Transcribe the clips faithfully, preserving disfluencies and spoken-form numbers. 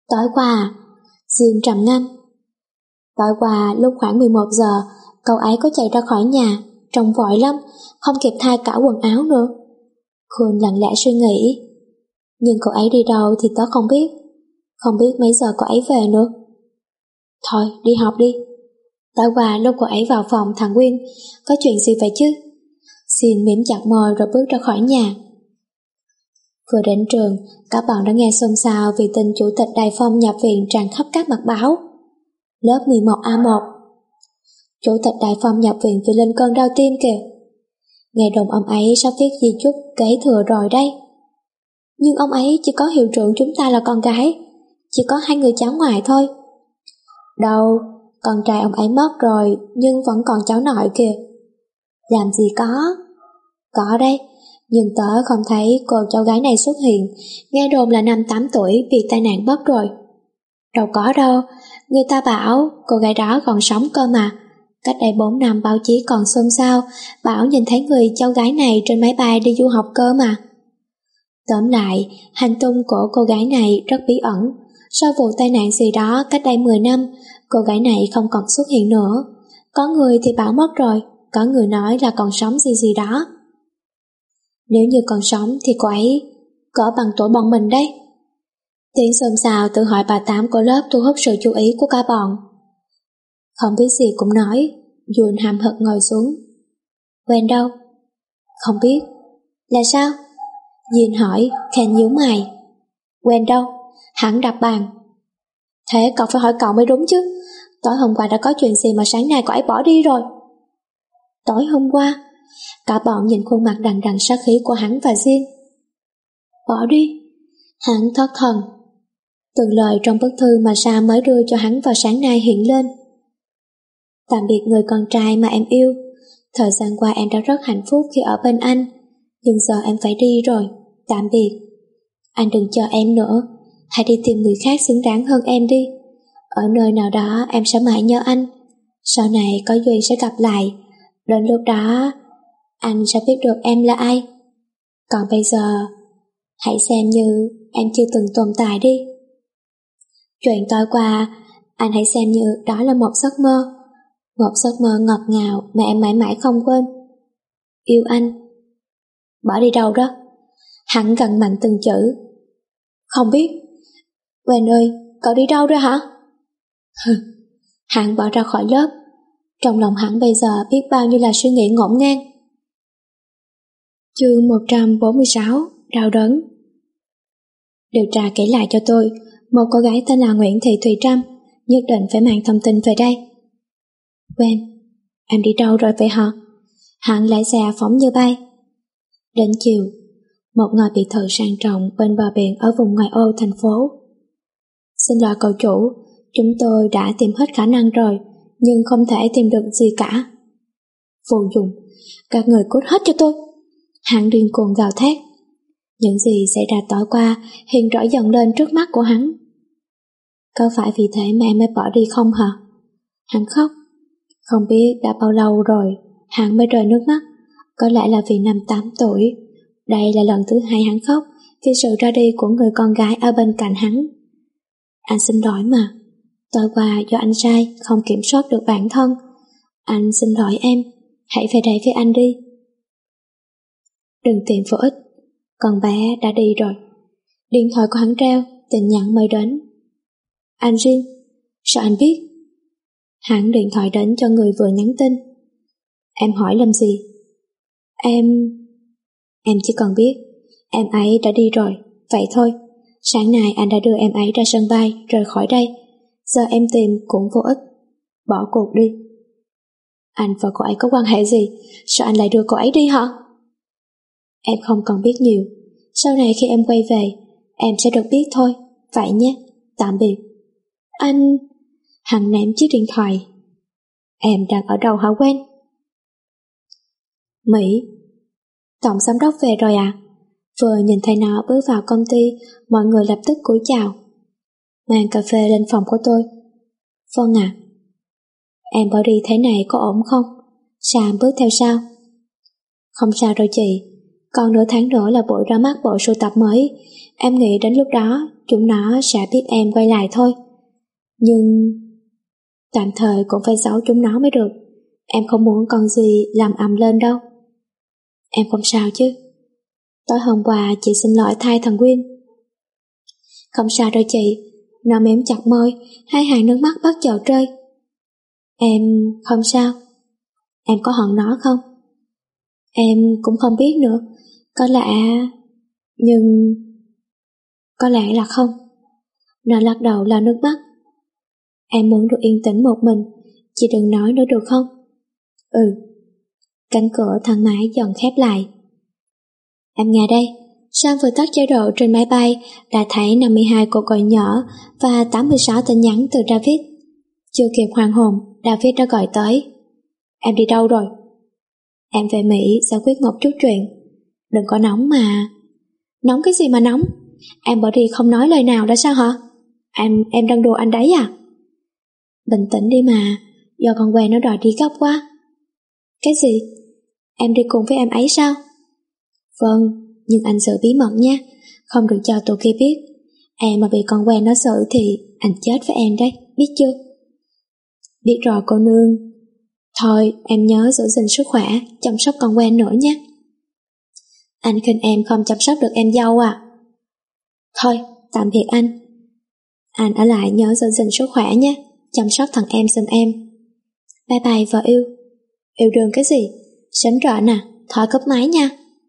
Tối qua, Jin trầm ngâm. Tối qua lúc khoảng mười một giờ, cậu ấy có chạy ra khỏi nhà, trông vội lắm, không kịp thay cả quần áo nữa. Khương lặng lẽ suy nghĩ. Nhưng cậu ấy đi đâu thì tớ không biết, không biết mấy giờ cậu ấy về nữa. Thôi, đi học đi. Tối qua lúc cậu ấy vào phòng thằng Nguyên, có chuyện gì vậy chứ? Jin mím chặt môi rồi bước ra khỏi nhà. Vừa đến trường, cả bọn đã nghe xôn xao vì tin chủ tịch Đài Phong nhập viện tràn khắp các mặt báo. Lớp mười một A một. Chủ tịch Đài Phong nhập viện vì lên cơn đau tim kìa. Nghe đồn ông ấy sắp viết di chúc kế thừa rồi đây. Nhưng ông ấy chỉ có hiệu trưởng chúng ta là con gái, chỉ có hai người cháu ngoại thôi. Đâu, con trai ông ấy mất rồi nhưng vẫn còn cháu nội kìa. Làm gì có. Có đây, nhưng tớ không thấy cô cháu gái này xuất hiện, nghe đồn là năm tám tuổi vì tai nạn mất rồi. Đâu có đâu, người ta bảo cô gái đó còn sống cơ mà. Cách đây bốn năm báo chí còn xôn xao, bảo nhìn thấy người cháu gái này trên máy bay đi du học cơ mà. Tóm lại, hành tung của cô gái này rất bí ẩn. Sau vụ tai nạn gì đó cách đây mười năm, cô gái này không còn xuất hiện nữa. Có người thì bảo mất rồi, có người nói là còn sống gì gì đó. Nếu như còn sống thì cô ấy cỡ bằng tuổi bọn mình đấy. Tiếng xôn xao tự hỏi bà Tám của lớp thu hút sự chú ý của cả bọn. Không biết gì cũng nói, Jun hậm hực ngồi xuống. Quen đâu? Không biết. Là sao? Jin hỏi, Ken nhíu mày. Quen đâu? Hắn đập bàn. Thế cậu phải hỏi cậu mới đúng chứ. Tối hôm qua đã có chuyện gì mà sáng nay cậu ấy bỏ đi rồi? Tối hôm qua? Cả bọn nhìn khuôn mặt đằng đằng sát khí của hắn và Jin. Bỏ đi? Hắn thất thần. Từng lời trong bức thư mà Sa mới đưa cho hắn vào sáng nay hiện lên. Tạm biệt người con trai mà em yêu. Thời gian qua em đã rất hạnh phúc khi ở bên anh, nhưng giờ em phải đi rồi. Tạm biệt. Anh đừng chờ em nữa. Hãy đi tìm người khác xứng đáng hơn em đi. Ở nơi nào đó em sẽ mãi nhớ anh. Sau này có duyên sẽ gặp lại. Đến lúc đó anh sẽ biết được em là ai. Còn bây giờ hãy xem như em chưa từng tồn tại đi. Chuyện tối qua anh hãy xem như đó là một giấc mơ. Một giấc mơ ngọt ngào mà em mãi mãi không quên. Yêu anh. Bỏ đi đâu đó? Hắn gằn mạnh từng chữ. Không biết. Quen ơi, cậu đi đâu rồi hả? Hắn bỏ ra khỏi lớp. Trong lòng hắn bây giờ biết bao nhiêu là suy nghĩ ngổn ngang. Chương một trăm bốn mươi sáu. Đau đớn. Điều tra kể lại cho tôi, một cô gái tên là Nguyễn Thị Thùy Trâm, nhất định phải mang thông tin về đây. Quen. Em đi đâu rồi vậy hả? Hắn lái xe phóng như bay. Đến chiều, một ngôi biệt thự sang trọng bên bờ biển ở vùng ngoại ô thành phố. Xin lỗi cậu chủ, chúng tôi đã tìm hết khả năng rồi, nhưng không thể tìm được gì cả. Vô dụng, các người cút hết cho tôi. Hắn điên cuồng gào thét. Những gì xảy ra tối qua hiện rõ dần lên trước mắt của hắn. Có phải vì thế mà em mới bỏ đi không hả? Hắn khóc. Không biết đã bao lâu rồi hắn mới rơi nước mắt. Có lẽ là vì năm tám tuổi. Đây là lần thứ hai hắn khóc vì sự ra đi của người con gái ở bên cạnh hắn. Anh xin lỗi mà. Tối qua do anh sai, không kiểm soát được bản thân. Anh xin lỗi em. Hãy về đây với anh đi. Đừng tìm vô ích. Con bé đã đi rồi. Điện thoại của hắn reo, tin nhắn mới đến. Anh Jin, sao anh biết? Hắn điện thoại đến cho người vừa nhắn tin. Em hỏi làm gì? Em... Em chỉ cần biết em ấy đã đi rồi, vậy thôi. Sáng nay anh đã đưa em ấy ra sân bay, rời khỏi đây. Giờ em tìm cũng vô ích. Bỏ cuộc đi. Anh và cô ấy có quan hệ gì? Sao anh lại đưa cô ấy đi hả? Em không cần biết nhiều. Sau này khi em quay về, em sẽ được biết thôi. Vậy nhé, tạm biệt. Anh... Hắn ném chiếc điện thoại. Em đang ở đâu hả Quen? Mỹ. Tổng giám đốc về rồi à? Vừa nhìn thấy nó bước vào công ty, mọi người lập tức cúi chào. Mang cà phê lên phòng của tôi. Vâng ạ. Em bỏ đi thế này có ổn không? Sam bước theo sau. Không sao đâu chị. Còn nửa tháng nữa là buổi ra mắt bộ sưu tập mới. Em nghĩ đến lúc đó chúng nó sẽ biết em quay lại thôi. Nhưng tạm thời cũng phải giấu chúng nó mới được. Em không muốn con gì làm ầm lên đâu. Em không sao chứ? Tối hôm qua chị xin lỗi thay thằng Quyên. Không sao đâu chị. Nó mím chặt môi, hai hàng nước mắt bắt chợt rơi. Em không sao. Em có hận nó không? Em cũng không biết nữa. Có lẽ... Nhưng... Có lẽ là không. Nó lắc đầu lau nước mắt. Em muốn được yên tĩnh một mình. Chị đừng nói nữa được không? Ừ. Cánh cửa thang máy dần khép lại. Em nghe đây. Sam vừa tắt chế độ trên máy bay đã thấy năm mươi hai cuộc gọi nhỏ và tám mươi sáu tin nhắn từ David. Chưa kịp hoàn hồn, David đã gọi tới. Em đi đâu rồi? Em về Mỹ giải quyết một chút chuyện. Đừng có nóng mà. Nóng cái gì mà nóng? Em bỏ đi không nói lời nào đã sao hả? Em, em đang đùa anh đấy à? Bình tĩnh đi mà, do con quen nó đòi đi gấp quá. Cái gì? Em đi cùng với em ấy sao? Vâng, nhưng anh giữ bí mật nha, không được cho tụi kia biết. Em mà bị con quen nó xử thì anh chết với em đấy, biết chưa? Biết rồi cô nương. Thôi, em nhớ giữ gìn sức khỏe, chăm sóc con quen nữa nhé. Anh khinh em không chăm sóc được em dâu à? Thôi, tạm biệt anh. Anh ở lại nhớ giữ gìn sức khỏe nhé, chăm sóc thằng em giùm em. Bye bye vợ yêu. Yêu đương cái gì? Sến rợn à, thôi cúp máy nha.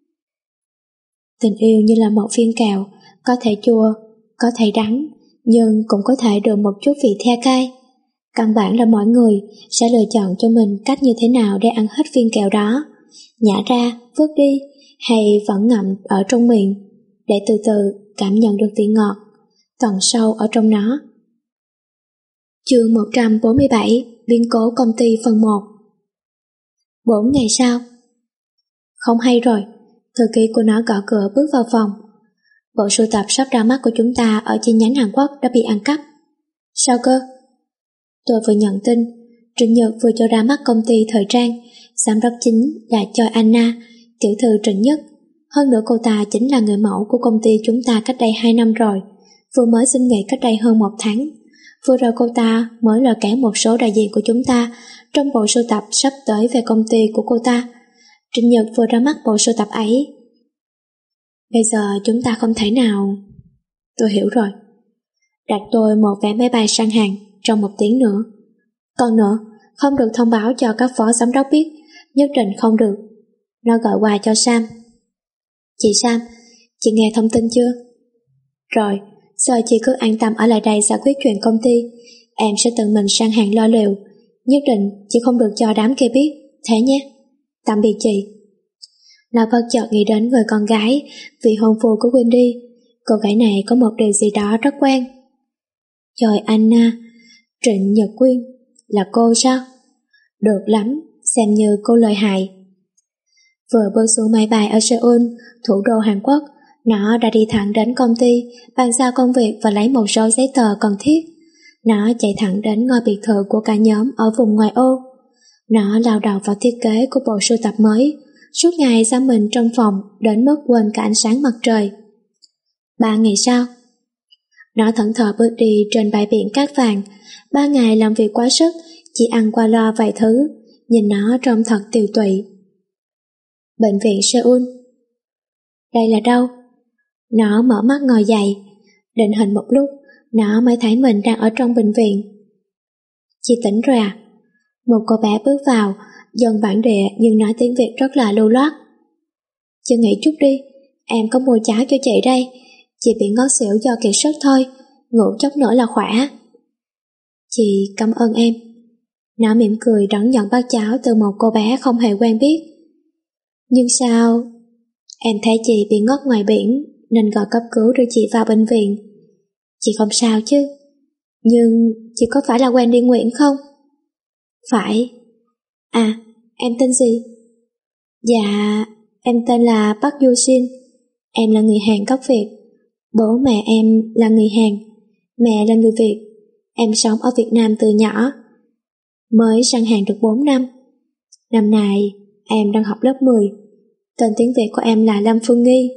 Tình yêu như là một viên kẹo, có thể chua, có thể đắng, nhưng cũng có thể được một chút vị the cay. Căn bản là mỗi người sẽ lựa chọn cho mình cách như thế nào để ăn hết viên kẹo đó, nhả ra, vứt đi, hay vẫn ngậm ở trong miệng, để từ từ cảm nhận được vị ngọt, tận sâu ở trong nó. Chương một trăm bốn mươi bảy, biến cố công ty phần một. Bốn ngày sau. Không hay rồi, thư ký của nó gõ cửa bước vào phòng. Bộ sưu tập sắp ra mắt của chúng ta ở chi nhánh Hàn Quốc đã bị ăn cắp. Sao cơ? Tôi vừa nhận tin, Trịnh Nhật vừa cho ra mắt công ty thời trang, giám đốc chính là Choi Anna, tiểu thư Trịnh Nhất. Hơn nữa cô ta chính là người mẫu của công ty chúng ta cách đây hai năm rồi, vừa mới xin nghỉ cách đây hơn một tháng. Vừa rồi cô ta mới là kể một số đại diện của chúng ta trong bộ sưu tập sắp tới về công ty của cô ta. Trịnh Nhật vừa ra mắt bộ sưu tập ấy. Bây giờ chúng ta không thể nào... Tôi hiểu rồi. Đặt tôi một vé máy bay sang Hàn trong một tiếng nữa. Còn nữa, không được thông báo cho các phó giám đốc biết, nhất định không được. Nó gọi qua cho Sam. Chị Sam, chị nghe thông tin chưa? Rồi, giờ chị cứ an tâm ở lại đây giải quyết chuyện công ty. Em sẽ tự mình sang Hàn lo liệu. Nhất định chị không được cho đám kia biết, thế nhé. Tạm biệt chị. Nó bất chợt nghĩ đến người con gái, vị hôn phu của Wendy. Cô gái này có một điều gì đó rất quen. Trời Anna, Trịnh Nhật Quyên, là cô sao? Được lắm, xem như cô lợi hại. Vừa bước xuống máy bay ở Seoul, thủ đô Hàn Quốc, nó đã đi thẳng đến công ty, bàn giao công việc và lấy một số giấy tờ cần thiết. Nó chạy thẳng đến ngôi biệt thự của cả nhóm ở vùng ngoại ô. Nó lao đầu vào thiết kế của bộ sưu tập mới, suốt ngày giam mình trong phòng đến mức quên cả ánh sáng mặt trời. Ba ngày sau, nó thẫn thờ bước đi trên bãi biển cát vàng. Ba ngày làm việc quá sức, chỉ ăn qua loa vài thứ, nhìn nó trông thật tiều tụy. Bệnh viện Seoul. Đây là đâu? Nó mở mắt ngồi dậy, định hình một lúc, nó mới thấy mình đang ở trong bệnh viện. Chị tỉnh rồi à? Một cô bé bước vào, dân bản địa nhưng nói tiếng Việt rất là lưu loát. Chị nghỉ chút đi, em có mua cháo cho chị đây. Chị bị ngất xỉu do kiệt sức thôi, ngủ chốc nữa là khỏe. Chị cảm ơn em. Nó mỉm cười đón nhận bát cháo từ một cô bé không hề quen biết. Nhưng sao? Em thấy chị bị ngất ngoài biển nên gọi cấp cứu đưa chị vào bệnh viện. Chị không sao chứ? Nhưng chị có phải là Wendy Nguyễn không? Phải. À, em tên gì? Dạ, em tên là Park Yu Shin. Em là người Hàn gốc Việt. Bố mẹ em là người Hàn, mẹ là người Việt. Em sống ở Việt Nam từ nhỏ, mới sang Hàn được bốn năm. Năm nay em đang học lớp mười. Tên tiếng Việt của em là Lâm Phương Nghi.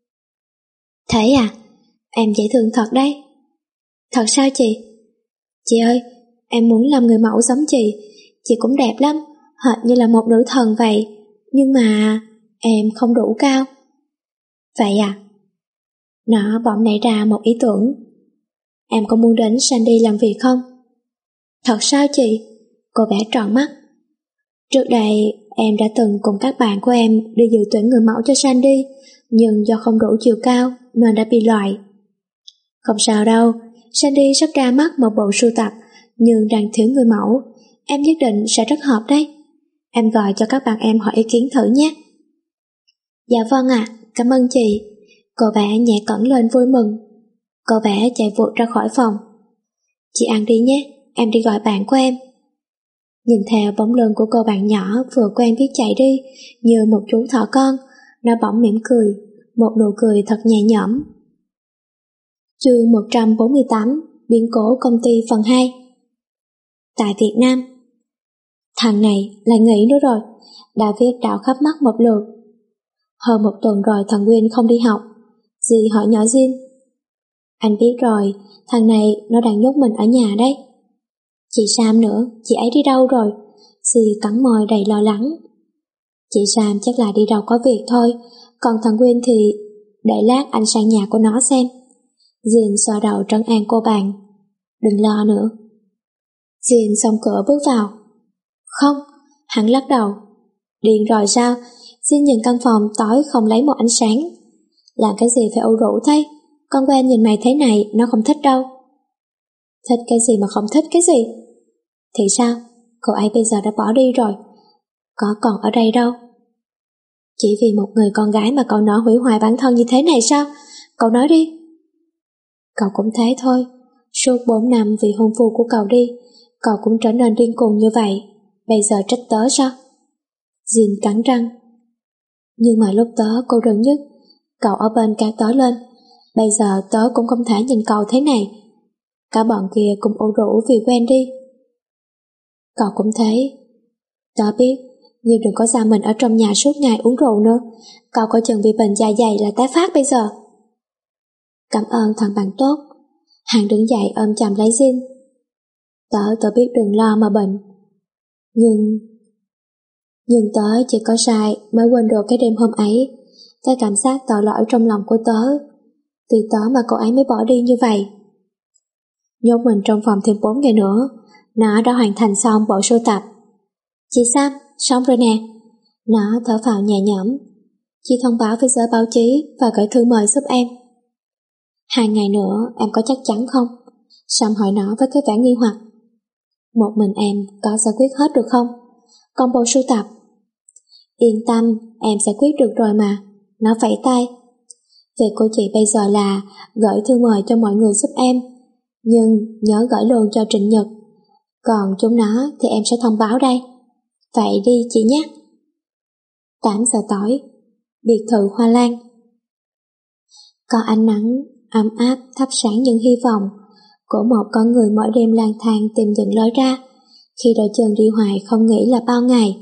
Thế à? Em dễ thương thật đấy. Thật sao chị? Chị ơi, em muốn làm người mẫu giống chị. Chị cũng đẹp lắm, hệt như là một nữ thần vậy. Nhưng mà em không đủ cao. Vậy à? Nó bỗng nảy ra một ý tưởng. Em có muốn đến Sandy làm việc không? Thật sao chị? Cô bé tròn mắt. Trước đây em đã từng cùng các bạn của em đi dự tuyển người mẫu cho Sandy, nhưng do không đủ chiều cao nên đã bị loại. Không sao đâu, Sandy sắp ra mắt một bộ sưu tập, nhưng đang thiếu người mẫu. Em nhất định sẽ rất hợp đấy. Em gọi cho các bạn em hỏi ý kiến thử nhé. Dạ vâng ạ, à, cảm ơn chị. Cô bé nhẹ cẫng lên vui mừng. Cô bé chạy vụt ra khỏi phòng. Chị ăn đi nhé, em đi gọi bạn của em. Nhìn theo bóng lưng của cô bạn nhỏ vừa quen biết chạy đi như một chú thỏ con, nó bỗng mỉm cười, một nụ cười thật nhẹ nhõm. Chương một trăm bốn mươi tám, biến cố công ty phần hai. Tại Việt Nam. Thằng này lại nghỉ nữa rồi, David đảo khắp mắt một lượt. Hơn một tuần rồi thằng Nguyên không đi học. Dì hỏi nhỏ Jin. Anh biết rồi, thằng này nó đang nhốt mình ở nhà đấy. Chị Sam nữa, chị ấy đi đâu rồi? Dì cắn môi đầy lo lắng. Chị Sam chắc là đi đâu có việc thôi, còn thằng Nguyên thì để lát anh sang nhà của nó xem. Jin xoa đầu trấn an cô bạn. Đừng lo nữa. Jin xông cửa bước vào. Không, hắn lắc đầu. Điên rồi sao? Jin nhìn căn phòng tối không lấy một ánh sáng. Làm cái gì phải ủ rũ thế? Con quen nhìn mày thế này nó không thích đâu. Thích cái gì mà không thích cái gì? Thì sao? Cô ấy bây giờ đã bỏ đi rồi. Có còn ở đây đâu. Chỉ vì một người con gái mà cậu nỡ hủy hoại bản thân như thế này sao? Cậu nói đi. Cậu cũng thế thôi. Suốt bốn năm vì hôn phu của cậu đi, cậu cũng trở nên điên cuồng như vậy. Bây giờ trách tớ sao? Jin cắn răng. Nhưng mà lúc tớ cô đơn nhất, cậu ở bên kéo tớ lên. Bây giờ tớ cũng không thể nhìn cậu thế này. Cả bọn kia cùng ủ rũ vì quen đi. Cậu cũng thế. Tớ biết, nhưng đừng có ra mình ở trong nhà suốt ngày uống rượu nữa. Cậu có chừng bị bệnh dạ dày là tái phát bây giờ. Cảm ơn thằng bạn tốt. Hắn đứng dậy ôm chầm lấy Jin. Tớ tớ biết đừng lo mà bệnh. Nhưng... Nhưng tớ chỉ có sai mới quên được cái đêm hôm ấy. Cái cảm giác tội lỗi trong lòng của tớ. Vì tớ mà cô ấy mới bỏ đi như vậy. Nhốt mình trong phòng thêm bốn ngày nữa. Nó đã hoàn thành xong bộ sưu tập. Chị Sam, xong rồi nè. Nó thở phào nhẹ nhõm. Chị thông báo với giới báo chí và gửi thư mời giúp em. Hai ngày nữa em có chắc chắn không? Sam hỏi nó với cái vẻ nghi hoặc. Một mình em có giải quyết hết được không? Còn bộ sưu tập? Yên tâm, em sẽ quyết được rồi mà. Nó vẫy tay. Việc của chị bây giờ là gửi thư mời cho mọi người giúp em, nhưng nhớ gửi luôn cho Trịnh Nhật. Còn chúng nó thì em sẽ thông báo đây. Vậy đi chị nhé. Tám giờ tối, biệt thự Hoa Lan. Có ánh nắng ấm áp thắp sáng những hy vọng của một con người mỗi đêm lang thang tìm những lối ra khi đôi chân đi hoài không nghĩ là bao ngày.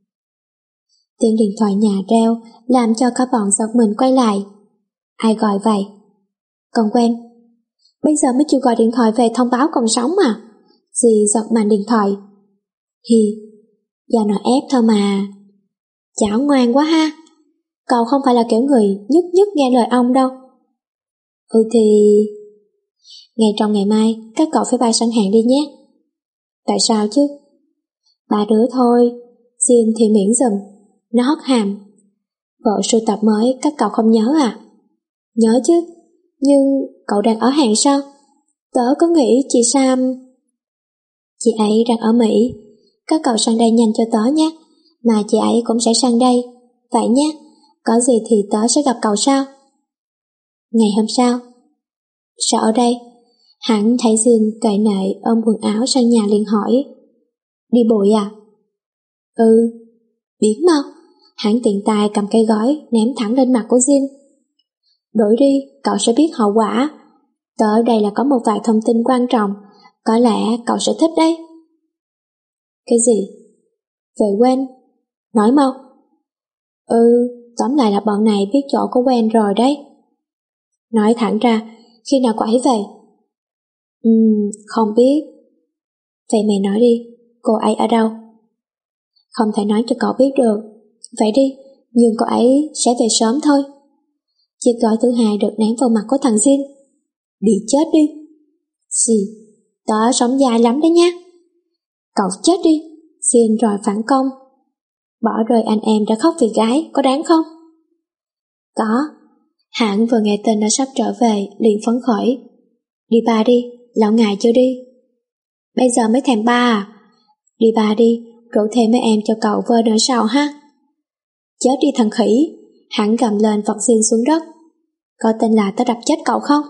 Tiếng điện thoại nhà reo làm cho cả bọn giật mình quay lại. Ai gọi vậy? Con quen. Bây giờ mới chịu gọi điện thoại về thông báo còn sống à? Dì giật mạnh điện thoại. Hi, do nó ép thôi mà. Cháu ngoan quá ha. Cậu không phải là kiểu người nhất nhất nghe lời ông đâu. Ừ thì... Ngay trong ngày mai các cậu phải bay sẵn hàng đi nhé. Tại sao chứ? Ba đứa thôi. Jin thì miễn dùm. Nó hất hàm. Bộ sưu tập mới các cậu không nhớ à? Nhớ chứ. Nhưng cậu đang ở hàng sao? Tớ có nghĩ chị Sam... Chị ấy đang ở Mỹ. Các cậu sang đây nhanh cho tớ nhé. Mà chị ấy cũng sẽ sang đây. Vậy nhé. Có gì thì tớ sẽ gặp cậu sau. Ngày hôm sau. Sao ở đây? Hắn thấy Jin cậy nệ ôm quần áo sang nhà liền hỏi. Đi bụi à? Ừ. Biến mau. Hắn tiện tay cầm cây gói ném thẳng lên mặt của Jin. Đổi đi, cậu sẽ biết hậu quả. Tớ ở đây là có một vài thông tin quan trọng. Có lẽ cậu sẽ thích đấy. Cái gì? Về quên. Nói mau. Ừ, tóm lại là bọn này biết chỗ của Gwen rồi đấy. Nói thẳng ra, khi nào cô ấy về? Ừm, không biết. Vậy mày nói đi, cô ấy ở đâu? Không thể nói cho cậu biết được. Vậy đi, nhưng cô ấy sẽ về sớm thôi. Chiếc gói thứ hai được ném vào mặt của thằng Jin. Đi chết đi. Gì? Tớ sống dài lắm đấy nhá. Cậu chết đi. Jin rồi phản công. Bỏ rơi anh em đã khóc vì gái, có đáng không? Có. Hãng vừa nghe tin nó sắp trở về, liền phấn khởi. Đi ba đi, lão ngài chưa đi. Bây giờ mới thèm ba à? Đi ba đi, rủ thêm mấy em cho cậu vơ nữa sao ha? Chết đi thằng khỉ. Hãng gầm lên vật Jin xuống đất. Có tin là tớ đập chết cậu không?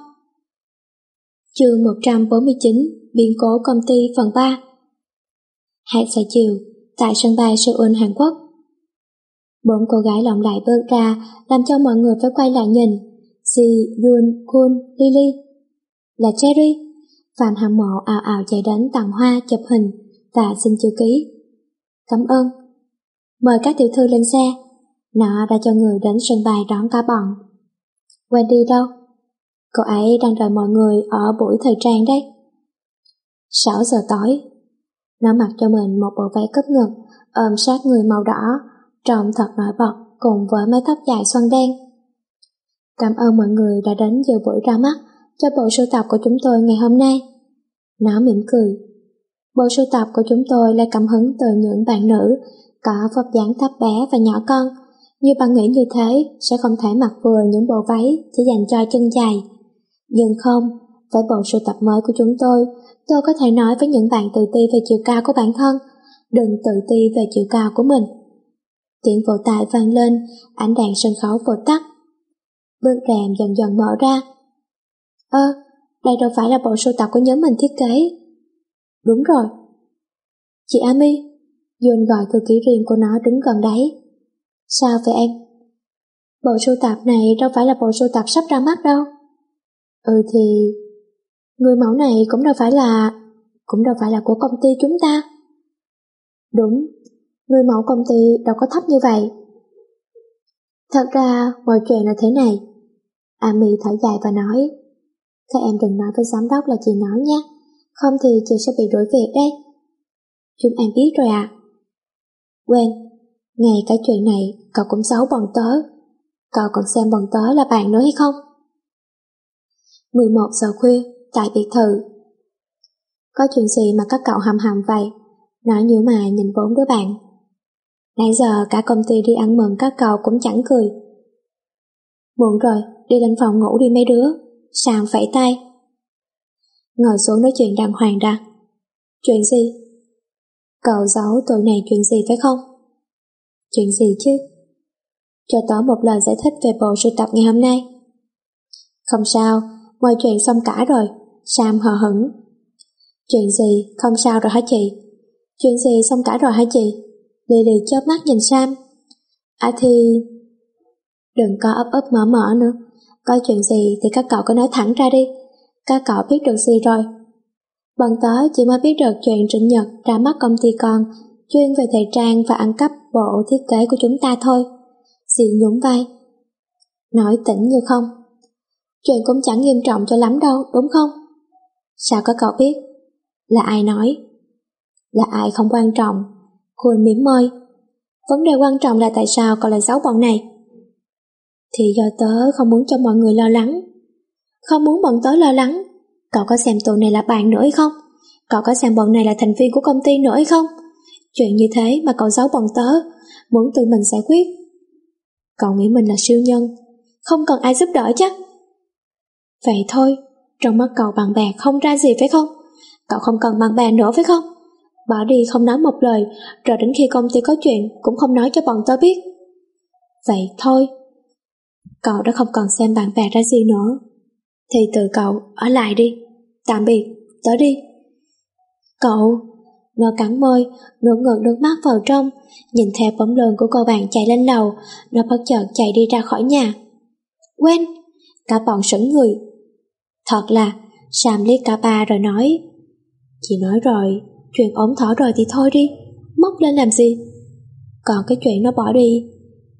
Chương một trăm bốn mươi chín, biến cố công ty phần ba. Hai giờ chiều, tại sân bay Seoul, Hàn Quốc. Bốn cô gái lộng lẫy bước ra, làm cho mọi người phải quay lại nhìn. Ji, Yoon, Kun, Lily. Là Cherry. Fan hâm mộ ào ào chạy đến tặng hoa, chụp hình và xin chữ ký. Cảm ơn. Mời các tiểu thư lên xe. Nó đã cho người đến sân bay đón cả bọn. Wendy đâu? Cô ấy đang đợi mọi người ở buổi thời trang đấy. Sáu giờ tối. Nó mặc cho mình một bộ váy cúp ngực, ôm sát người màu đỏ, trông thật nổi bật cùng với mái tóc dài xoăn đen. Cảm ơn mọi người đã đến dự buổi ra mắt cho bộ sưu tập của chúng tôi ngày hôm nay. Nó mỉm cười. Bộ sưu tập của chúng tôi lấy cảm hứng từ những bạn nữ có vóc dáng thấp bé và nhỏ con. Như bạn nghĩ như thế sẽ không thể mặc vừa những bộ váy chỉ dành cho chân dài. Nhưng không, với bộ sưu tập mới của chúng tôi, tôi có thể nói với những bạn tự ti về chiều cao của bản thân, đừng tự ti về chiều cao của mình. Tiếng vỗ tay vang lên, ánh đèn sân khấu vụt tắt. Bức rèm dần dần mở ra. Ơ, đây đâu phải là bộ sưu tập của nhóm mình thiết kế. Đúng rồi. Chị Ami, Yoon gọi thư ký riêng của nó đứng gần đấy. Sao vậy em? Bộ sưu tập này đâu phải là bộ sưu tập sắp ra mắt đâu. Ừ thì... Người mẫu này cũng đâu phải là... Cũng đâu phải là của công ty chúng ta. Đúng, người mẫu công ty đâu có thấp như vậy. Thật ra, mọi chuyện là thế này. Ami thở dài và nói, các em đừng nói với giám đốc là chị nói nhé, không thì chị sẽ bị đuổi việc đấy. Chúng em biết rồi à. Quên, ngay cái chuyện này cậu cũng giấu bọn tớ. Cậu còn xem bọn tớ là bạn nữa hay không? mười một giờ khuya, tại biệt thự. Có chuyện gì mà các cậu hầm hầm vậy? Nói như mà nhìn bốn đứa bạn. Nãy giờ cả công ty đi ăn mừng các cậu cũng chẳng cười. Muộn rồi, đi lên phòng ngủ đi mấy đứa. Sam phẩy tay. Ngồi xuống nói chuyện đàng hoàng đã. Chuyện gì? Cậu giấu tụi này chuyện gì phải không? Chuyện gì chứ? Cho tớ một lời giải thích về bộ sưu tập ngày hôm nay. Không sao, mọi chuyện xong cả rồi. Sam hờ hững. Chuyện gì? Không sao rồi hả chị? Chuyện gì xong cả rồi hả chị? Lily chớp mắt nhìn Sam. À thì... Đừng có ấp ấp mở mở nữa. Có chuyện gì thì các cậu cứ nói thẳng ra đi. Các cậu biết được gì rồi? Bọn tớ chỉ mới biết được chuyện Trịnh Nhật ra mắt công ty con chuyên về thời trang và ăn cắp bộ thiết kế của chúng ta thôi. Dì nhún vai. Nói tỉnh như không. Chuyện cũng chẳng nghiêm trọng cho lắm đâu, đúng không? Sao có cậu biết? Là ai nói? Là ai không quan trọng. Khuôn mím môi. Vấn đề quan trọng là tại sao cậu lại giấu bọn này? Thì do tớ không muốn cho mọi người lo lắng. Không muốn bọn tớ lo lắng. Cậu có xem tụi này là bạn nữa hay không? Cậu có xem bọn này là thành viên của công ty nữa hay không? Chuyện như thế mà cậu giấu bọn tớ, muốn tự mình giải quyết. Cậu nghĩ mình là siêu nhân, không cần ai giúp đỡ chắc. Vậy thôi, trong mắt cậu bạn bè không ra gì phải không? Cậu không cần bạn bè nữa phải không? Bỏ đi không nói một lời, rồi đến khi công ty có chuyện cũng không nói cho bọn tớ biết. Vậy thôi, cậu đã không còn xem bạn bè ra gì nữa. Thì tự cậu ở lại đi. Tạm biệt, tớ đi. Cậu... Nó cắn môi, nuốt ngược nước mắt vào trong, nhìn theo bóng lưng của cô bạn chạy lên lầu, nó bất chợt chạy đi ra khỏi nhà. Quên! Cả bọn sững người. Thật là, Sam liếc cả ba rồi nói, chị nói rồi, chuyện ổn thỏa rồi thì thôi đi, móc lên làm gì? Còn cái chuyện nó bỏ đi,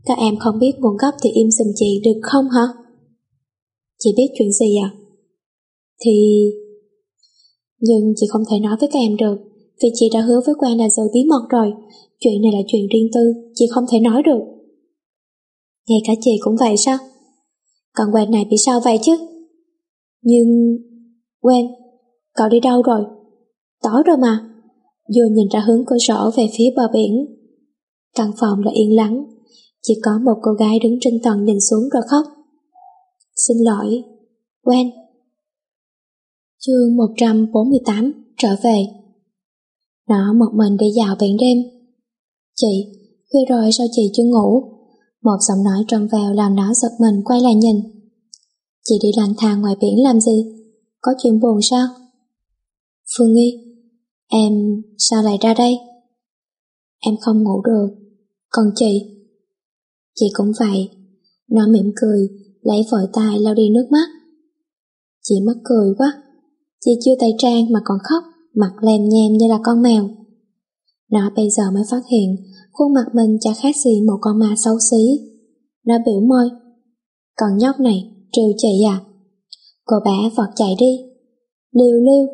Các em không biết nguồn gốc thì im giùm chị được không hả? Chị biết chuyện gì à? Thì... Nhưng chị không thể nói với các em được, vì chị đã hứa với Quang là giữ bí mật rồi. Chuyện này là chuyện riêng tư, chị không thể nói được. Ngay cả chị cũng vậy sao? Còn Quang này bị sao vậy chứ? Nhưng... Quang, cậu đi đâu rồi? Tối rồi mà. Vừa nhìn ra hướng cửa sổ về phía bờ biển. Căn phòng là yên lắng, chỉ có một cô gái đứng trên tầng nhìn xuống rồi khóc. Xin lỗi, Quang. Chương một trăm bốn mươi tám trở về. Nó một mình đi dạo biển đêm. Chị, khuya rồi sao chị chưa ngủ? Một giọng nói trong veo làm nó giật mình quay lại nhìn. Chị đi lang thang ngoài biển làm gì? Có chuyện buồn sao? Phương Nghi, em sao lại ra đây? Em không ngủ được. Còn chị? Chị cũng vậy. Nó mỉm cười, lấy vội tay lau đi nước mắt. Chị mắc cười quá. Chị chưa tẩy trang mà còn khóc, mặt lem nhem như là con mèo. Nó bây giờ mới phát hiện khuôn mặt mình chả khác gì một con ma xấu xí. Nó biểu môi. Còn nhóc này, trêu chị à? Cô bé vọt chạy đi. Liêu liêu.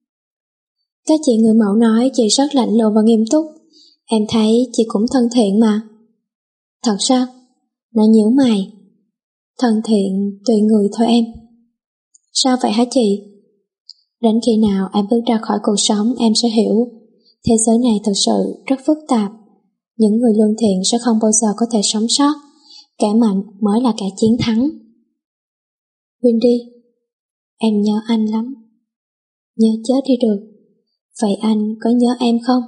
Các chị người mẫu nói chị rất lạnh lùng và nghiêm túc. Em thấy chị cũng thân thiện mà. Thật sao? Nó nhíu mày. Thân thiện tùy người thôi em. Sao vậy hả chị? Đến khi nào em bước ra khỏi cuộc sống em sẽ hiểu. Thế giới này thực sự rất phức tạp. Những người lương thiện sẽ không bao giờ có thể sống sót. Kẻ mạnh mới là kẻ chiến thắng. Windy, em nhớ anh lắm. Nhớ chết đi được. Vậy anh có nhớ em không?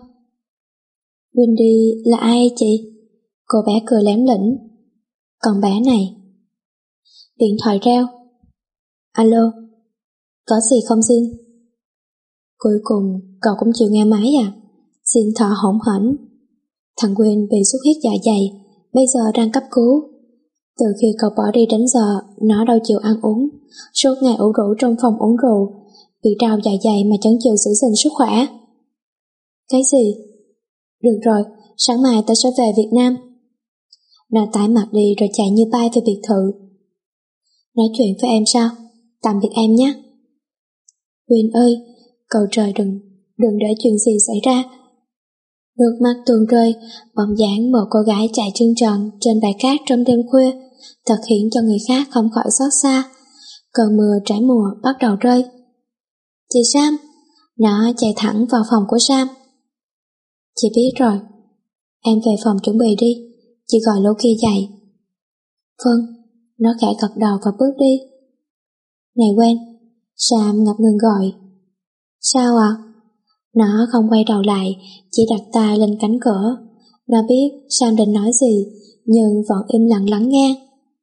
Windy là ai chị? Cô bé cười lém lĩnh. Còn bé này. Điện thoại reo. Alo, có gì không Xin? Cuối cùng cậu cũng chịu nghe máy à? Xin thở hổn hển. Thằng Win bị xuất huyết dạ dày, bây giờ đang cấp cứu. Từ khi cậu bỏ đi đến giờ, nó đâu chịu ăn uống, suốt ngày ủ rũ trong phòng uống rượu, bị trào dạ dày mà chẳng chịu giữ gìn sức khỏe. Cái gì? Được rồi, sáng mai tao sẽ về Việt Nam. Nó tái mặt đi rồi chạy như bay về biệt thự. Nói chuyện với em sao? Tạm biệt em nhé. Win ơi, cầu trời đừng, đừng để chuyện gì xảy ra. Nước mắt tuôn rơi, bóng dáng một cô gái chạy chân trần trên bãi cát trong đêm khuya, thật khiến cho người khác không khỏi xót xa. Cơn mưa trái mùa bắt đầu rơi. Chị Sam, nó chạy thẳng vào phòng của Sam. Chị biết rồi. Em về phòng chuẩn bị đi, chị gọi lũ kia dậy. Vâng, nó khẽ gật đầu và bước đi. Này Quen, Sam ngập ngừng gọi. Sao à? Nó không quay đầu lại, chỉ đặt tay lên cánh cửa. Nó biết Sam định nói gì, nhưng vẫn im lặng lắng nghe.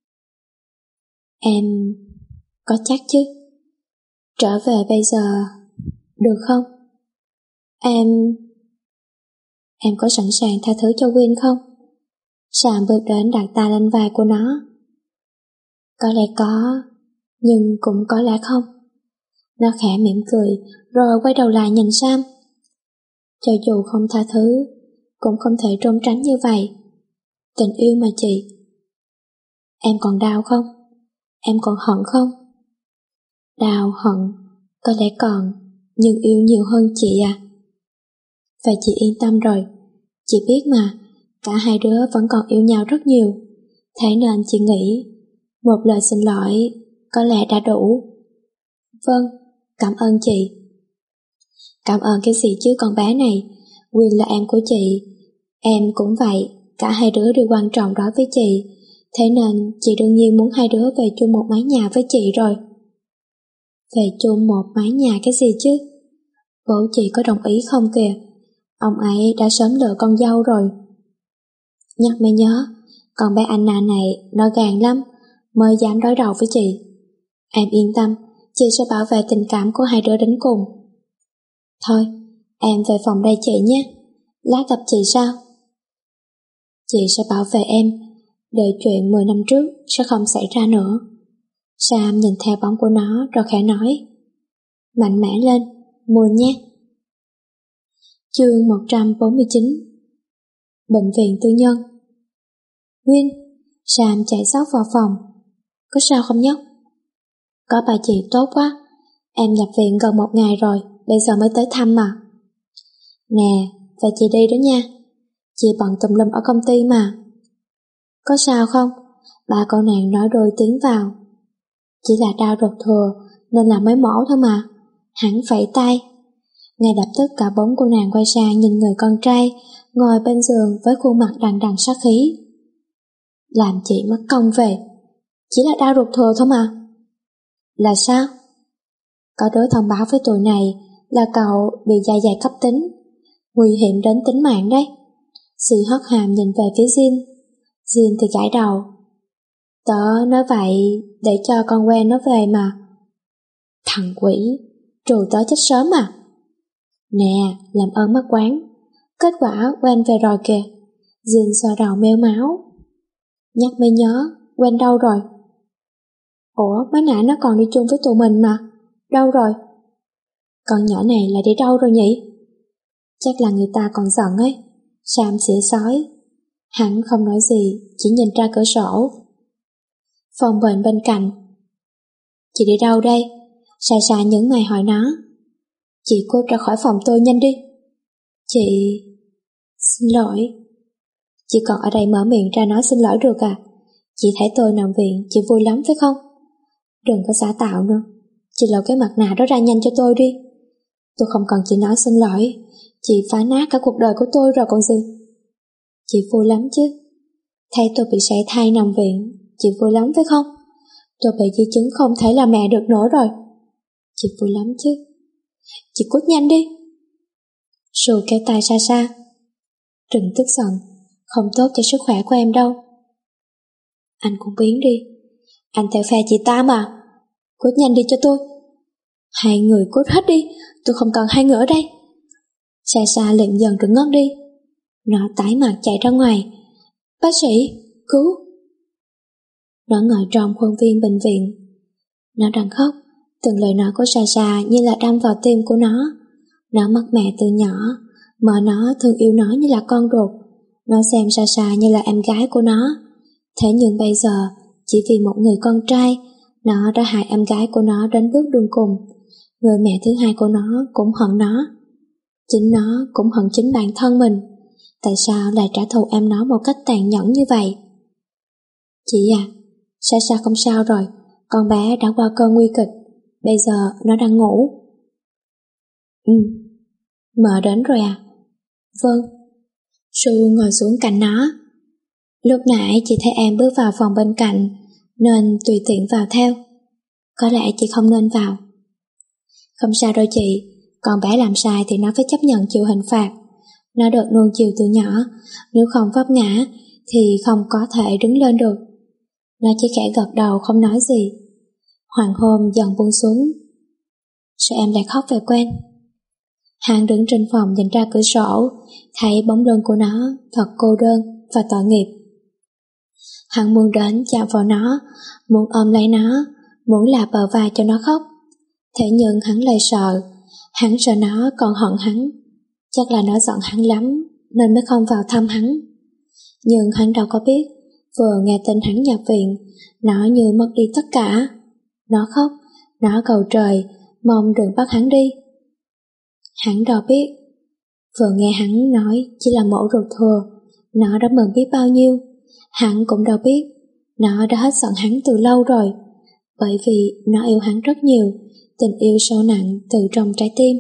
Em có chắc chứ? Trở về bây giờ, được không? Em... Em có sẵn sàng tha thứ cho Win không? Sam bước đến đặt tay lên vai của nó. Có lẽ có, nhưng cũng có lẽ không. Nó khẽ mỉm cười, rồi quay đầu lại nhìn Sam. Cho dù không tha thứ, cũng không thể trốn tránh như vậy. Tình yêu mà chị. Em còn đau không? Em còn hận không? Đau, hận, có lẽ còn, nhưng yêu nhiều hơn chị à. Vậy chị yên tâm rồi. Chị biết mà, cả hai đứa vẫn còn yêu nhau rất nhiều. Thế nên chị nghĩ, một lời xin lỗi có lẽ đã đủ. Vâng, cảm ơn chị. Cảm ơn cái gì chứ con bé này. Win là em của chị, em cũng vậy, cả hai đứa đều quan trọng đối với chị. Thế nên chị đương nhiên muốn hai đứa về chung một mái nhà với chị rồi. Về chung một mái nhà cái gì chứ? Bố chị có đồng ý không kìa? Ông ấy đã sớm lựa con dâu rồi. Nhắc mới nhớ, con bé Anna này nó gan lắm, mới dám đối đầu với chị. Em yên tâm, chị sẽ bảo vệ tình cảm của hai đứa đến cùng. Thôi, em về phòng đây chị nhé. Lát gặp chị sao? Chị sẽ bảo vệ em, để chuyện mười năm trước sẽ không xảy ra nữa. Sam nhìn theo bóng của nó rồi khẽ nói. Mạnh mẽ lên, Moon nhé. Chương một trăm bốn mươi chín. Bệnh viện tư nhân. Win, Sam chạy xóc vào phòng. Có sao không nhóc? Có bà chị tốt quá. Em nhập viện gần một ngày rồi, bây giờ mới tới thăm mà. Nè, vậy chị đi đó nha. Chị bận tùm lum ở công ty mà. Có sao không? Ba con nàng nói đôi tiếng vào. Chỉ là đau ruột thừa nên là mới mổ thôi mà. Hắn phẩy tay. Ngay lập tức cả bốn cô nàng quay sang nhìn người con trai ngồi bên giường với khuôn mặt đằng đằng sát khí. Làm chị mất công về. Chỉ là đau ruột thừa thôi mà. Là sao? Có đứa thông báo với tụi này là cậu bị dạ dày cấp tính, nguy hiểm đến tính mạng đấy. Dì hất hàm nhìn về phía Jin. Jin thì gãi đầu. Tớ nói vậy để cho con quen nó về mà. Thằng quỷ, trù tớ chết sớm à. Nè, làm ơn mất quán. Kết quả quen về rồi kìa. Jin xoa đầu mếu máu. Nhắc mới nhớ, quen đâu rồi? Ủa, mới nãy nó còn đi chung với tụi mình mà. Đâu rồi? Con nhỏ này là đi đâu rồi nhỉ? Chắc là người ta còn giận ấy. Sam xỉa xói. Hắn không nói gì, chỉ nhìn ra cửa sổ. Phòng bệnh bên cạnh. Chị đi đâu đây? Xa xa nhướng mày hỏi nó. Chị cút ra khỏi phòng tôi nhanh đi. Chị... Xin lỗi. Chị còn ở đây mở miệng ra nói xin lỗi được à? Chị thấy tôi nằm viện, chị vui lắm phải không? Đừng có giả tạo nữa. Chị lột cái mặt nạ đó ra nhanh cho tôi đi. Tôi không cần chị nói xin lỗi. Chị phá nát cả cuộc đời của tôi rồi còn gì. Chị vui lắm chứ. Thấy tôi bị sảy thai nằm viện, chị vui lắm phải không? Tôi bị di chứng không thể là mẹ được nữa rồi. Chị vui lắm chứ. Chị cút nhanh đi. Sù kéo tay xa xa. Đừng tức giận, không tốt cho sức khỏe của em đâu. Anh cũng biến đi. Anh theo phe chị ta mà. Cút nhanh đi cho tôi. Hai người cút hết đi. Tôi không cần hai người ở đây. Xa xa liệm dần rồi ngất đi. Nó tái mặt chạy ra ngoài. Bác sĩ, cứu. Nó ngồi trong khuôn viên bệnh viện. Nó đang khóc. Từng lời nói của Sa Sa như là đâm vào tim của nó. Nó mất mẹ từ nhỏ, mà nó thương yêu nó như là con ruột. Nó xem Sa Sa như là em gái của nó. Thế nhưng bây giờ, chỉ vì một người con trai, nó đã hại em gái của nó đến bước đường cùng. Người mẹ thứ hai của nó cũng hận nó. Chính nó cũng hận chính bản thân mình. Tại sao lại trả thù em nó một cách tàn nhẫn như vậy? Chị à, Sa Sa không sao rồi. Con bé đã qua cơn nguy kịch. Bây giờ nó đang ngủ. Ừ, mợ đến rồi à? Vâng. Su ngồi xuống cạnh nó. Lúc nãy chị thấy em bước vào phòng bên cạnh, nên tùy tiện vào theo. Có lẽ chị không nên vào. Không sao đâu chị. Con bé làm sai thì nó phải chấp nhận chịu hình phạt. Nó được nuông chiều từ nhỏ. Nếu không vấp ngã thì không có thể đứng lên được. Nó chỉ khẽ gật đầu không nói gì. Hoàng hôn dần buông xuống. Sao em lại khóc về quen? Hắn đứng trên phòng nhìn ra cửa sổ, thấy bóng lưng của nó thật cô đơn và tội nghiệp. Hắn muốn đến chạm vào nó, muốn ôm lấy nó, muốn là bờ vai cho nó khóc. Thế nhưng hắn lại sợ. Hắn sợ nó còn hận hắn. Chắc là nó giận hắn lắm nên mới không vào thăm hắn. Nhưng hắn đâu có biết, vừa nghe tin hắn nhập viện, nó như mất đi tất cả. Nó khóc, nó cầu trời, mong đừng bắt hắn đi. Hắn đâu biết, vừa nghe hắn nói chỉ là mổ ruột thừa, nó đã mừng biết bao nhiêu. Hắn cũng đâu biết, nó đã hết giận hắn từ lâu rồi, bởi vì nó yêu hắn rất nhiều, tình yêu sâu nặng từ trong trái tim.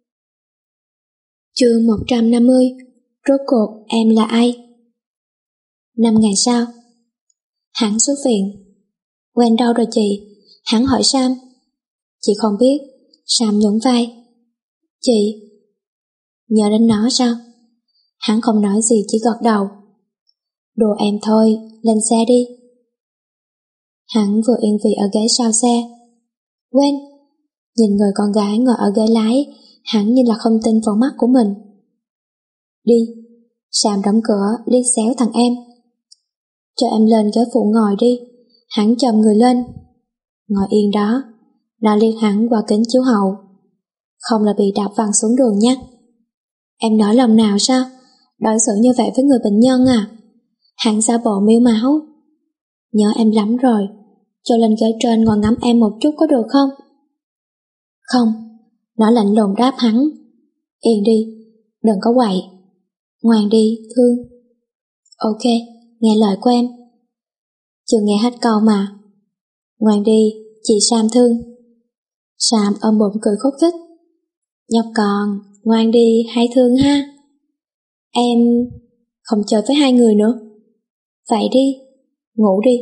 Chương một trăm năm mươi. Rốt cuộc em là ai? Năm ngày sau, hắn xuất viện. Quen đâu rồi chị? Hắn hỏi Sam. Chị không biết. Sam nhún vai. Chị nhớ đến nó sao? Hắn không nói gì, chỉ gật đầu. Đùa em thôi, lên xe đi. Hắn vừa yên vị ở ghế sau xe. Quen. Nhìn người con gái ngồi ở ghế lái, hắn như là không tin vào mắt của mình. Đi. Sam đóng cửa, liếc xéo thằng em. Cho em lên ghế phụ ngồi đi. Hắn chồm người lên. Ngồi yên đó. Nó liếc hắn qua kính chiếu hậu. Không là bị đạp văng xuống đường nhé. Em nói lòng nào sao? Đối xử như vậy với người bệnh nhân à? Hắn giả bộ mếu máu. Nhớ em lắm rồi, cho lên ghế trên ngồi ngắm em một chút có được không? Không, nó lạnh lùng đáp hắn. Yên đi, đừng có quậy. Ngoan đi, Thương. Ok, nghe lời của em. Chưa nghe hết câu mà. Ngoan đi, chị Sam thương. Sam ôm bụng cười khúc khích. Nhóc con, ngoan đi, hay Thương ha. Em không chơi với hai người nữa. Vậy đi, ngủ đi.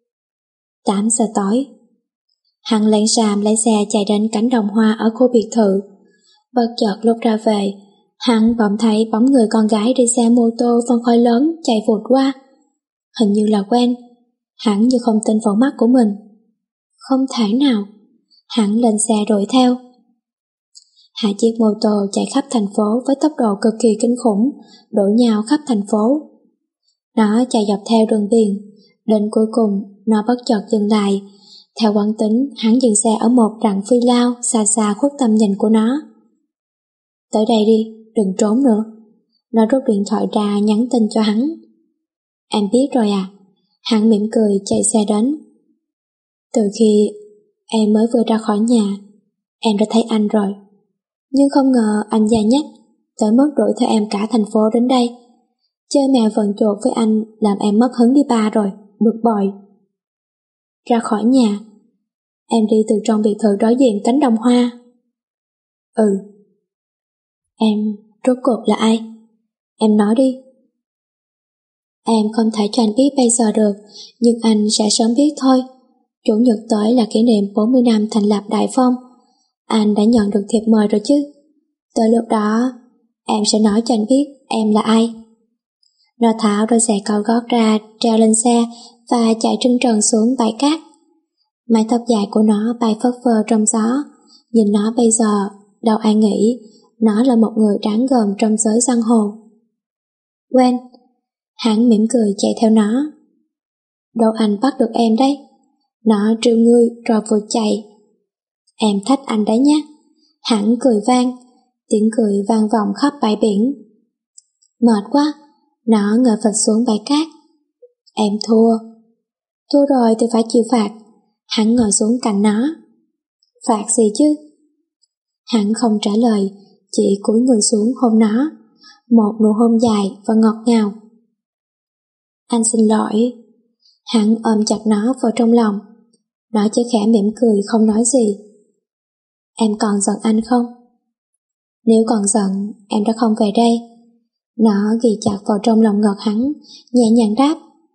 Tám giờ tối. Hắn lén Sam lấy xe chạy đến cánh đồng hoa ở khu biệt thự. Bất chợt lúc ra về, hắn bỗng thấy bóng người con gái đi xe mô tô phân khối lớn chạy vụt qua. Hình như là quen. Hắn như không tin vào mắt của mình. Không thể nào. Hắn lên xe đuổi theo. Hai chiếc mô tô chạy khắp thành phố với tốc độ cực kỳ kinh khủng, đổ nhau khắp thành phố. Nó chạy dọc theo đường biển, đến cuối cùng nó bất chợt dừng lại. Theo quán tính, hắn dừng xe ở một rặng phi lao xa xa khuất tầm nhìn của nó. Tới đây đi, đừng trốn nữa. Nó rút điện thoại ra nhắn tin cho hắn. Em biết rồi à? Hắn mỉm cười chạy xe đến. Từ khi em mới vừa ra khỏi nhà, em đã thấy anh rồi. Nhưng không ngờ anh già nhắc tới mức đuổi theo em cả thành phố đến đây. Chơi mèo vần chuột với anh làm em mất hứng đi ba rồi, bực bội. Ra khỏi nhà, em đi từ trong biệt thự đối diện cánh đồng hoa. Ừ. Em rốt cuộc là ai? Em nói đi. Em không thể cho anh biết bây giờ được, nhưng anh sẽ sớm biết thôi. Chủ nhật tới là kỷ niệm bốn mươi năm thành lập Đại Phong. Anh đã nhận được thiệp mời rồi chứ. Tới lúc đó, em sẽ nói cho anh biết em là ai. Nó tháo đôi giày cao gót ra, treo lên xe và chạy trưng trần xuống bãi cát. Mái tóc dài của nó bay phất phơ trong gió. Nhìn nó bây giờ, đâu ai nghĩ nó là một người đáng gờm trong giới giang hồ. Quen. Hắn mỉm cười chạy theo nó. Đâu anh bắt được em đấy. Nó trêu ngươi rồi vụt chạy. Em thách anh đấy nhé. Hắn cười vang. Tiếng cười vang vọng khắp bãi biển. Mệt quá. Nó ngồi phịch xuống bãi cát. Em thua. Thua rồi thì phải chịu phạt. Hắn ngồi xuống cạnh nó. Phạt gì chứ? Hắn không trả lời, chỉ cúi người xuống hôn nó. Một nụ hôn dài và ngọt ngào. Anh xin lỗi. Hắn ôm chặt nó vào trong lòng. Nó chỉ khẽ mỉm cười không nói gì. Em còn giận anh không? Nếu còn giận, em đã không về đây. Nó ghi chặt vào trong lòng ngực hắn, nhẹ nhàng đáp.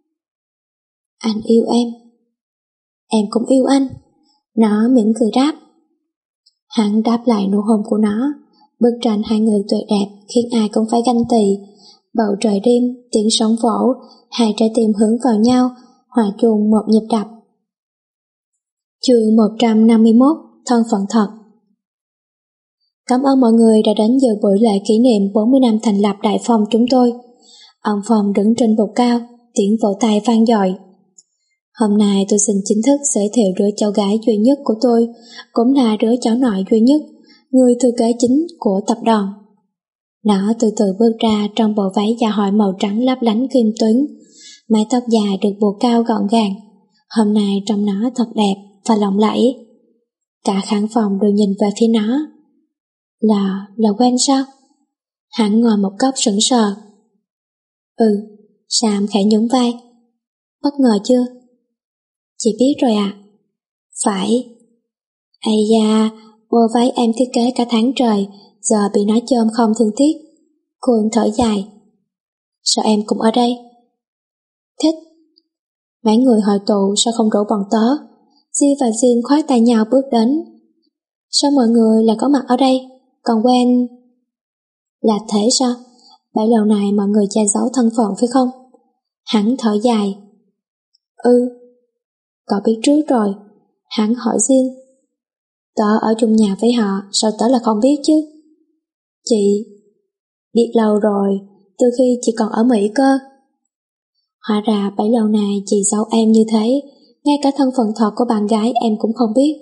Anh yêu em. Em cũng yêu anh. Nó mỉm cười đáp. Hắn đáp lại nụ hôn của nó. Bức tranh hai người tuyệt đẹp khiến ai cũng phải ganh tị. Bầu trời đêm, tiếng sóng vỗ, hai trái tim hướng vào nhau, hòa chung một nhịp đập. Chương một trăm năm mươi mốt, thân phận thật. Cảm ơn mọi người đã đến dự buổi lễ kỷ niệm bốn mươi năm thành lập Đại Phong chúng tôi. Ông Phong đứng trên bục cao, tiếng vỗ tay vang dội. Hôm nay tôi xin chính thức giới thiệu đứa cháu gái duy nhất của tôi, cũng là đứa cháu nội duy nhất, người thừa kế chính của tập đoàn. Nó từ từ bước ra trong bộ váy dạ hội màu trắng lấp lánh kim tuyến, mái tóc dài được buộc cao gọn gàng. Hôm nay trông nó thật đẹp và lộng lẫy. Cả khán phòng đều nhìn về phía nó. Là, là quen sao? Hắn ngồi một góc sững sờ. Ừ, Sam khẽ nhún vai. Bất ngờ chưa? Chị biết rồi à? Phải. Ây da, bộ váy em thiết kế cả tháng trời, giờ bị nó chôm không thương tiếc. Khương thở dài. Sao em cũng ở đây? Thích. Mấy người hội tụ sao không rủ bọn tớ? Di và Jin khoác tay nhau bước đến. Sao mọi người lại có mặt ở đây? Còn quen... Là thế sao? Bấy lâu nay mọi người che giấu thân phận phải không? Hắn thở dài. Ừ. Cậu biết trước rồi. Hắn hỏi Jin. Tớ ở chung nhà với họ, sao tớ là không biết chứ? Chị... Biết lâu rồi, từ khi chị còn ở Mỹ cơ. Hóa ra bấy lâu nay chị giấu em như thế, ngay cả thân phận thật của bạn gái em cũng không biết.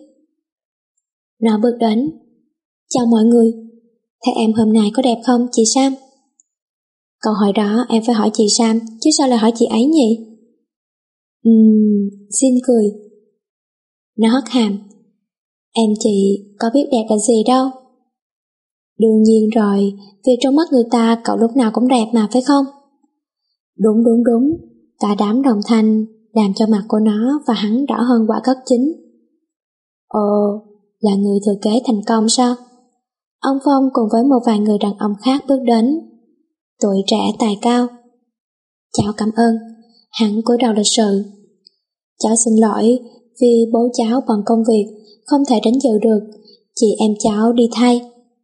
Nó bước đến. Chào mọi người. Thấy em hôm nay có đẹp không, chị Sam? Câu hỏi đó em phải hỏi chị Sam, chứ sao lại hỏi chị ấy nhỉ? Ừm, xin cười. Nó hất hàm. Em chị có biết đẹp là gì đâu. Đương nhiên rồi, vì trong mắt người ta cậu lúc nào cũng đẹp mà phải không? Đúng đúng đúng, cả đám đồng thanh làm cho mặt của nó và hắn đỏ hơn quả cất chín. Ồ, là người thừa kế thành công sao? Ông Phong cùng với một vài người đàn ông khác bước đến. Tuổi trẻ tài cao. Cháu cảm ơn. Hắn cúi đầu lịch sự. Cháu xin lỗi vì bố cháu bận công việc không thể đến dự được, chị em cháu đi thay.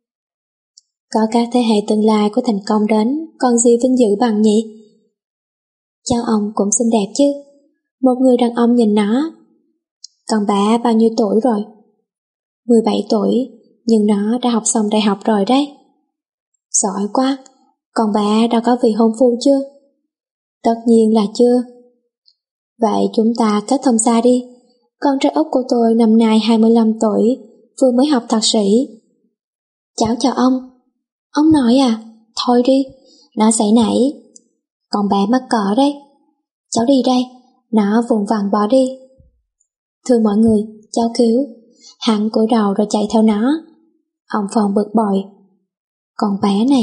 Có các thế hệ tương lai của thành công đến, còn gì vinh dự bằng nhỉ? Cháu ông cũng xinh đẹp chứ. Một người đàn ông nhìn nó. Con bé bao nhiêu tuổi rồi? mười bảy tuổi, nhưng nó đã học xong đại học rồi đấy. Giỏi quá, con bé đã có vị hôn phu chưa? Tất nhiên là chưa. Vậy chúng ta kết thông xa đi. Con trai út của tôi năm nay hai mươi lăm tuổi, vừa mới học thạc sĩ. Cháu chào ông. Ông nói à? Thôi đi, nó xảy nảy. Con bé mắc cỡ đấy. Cháu đi đây. Nó vùng vằng bỏ đi. Thưa mọi người, cháu cứu. Hắn cúi đầu rồi chạy theo nó. Ông Phong bực bội. Con bé này.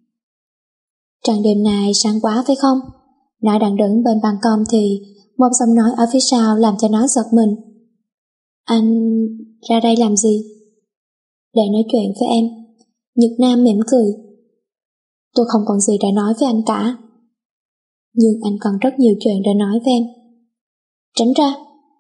Trăng đêm nay sáng quá phải không? Nó đang đứng bên ban công thì một giọng nói ở phía sau làm cho nó giật mình. Anh ra đây làm gì? Để nói chuyện với em. Nhật Nam mỉm cười. Tôi không còn gì để nói với anh cả. Nhưng anh còn rất nhiều chuyện để nói với em. Tránh ra.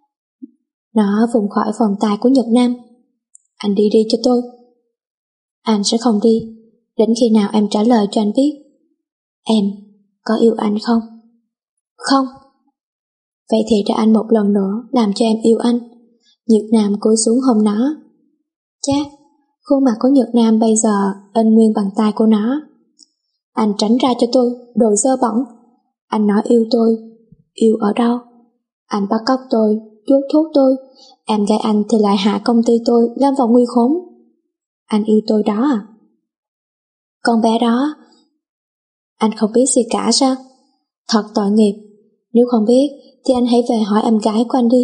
Nó vùng khỏi vòng tay của Nhật Nam. Anh đi đi cho tôi. Anh sẽ không đi đến khi nào em trả lời cho anh biết. Em có yêu anh không? Không. Vậy thì cho anh một lần nữa làm cho em yêu anh. Nhật Nam cúi xuống hôn nó. Chát, khuôn mặt của Nhật Nam bây giờ in nguyên bàn tay của nó. Anh tránh ra cho tôi, đồ dơ bẩn. Anh nói yêu tôi. Yêu ở đâu? Anh bắt cóc tôi, chuốt thuốc tôi. Em gái anh thì lại hạ công ty tôi lâm vào nguy khốn. Anh yêu tôi đó à? Con bé đó. Anh không biết gì cả sao? Thật tội nghiệp. Nếu không biết thì anh hãy về hỏi em gái của anh đi.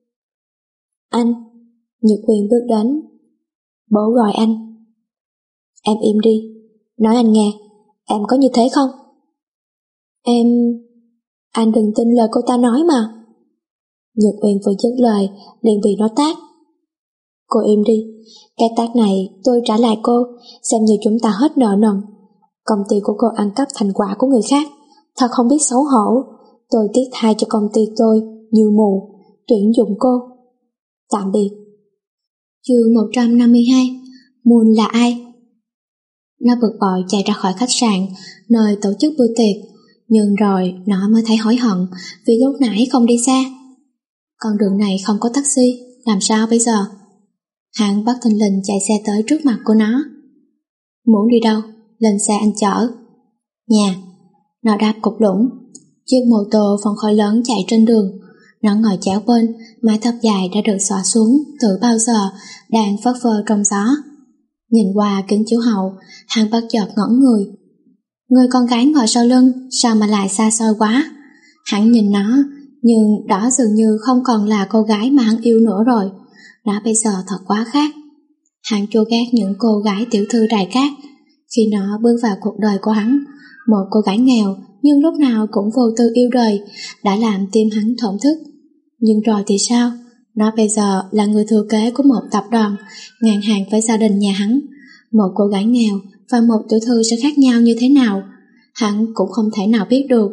Anh. Nhật Quyền bước đến. Bố gọi anh. Em im đi. Nói anh nghe. Em có như thế không? Em... Anh đừng tin lời cô ta nói mà. Nhật Uyên vừa dứt lời liền bị nó tát. Cô im đi. Cái tát này tôi trả lại cô, xem như chúng ta hết nợ nần. Công ty của cô ăn cắp thành quả của người khác, thật không biết xấu hổ. Tôi tiếc thay cho công ty tôi như mù, tuyển dụng cô. Tạm biệt. Chương một trăm năm mươi hai. Moon là ai? Nó bực bội chạy ra khỏi khách sạn nơi tổ chức bữa tiệc, nhưng rồi nó mới thấy hối hận vì lúc nãy không đi xa. Con đường này không có taxi, làm sao bây giờ? Hắn bất thình lình chạy xe tới trước mặt của nó. Muốn đi đâu? Lên xe anh chở. Nhà. Nó đáp cục lũng. Chiếc mô tô phân khối lớn chạy trên đường. Nó ngồi chéo bên, mái tóc dài đã được xõa xuống từ bao giờ, đang phất phơ trong gió. Nhìn qua kính chiếu hậu, hắn bất chợt ngẩn người. Người con gái ngồi sau lưng sao mà lại xa xôi quá. Hắn nhìn nó, nhưng đó dường như không còn là cô gái mà hắn yêu nữa rồi. Nó bây giờ thật quá khác. Hắn chua ghét những cô gái tiểu thư đài cát. Khi nó bước vào cuộc đời của hắn, một cô gái nghèo nhưng lúc nào cũng vô tư yêu đời đã làm tim hắn thổn thức. Nhưng rồi thì sao? Nó bây giờ là người thừa kế của một tập đoàn ngang hàng với gia đình nhà hắn. Một cô gái nghèo và một tiểu thư sẽ khác nhau như thế nào, hắn cũng không thể nào biết được.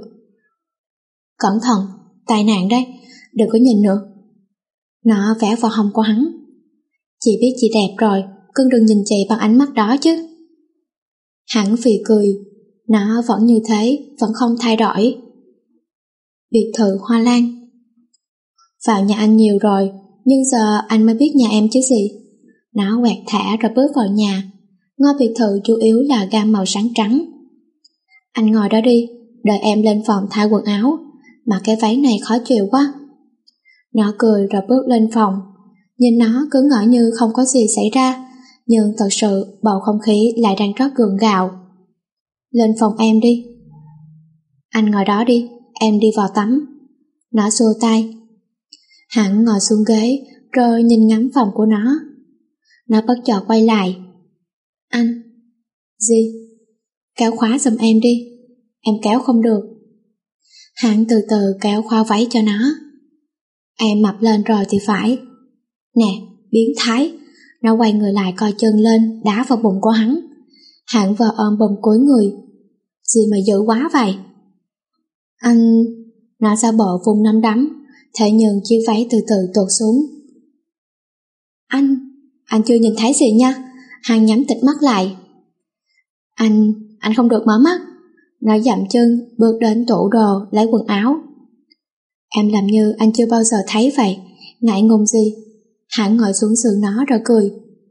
Cẩn thận, tai nạn đấy, đừng có nhìn nữa. Nó vẽ vào hông của hắn. Chị biết chị đẹp rồi, cưng đừng nhìn chị bằng ánh mắt đó chứ. Hắn phì cười. Nó vẫn như thế, vẫn không thay đổi. Biệt thự Hoa Lan. Vào nhà anh nhiều rồi, nhưng giờ anh mới biết nhà em chứ gì. Nó quẹt thả rồi bước vào nhà. Ngôi biệt thự chủ yếu là gam màu sáng trắng. Anh ngồi đó đi, đợi em lên phòng thay quần áo. Mà cái váy này khó chịu quá. Nó cười rồi bước lên phòng. Nhìn nó cứ ngỡ như không có gì xảy ra, nhưng thật sự bầu không khí lại đang rất gượng gạo. Lên phòng em đi. Anh ngồi đó đi, em đi vào tắm. Nó xua tay. Hắn ngồi xuống ghế rồi nhìn ngắm phòng của nó. Nó bất chợt quay lại. Anh. Gì? Kéo khóa giùm em đi. Em kéo không được. Hắn từ từ kéo khóa váy cho nó. Em mập lên rồi thì phải. Nè, biến thái. Nó quay người lại coi chân lên, đá vào bụng của hắn. Hắn vờ ôm bụng cúi người. Gì mà dữ quá vậy? Anh... Nó giả bộ vùng nắm đấm, thế nhưng chiếc váy từ từ tuột xuống. Anh... Anh chưa nhìn thấy gì nha. Hắn nhắm tịt mắt lại. Anh... Anh không được mở mắt. Nó dậm chân, bước đến tủ đồ, lấy quần áo. Em làm như anh chưa bao giờ thấy vậy. Ngại ngùng gì? Hắn ngồi xuống giường nó rồi cười.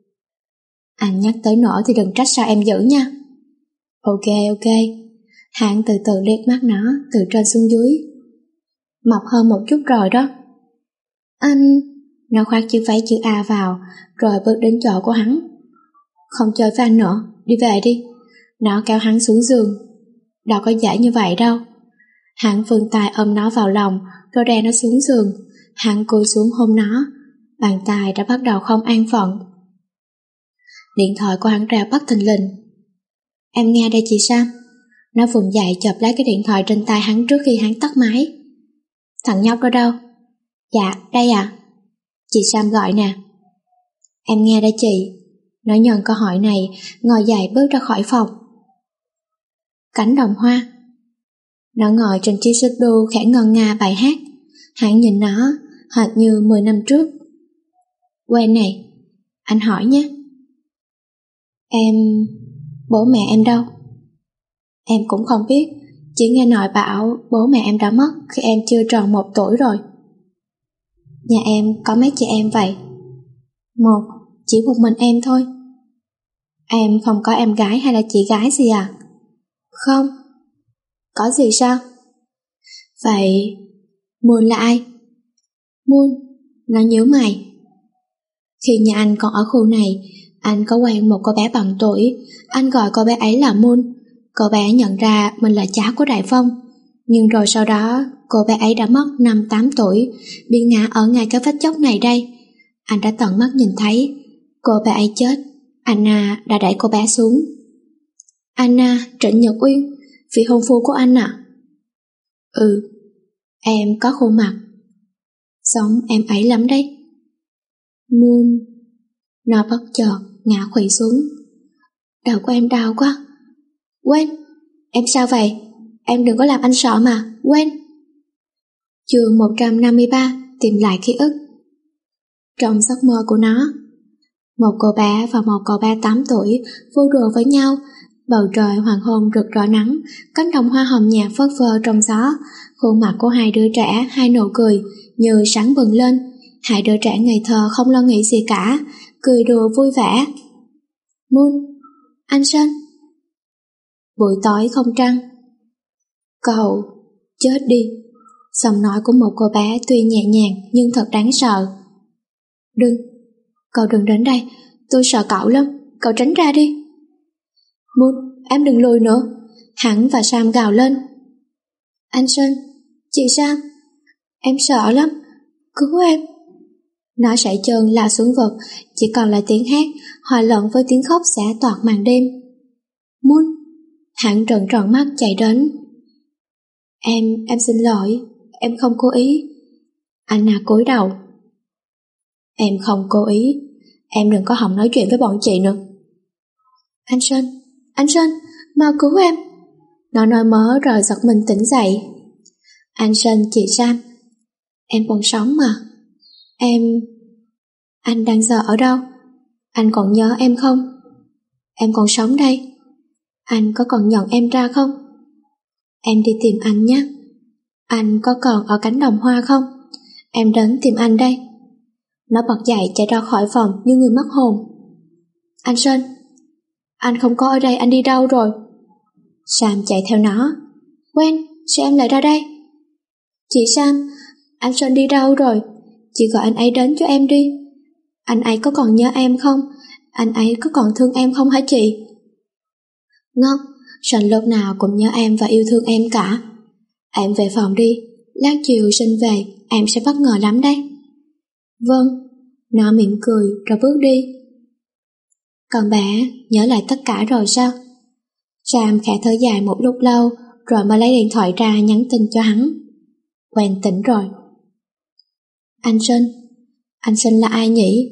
Anh nhắc tới nỗi thì đừng trách sao em dữ nha. Ok ok. Hắn từ từ liếc mắt nó từ trên xuống dưới. Mập hơn một chút rồi đó. Anh... Nó khoác chiếc váy chữ A vào rồi bước đến chỗ của hắn. Không chơi với anh nữa, đi về đi. Nó kéo hắn xuống giường. Đâu có dễ như vậy đâu. Hắn vươn tay ôm nó vào lòng rồi đè nó xuống giường. Hắn cúi xuống hôn nó. Bàn tay đã bắt đầu không an phận. Điện thoại của hắn reo bất thình lình. Em nghe đây chị Sam. Nó vùng dậy chộp lấy cái điện thoại trên tay hắn trước khi hắn tắt máy. Thằng nhóc đó đâu? Dạ, đây à. Chị Sam gọi nè. Em nghe đây chị. Nó nhận câu hỏi này, ngồi dậy bước ra khỏi phòng. Cánh đồng hoa. Nó ngồi trên chiếc xích đu khẽ ngân nga bài hát. Hắn nhìn nó, hệt như mười năm trước. Quen này, anh hỏi nhé. Em... Bố mẹ em đâu? Em cũng không biết, chỉ nghe nội bảo bố mẹ em đã mất khi em chưa tròn một tuổi rồi. Nhà em có mấy chị em vậy? Một, chỉ một mình em thôi. Em không có em gái hay là chị gái gì à? Không. Có gì sao? Vậy Moon là ai? Moon, nó nhíu mày. Khi nhà anh còn ở khu này, anh có quen một cô bé bằng tuổi. Anh gọi cô bé ấy là Moon. Cô bé nhận ra mình là cháu của Đại Phong. Nhưng rồi sau đó cô bé ấy đã mất năm tám tuổi, bị ngã ở ngay cái vách dốc này đây. Anh đã tận mắt nhìn thấy. Cô bé ấy chết, Anna đã đẩy cô bé xuống. Anna, Trịnh Nhật Uyên, vị hôn phu của anh à? Ừ, em có khuôn mặt giống em ấy lắm đấy. Moon. Nó bất chợt ngã khuỵu xuống. Đầu của em đau quá. Quên, em sao vậy? Em đừng có làm anh sợ mà, quên. Chương một trăm năm mươi ba, tìm lại ký ức. Trong giấc mơ của nó, một cô bé và một cậu bé tám tuổi vui đùa với nhau. Bầu trời hoàng hôn rực rỡ nắng, cánh đồng hoa hồng nhạt phất phơ trong gió. Khuôn mặt của hai đứa trẻ, hai nụ cười như sáng bừng lên. Hai đứa trẻ ngây thơ không lo nghĩ gì cả, cười đùa vui vẻ. Moon, anh Sơn. Buổi tối không trăng. Cậu, chết đi. Giọng nói của một cô bé tuy nhẹ nhàng nhưng thật đáng sợ. Đừng, cậu đừng đến đây, tôi sợ cậu lắm, cậu tránh ra đi. Moon, em đừng lùi nữa. Hắn và Sam gào lên. Anh Sơn, chị Sam, em sợ lắm, cứu em. Nó sải chân lao xuống vực, chỉ còn lại tiếng hét hòa lẫn với tiếng khóc xẻ toạc màn đêm. Moon. Hắn trợn tròn mắt chạy đến. Em, em xin lỗi, em không cố ý. Anna cúi đầu. Em không cố ý, em đừng có hòng nói chuyện với bọn chị nữa. Anh Sơn, anh Sơn, mau cứu em. Nó nói mớ rồi giật mình tỉnh dậy. Anh Sơn, chị Sam, em còn sống mà. Em... Anh đang giờ ở đâu? Anh còn nhớ em không? Em còn sống đây. Anh có còn nhận em ra không? Em đi tìm anh nhé. Anh có còn ở cánh đồng hoa không? Em đến tìm anh đây. Nó bật dậy chạy ra khỏi phòng như người mất hồn. Anh Sơn, anh không có ở đây, anh đi đâu rồi? Sam chạy theo nó. Quen, sao em lại ra đây? Chị Sam, anh Sơn đi đâu rồi? Chị gọi anh ấy đến cho em đi. Anh ấy có còn nhớ em không? Anh ấy có còn thương em không hả chị? Ngốc, Sơn lúc nào cũng nhớ em và yêu thương em cả. Em về phòng đi, lát chiều sinh về em sẽ bất ngờ lắm đấy. Vâng, nó mỉm cười rồi bước đi. Còn bé nhớ lại tất cả rồi sao? Sam khẽ thở dài một lúc lâu rồi mới lấy điện thoại ra nhắn tin cho hắn. Quen tỉnh rồi. Anh Sinh, anh Sinh là ai nhỉ?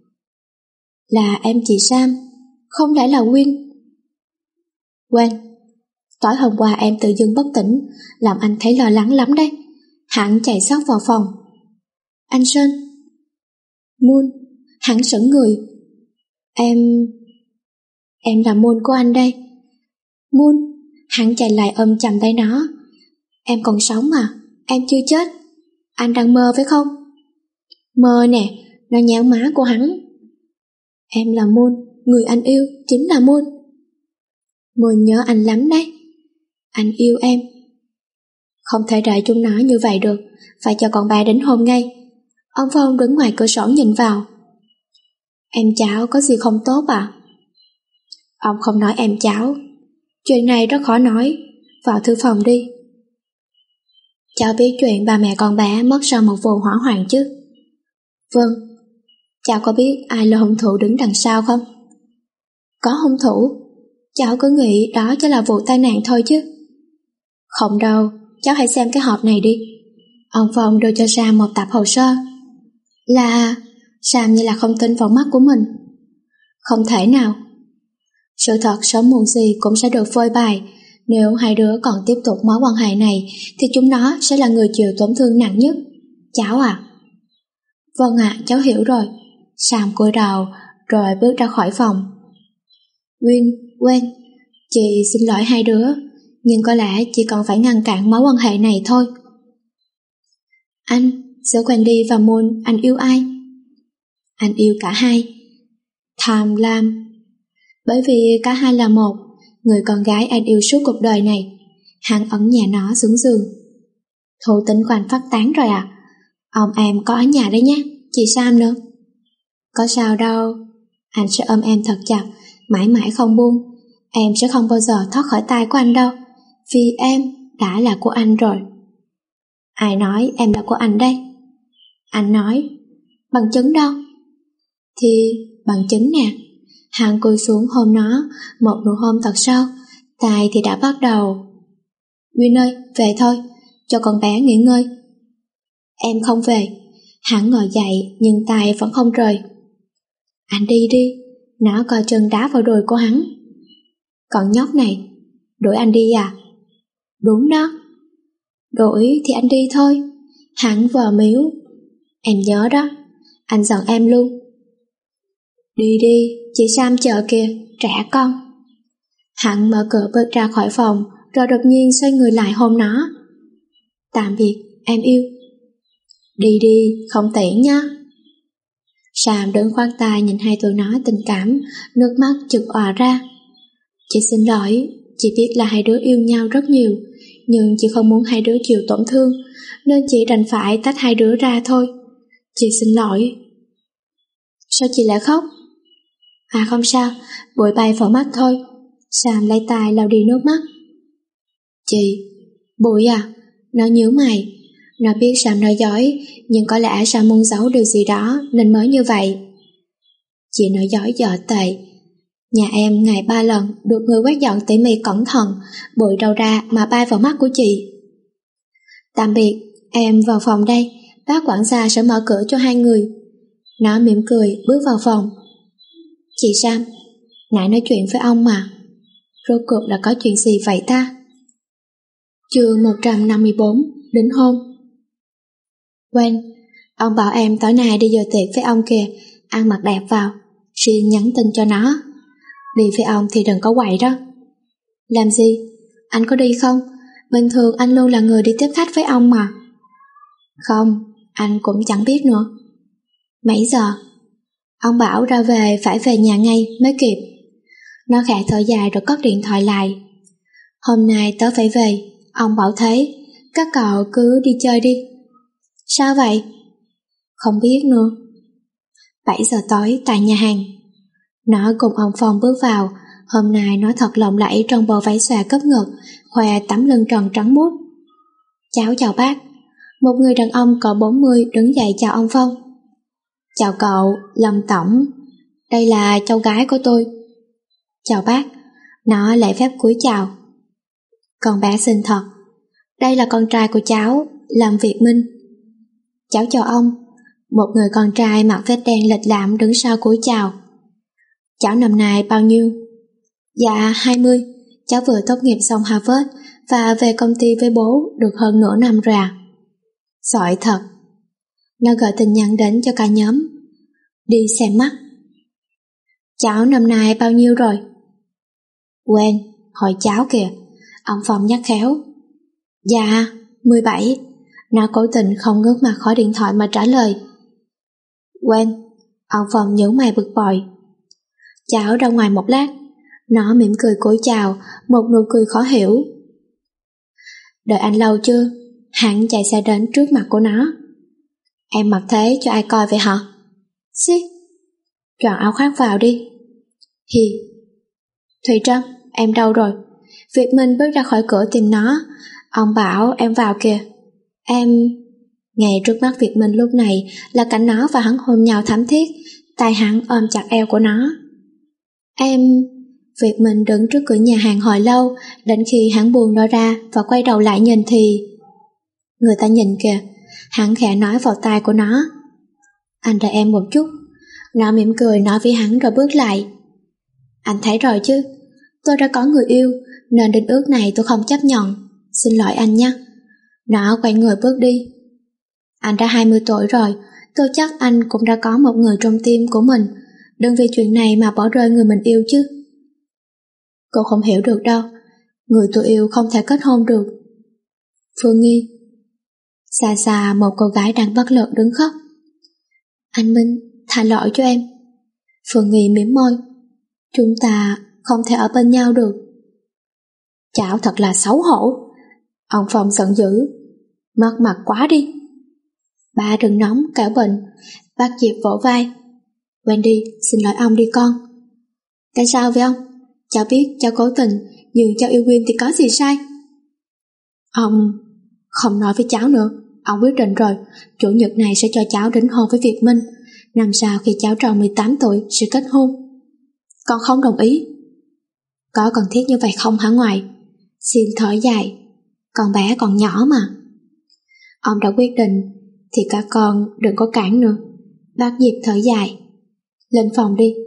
Là em chị Sam, không lẽ là Quyên? Quen, tối hôm qua em tự dưng bất tỉnh, làm anh thấy lo lắng lắm đấy. Hắn chạy xóc vào phòng. Anh Sinh. Moon, hắn sững người. Em... Em là Moon của anh đây. Moon, hắn chạy lại ôm chầm tay nó. Em còn sống à? Em chưa chết. Anh đang mơ phải không? Mơ nè, nó nhéo má của hắn. Em là Moon, người anh yêu chính là Moon. Moon nhớ anh lắm đấy. Anh yêu em. Không thể đợi chúng nó như vậy được, phải cho con bé đến hôn ngay. Ông Phong đứng ngoài cửa sổ nhìn vào. Em cháu có gì không tốt à? Ông không nói em cháu. Chuyện này rất khó nói. Vào thư phòng đi. Cháu biết chuyện ba mẹ con bé mất sau một vụ hỏa hoạn chứ? Vâng. Cháu có biết ai là hung thủ đứng đằng sau không? Có hung thủ. Cháu cứ nghĩ đó chỉ là vụ tai nạn thôi chứ. Không đâu, cháu hãy xem cái hộp này đi. Ông Phong đưa cho Sam một tập hồ sơ. Là... Sam như là không tin vào mắt của mình. Không thể nào. Sự thật sớm muộn gì cũng sẽ được phơi bày. Nếu hai đứa còn tiếp tục mối quan hệ này thì chúng nó sẽ là người chịu tổn thương nặng nhất. Cháu à? Vâng ạ, cháu hiểu rồi. Sam cúi đầu rồi bước ra khỏi phòng. Quyên, Quen, chị xin lỗi hai đứa, nhưng có lẽ chị còn phải ngăn cản mối quan hệ này thôi. Anh, giữa Wendy và Moon, anh yêu ai? Anh yêu cả hai. Tham lam. Bởi vì cả hai là một, người con gái anh yêu suốt cuộc đời này. Hắn ấn nhà nó xuống giường. Thụ tính của anh phát tán rồi à? Ông em có ở nhà đấy nhé, chị Sam nữa. Có sao đâu, anh sẽ ôm em thật chặt, mãi mãi không buông. Em sẽ không bao giờ thoát khỏi tay của anh đâu, vì em đã là của anh rồi. Ai nói em là của anh đây? Anh nói. Bằng chứng đâu? Thì bằng chứng nè. Hắn cúi xuống hôn nó một nụ hôn thật sâu, tay thì đã bắt đầu. Quyên ơi, về thôi, cho con bé nghỉ ngơi. Em không về. Hắn ngồi dậy nhưng tay vẫn không rời. Anh đi đi. Nó coi chân đá vào đùi của hắn. Còn nhóc này, đuổi anh đi à? Đúng đó. Đuổi thì anh đi thôi. Hắn vờ miếu. Em nhớ đó, anh giận em luôn. Đi đi, chị Sam chờ kìa, trẻ con. Hắn mở cửa bước ra khỏi phòng, rồi đột nhiên xoay người lại hôn nó. Tạm biệt, em yêu. Đi đi, không tiễn nhá. Sam đứng khoác tay nhìn hai tụi nó tình cảm, nước mắt chực òa ra. Chị xin lỗi, chị biết là hai đứa yêu nhau rất nhiều, nhưng chị không muốn hai đứa chịu tổn thương, nên chị đành phải tách hai đứa ra thôi. Chị xin lỗi. Sao chị lại khóc? À không sao, bụi bay vào mắt thôi. Sam lấy tay lau đi nước mắt. Chị, bụi à? Nó nhíu mày. Nó biết Sam nói dối, nhưng có lẽ Sam muốn giấu điều gì đó nên mới như vậy. Chị nói dối dở tệ. Nhà em ngày ba lần được người quét dọn tỉ mỉ cẩn thận, bụi đâu ra mà bay vào mắt của chị. Tạm biệt, em vào phòng đây, bác quản gia sẽ mở cửa cho hai người. Nó mỉm cười bước vào phòng. Chị Sam, nãy nói chuyện với ông mà. Rốt cuộc là có chuyện gì vậy ta? Chương một trăm năm mươi bốn, đính hôn. Quen, ông bảo em tối nay đi dự tiệc với ông kìa, ăn mặc đẹp vào. Riêng nhắn tin cho nó. Đi với ông thì đừng có quậy đó. Làm gì? Anh có đi không? Bình thường anh luôn là người đi tiếp khách với ông mà. Không, anh cũng chẳng biết nữa. Mấy giờ? Ông bảo ra về phải về nhà ngay mới kịp. Nó khẽ thở dài rồi cất điện thoại lại. Hôm nay tớ phải về, ông bảo thế. Các cậu cứ đi chơi đi. Sao vậy? Không biết nữa. Bảy giờ tối tại nhà hàng. Nó cùng ông Phong bước vào. Hôm nay nó thật lộng lẫy trong bộ váy xòe cấp ngực, khoe tấm lưng tròn trắng muốt. Cháu chào bác. Một người đàn ông cỡ bốn mươi đứng dậy chào ông Phong. Chào cậu, Lâm Tổng, đây là cháu gái của tôi. Chào bác, nó lễ phép cúi chào. Con bé xinh thật, đây là con trai của cháu, Lâm Việt Minh. Cháu chào ông. Một người con trai mặc vest đen lịch lãm đứng sau cúi chào. Cháu năm nay bao nhiêu? Dạ hai mươi, cháu vừa tốt nghiệp xong Harvard và về công ty với bố được hơn nửa năm rồi à. Giỏi thật. Nó gửi tin nhắn đến cho cả nhóm. Đi xem mắt. Cháu năm nay bao nhiêu rồi? Quên, hỏi cháu kìa. Ông Phong nhắc khéo. Dạ, mười bảy. Nó cố tình không ngước mặt khỏi điện thoại mà trả lời. Quên. Ông Phong nhíu mày bực bội. Cháu ra ngoài một lát. Nó mỉm cười cúi chào, một nụ cười khó hiểu. Đợi anh lâu chưa? Hắn chạy xe đến trước mặt của nó. Em mặc thế cho ai coi vậy hả? Xí. Choàng áo khoác vào đi. Hì. Thùy Trân, em đâu rồi? Việt Minh bước ra khỏi cửa tìm nó. Ông bảo em vào kìa. Em... Ngay trước mắt Việt Minh lúc này là cảnh nó và hắn hôn nhau thắm thiết, tay hắn ôm chặt eo của nó. Em... Việt Minh đứng trước cửa nhà hàng hồi lâu, đến khi hắn buông nó ra và quay đầu lại nhìn thì... Người ta nhìn kìa, hắn khẽ nói vào tai của nó. Anh đợi em một chút. Nó mỉm cười nói với hắn rồi bước lại. Anh thấy rồi chứ, tôi đã có người yêu, nên đính ước này tôi không chấp nhận. Xin lỗi anh nhé. Nó quay người bước đi. Anh đã hai mươi tuổi rồi, tôi chắc anh cũng đã có một người trong tim của mình. Đừng vì chuyện này mà bỏ rơi người mình yêu chứ. Cô không hiểu được đâu, người tôi yêu không thể kết hôn được. Phương Nghi. Xa xa một cô gái đang bất lực đứng khóc. Anh Minh, tha lỗi cho em. Phương Nghi mím môi. Chúng ta không thể ở bên nhau được. Cháu thật là xấu hổ. Ông Phong giận dữ. Mất mặt quá đi. Ba đừng nóng, cảo bệnh. Bác Diệp vỗ vai. Wendy, xin lỗi ông đi con. Tại sao vậy ông? Cháu biết cháu cố tình, nhưng cháu yêu Win thì có gì sai? Ông không nói với cháu nữa. Ông quyết định rồi, chủ nhật này sẽ cho cháu đính hôn với Việt Minh. Năm sau khi cháu tròn mười tám tuổi sẽ kết hôn. Con không đồng ý. Có cần thiết như vậy không hả ngoại? Xin thở dài. Con bé còn nhỏ mà. Ông đã quyết định thì các con đừng có cản nữa. Bác Diệp thở dài. Lên phòng đi.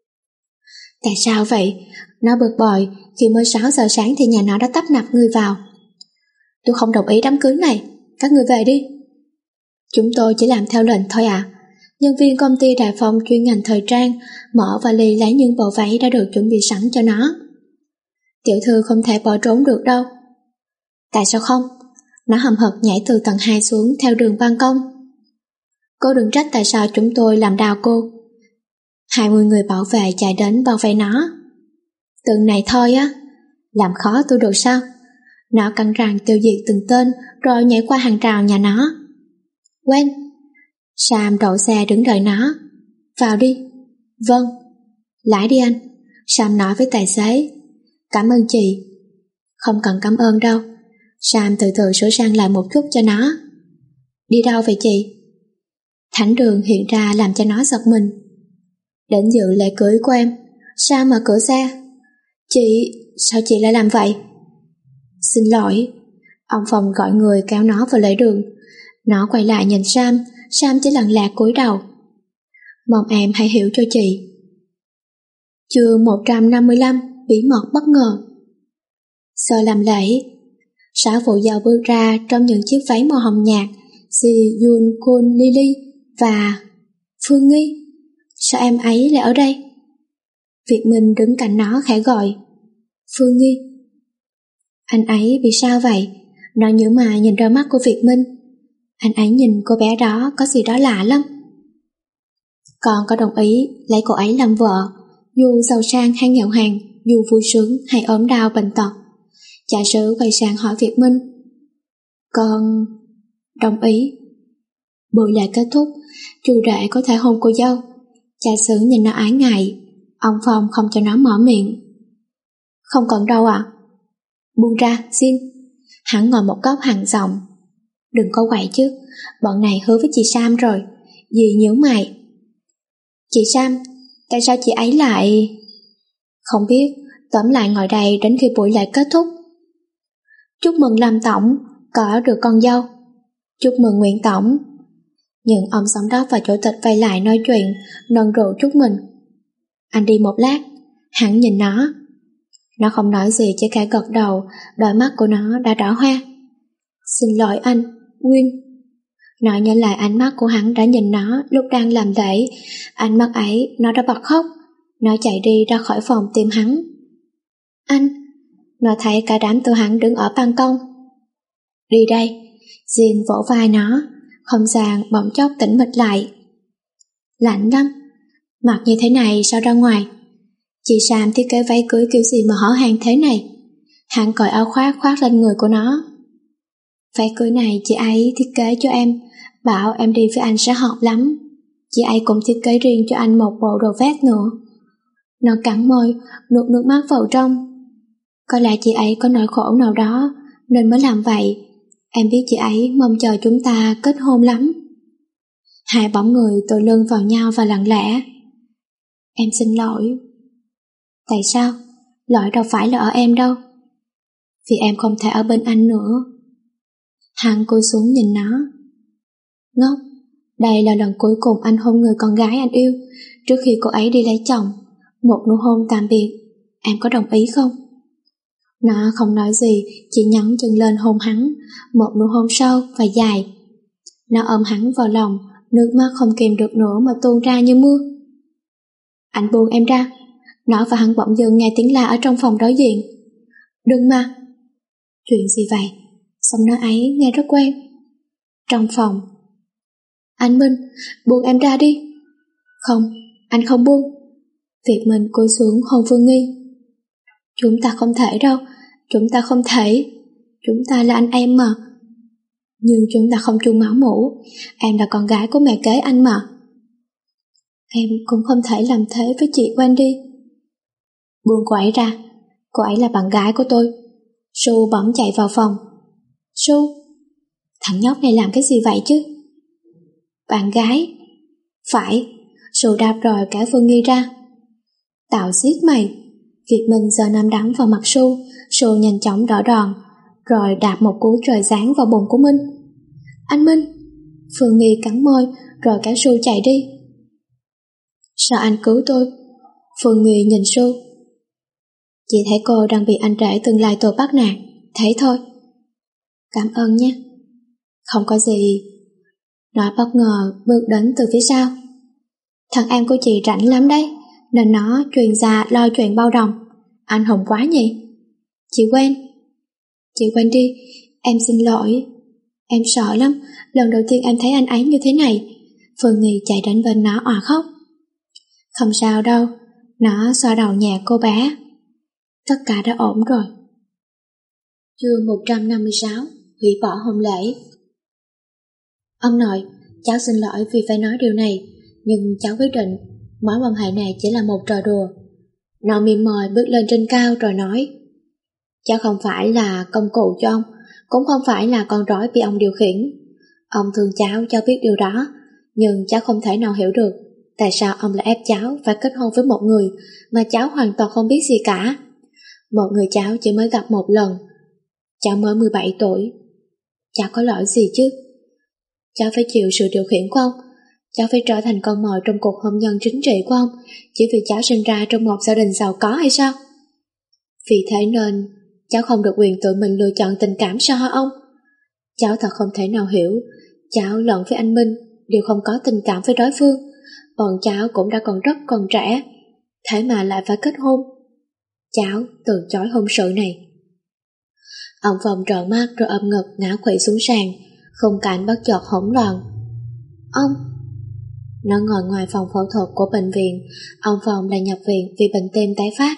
Tại sao vậy? Nó bực bội khi mới sáu giờ sáng thì nhà nó đã tấp nập người vào. Tôi không đồng ý đám cưới này. Các người về đi. Chúng tôi chỉ làm theo lệnh thôi ạ. À. Nhân viên công ty Đại Phong chuyên ngành thời trang mở vali lấy những bộ váy đã được chuẩn bị sẵn cho nó. Tiểu thư không thể bỏ trốn được đâu. Tại sao không? Nó hậm hực nhảy từ tầng hai xuống theo đường ban công. Cô đừng trách tại sao chúng tôi làm đau cô. Hai mươi người bảo vệ chạy đến bao vây nó. Từng này thôi á, làm khó tôi được sao? Nó căng răng tiêu diệt từng tên rồi nhảy qua hàng rào nhà nó. Quen. Sam đậu xe đứng đợi nó. Vào đi. Vâng. Lái đi anh. Sam nói với tài xế. Cảm ơn chị. Không cần cảm ơn đâu. Sam từ từ sửa sang lại một chút cho nó. Đi đâu vậy chị? Thánh đường hiện ra làm cho nó giật mình. Đến dự lễ cưới của em. Sam mở cửa xe. Chị, sao chị lại làm vậy? Xin lỗi. Ông Phong gọi người kéo nó vào lễ đường. Nó quay lại nhìn Sam. Sam chỉ lặng lẽ cúi đầu. Mong em hãy hiểu cho chị. Chương một trăm năm mươi lăm. Bí mật bất ngờ. Giờ làm lễ. Sáu phụ dâu bước ra trong những chiếc váy màu hồng nhạt. Ji Yun Kun Lily và Phương Nghi. Sao em ấy lại ở đây? Việt Minh đứng cạnh nó khẽ gọi. Phương Nghi. Anh ấy bị sao vậy? Nó nhíu mày nhìn đôi mắt của Việt Minh. Anh ấy nhìn cô bé đó có gì đó lạ lắm. Con có đồng ý lấy cô ấy làm vợ, dù giàu sang hay nghèo hèn, dù vui sướng hay ốm đau bệnh tật. Cha xứ quay sang hỏi Việt Minh. Con đồng ý. Buổi lễ kết thúc, chú rể có thể hôn cô dâu. Cha xứ nhìn nó ái ngại. Ông Phong không cho nó mở miệng. Không còn đâu ạ. À? Buông ra, xin. Hắn ngồi một góc hàng rộng. Đừng có quậy chứ, bọn này hứa với chị Sam rồi. Dì nhíu mày. Chị Sam, tại sao chị ấy lại... Không biết, tóm lại ngồi đây đến khi buổi lễ kết thúc. Chúc mừng Lâm Tổng, có được con dâu. Chúc mừng Nguyễn Tổng. Nhưng ông giám đốc và chủ tịch vây lại nói chuyện, nâng rượu chúc mừng. Anh đi một lát, hắn nhìn nó. Nó không nói gì, chỉ cả gật đầu, đôi mắt của nó đã đỏ hoe. Xin lỗi anh, Nguyên. Nó nhớ lại ánh mắt của hắn đã nhìn nó lúc đang làm lễ. Ánh mắt ấy, nó đã bật khóc. Nó chạy đi ra khỏi phòng tìm hắn. Anh. Nó thấy cả đám tụi hắn đứng ở ban công. Đi đây. Jin vỗ vai nó. Không gian bỗng chốc tĩnh mịch lại. Lạnh lắm. Mặc như thế này sao ra ngoài? Chị Sam thiết kế váy cưới kiểu gì mà hở hang thế này? Hắn cởi áo khoác khoác lên người của nó. Váy cưới này chị ấy thiết kế cho em, bảo em đi với anh sẽ hợp lắm. Chị ấy cũng thiết kế riêng cho anh một bộ đồ vest nữa. Nó cắn môi, nuốt nước mắt vào trong. Có lẽ chị ấy có nỗi khổ nào đó nên mới làm vậy. Em biết chị ấy mong chờ chúng ta kết hôn lắm. Hai bóng người tựa lưng vào nhau và lặng lẽ. Em xin lỗi. Tại sao? Lỗi đâu phải là ở em đâu. Vì em không thể ở bên anh nữa. Hắn cúi xuống nhìn nó. Ngốc, đây là lần cuối cùng anh hôn người con gái anh yêu trước khi cô ấy đi lấy chồng. Một nụ hôn tạm biệt, em có đồng ý không? Nó không nói gì, chỉ nhấn chân lên hôn hắn, một nụ hôn sâu và dài. Nó ôm hắn vào lòng, nước mắt không kìm được nữa mà tuôn ra như mưa. Anh buông em ra. Nó và hắn bỗng dưng nghe tiếng la ở trong phòng đối diện. Đừng mà. Chuyện gì vậy? Giọng nói ấy nghe rất quen. Trong phòng. Anh Minh, buông em ra đi. Không, anh không buông. Việt Minh cúi xuống hôn Phương Nghi. Chúng ta không thể đâu, chúng ta không thể. Chúng ta là anh em mà. Nhưng chúng ta không chung máu mủ. Em là con gái của mẹ kế anh mà. Em cũng không thể làm thế với chị Wendy. Buông cô ấy ra. Cô ấy là bạn gái của tôi. Su bỗng chạy vào phòng. Su, thằng nhóc này làm cái gì vậy chứ? Bạn gái? Phải. Su đạp rồi cả Phương Nghi ra. Tao giết mày. Việt Minh giờ nắm đấm vào mặt Su. Su nhanh chóng đỡ đòn, rồi đạp một cú trời giáng vào bụng của Minh. Anh Minh. Phương Nghi cắn môi, rồi kéo Su chạy đi. Sao anh cứu tôi? Phương Nghi nhìn Su. Chị thấy cô đang bị anh rể tương lai tôi bắt nạt, thế thôi. Cảm ơn nhé. Không có gì. Nó bất ngờ bước đến từ phía sau. Thằng em của chị rảnh lắm đấy, nên nó truyền ra lo chuyện bao đồng. Anh hùng quá nhỉ? Chị quen. Chị quen đi, em xin lỗi. Em sợ lắm, lần đầu tiên em thấy anh ấy như thế này. Phương Nghi chạy đến bên nó òa khóc. Không sao đâu, nó xoa đầu nhẹ cô bé. Tất cả đã ổn rồi. Chương một trăm năm mươi sáu. Hủy bỏ hôn lễ. Ông nội, cháu xin lỗi vì phải nói điều này, nhưng cháu quyết định mối quan hệ này chỉ là một trò đùa. Nó mỉm mời bước lên trên cao rồi nói, cháu không phải là công cụ cho ông, cũng không phải là con rối bị ông điều khiển. Ông thương cháu, cháu biết điều đó, nhưng cháu không thể nào hiểu được tại sao ông lại ép cháu phải kết hôn với một người mà cháu hoàn toàn không biết gì cả. Một người cháu chỉ mới gặp một lần. Cháu mới mười bảy tuổi. Cháu có lỗi gì chứ? Cháu phải chịu sự điều khiển của ông. Cháu phải trở thành con mồi trong cuộc hôn nhân chính trị của ông chỉ vì cháu sinh ra trong một gia đình giàu có hay sao? Vì thế nên cháu không được quyền tự mình lựa chọn tình cảm sao hả ông? Cháu thật không thể nào hiểu. Cháu lẫn với anh Minh đều không có tình cảm với đối phương. Bọn cháu cũng đã còn rất còn trẻ, thế mà lại phải kết hôn. Cháu từ chối hôn sự này. Ông Phong trợn mắt rồi ôm ngực ngã khuỵu xuống sàn. Khung cảnh bất chợt hỗn loạn. Ông. Nó ngồi ngoài phòng phẫu thuật của bệnh viện. Ông Phong đã nhập viện vì bệnh tim tái phát.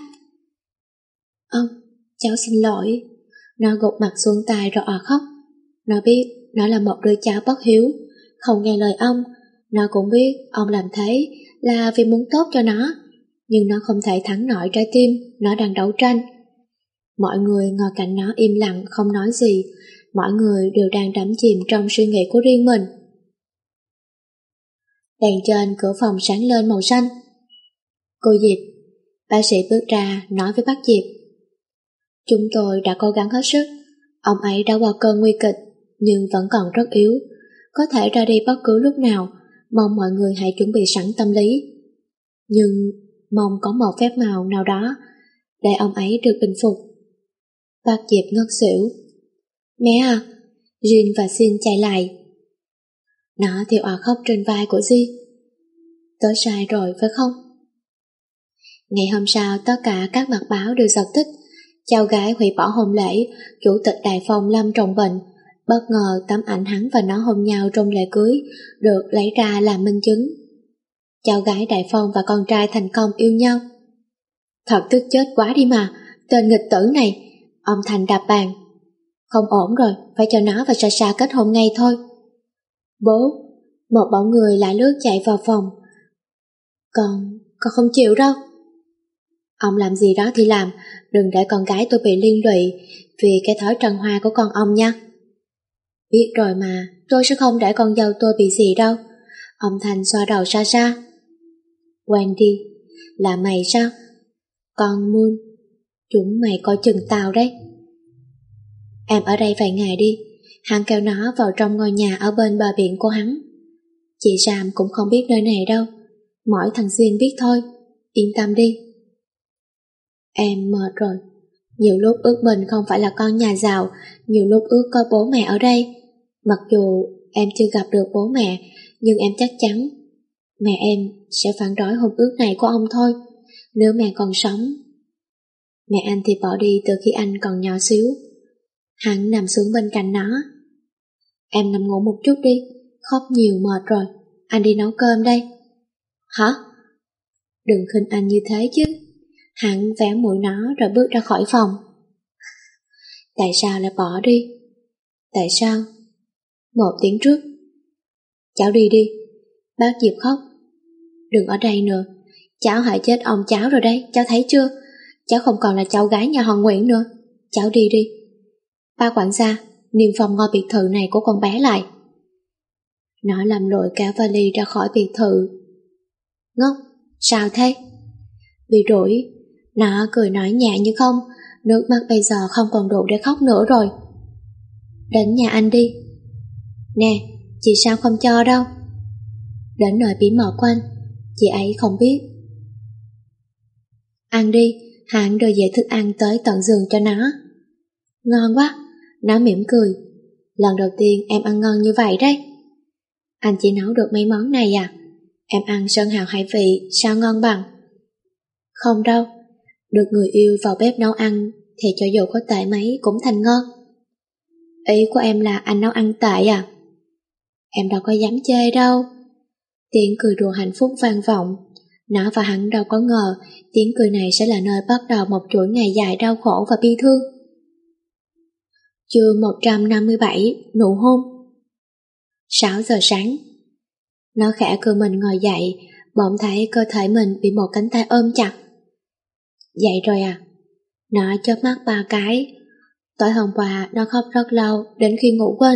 Ông, cháu xin lỗi. Nó gục mặt xuống tay rồi òa khóc. Nó biết nó là một đứa cháu bất hiếu, không nghe lời ông. Nó cũng biết ông làm thế là vì muốn tốt cho nó, nhưng nó không thể thắng nổi trái tim nó đang đấu tranh. Mọi người ngồi cạnh nó im lặng không nói gì. mọi người đều đang đắm chìm trong suy nghĩ của riêng mình. Đèn trên cửa phòng sáng lên màu xanh. Cô Diệp, bác sĩ bước ra nói với bác Diệp. Chúng tôi đã cố gắng hết sức, ông ấy đã qua cơn nguy kịch nhưng vẫn còn rất yếu, có thể ra đi bất cứ lúc nào, mong mọi người hãy chuẩn bị sẵn tâm lý. Nhưng mong có một phép màu nào đó để ông ấy được bình phục. Bác Diệp ngất xỉu. Mẹ à, Jin và Xin chạy lại. Nó thì òa khóc trên vai của Di. Tớ sai rồi phải không? Ngày hôm sau tất cả các mặt báo đều giật tít. Cháu gái hủy bỏ hôn lễ, chủ tịch Đại Phong lâm trọng bệnh. Bất ngờ tấm ảnh hắn và nó hôn nhau trong lễ cưới được lấy ra làm minh chứng. Cháu gái Đại Phong và con trai thành công yêu nhau. Thật tức chết quá đi mà, tên nghịch tử này. Ông Thành đạp bàn. Không ổn rồi, phải cho nó và Sasha kết hôn ngay thôi. Bố, một bóng người lạ lướt chạy vào phòng. Con, con không chịu đâu. Ông làm gì đó thì làm, đừng để con gái tôi bị liên lụy vì cái thói trần hoa của con ông nha. Biết rồi mà, tôi sẽ không để con dâu tôi bị gì đâu. Ông Thành xoa đầu Sasha. Wendy, là mày sao? Con Moon, chúng mày coi chừng tao đấy. Em ở đây vài ngày đi. Hắn kéo nó vào trong ngôi nhà ở bên bờ biển của hắn. Chị Sam cũng không biết nơi này đâu, mỗi thằng Xuyên biết thôi. Yên tâm đi. Em mệt rồi. Nhiều lúc ước mình không phải là con nhà giàu, nhiều lúc ước có bố mẹ ở đây. Mặc dù em chưa gặp được bố mẹ, nhưng em chắc chắn mẹ em sẽ phản đối hôn ước này của ông thôi, nếu mẹ còn sống. Mẹ anh thì bỏ đi từ khi anh còn nhỏ xíu. Hắn nằm xuống bên cạnh nó. Em nằm ngủ một chút đi, khóc nhiều mệt rồi, anh đi nấu cơm đây. Hả? Đừng khinh anh như thế chứ. Hắn véo mũi nó rồi bước ra khỏi phòng. Tại sao lại bỏ đi? Tại sao? Một tiếng trước. Cháu đi đi. Bác Diệp khóc. Đừng ở đây nữa. Cháu hại chết ông cháu rồi đấy, cháu thấy chưa? Cháu không còn là cháu gái nhà họ Nguyễn nữa. Cháu đi đi. Ba quản gia, niêm phong ngôi biệt thự này của con bé lại. Nó làm lội kéo vali ra khỏi biệt thự. Ngốc, sao thế? Bị đuổi. Nó cười nói nhẹ như không, nước mắt bây giờ không còn đủ để khóc nữa rồi. Đến nhà anh đi. Nè, chị sao không cho đâu. Đến nơi bí mật của anh, chị ấy không biết. Ăn đi, hắn đưa dĩa thức ăn tới tận giường cho nó. Ngon quá, nó mỉm cười. Lần đầu tiên em ăn ngon như vậy đấy. Anh chỉ nấu được mấy món này à? Em ăn sơn hào hải vị sao ngon bằng? Không đâu, được người yêu vào bếp nấu ăn thì cho dù có tệ mấy cũng thành ngon. Ý của em là anh nấu ăn tệ à? Em đâu có dám chê đâu. Tiếng cười đùa hạnh phúc vang vọng. Nó và hắn đâu có ngờ tiếng cười này sẽ là nơi bắt đầu một chuỗi ngày dài đau khổ và bi thương. Chương một trăm năm mươi bảy, nụ hôn. Sáu giờ sáng. Nó khẽ cựa mình ngồi dậy, bỗng thấy cơ thể mình bị một cánh tay ôm chặt. Dậy rồi à? Nó chớp mắt ba cái. Tối hôm qua nó khóc rất lâu đến khi ngủ quên.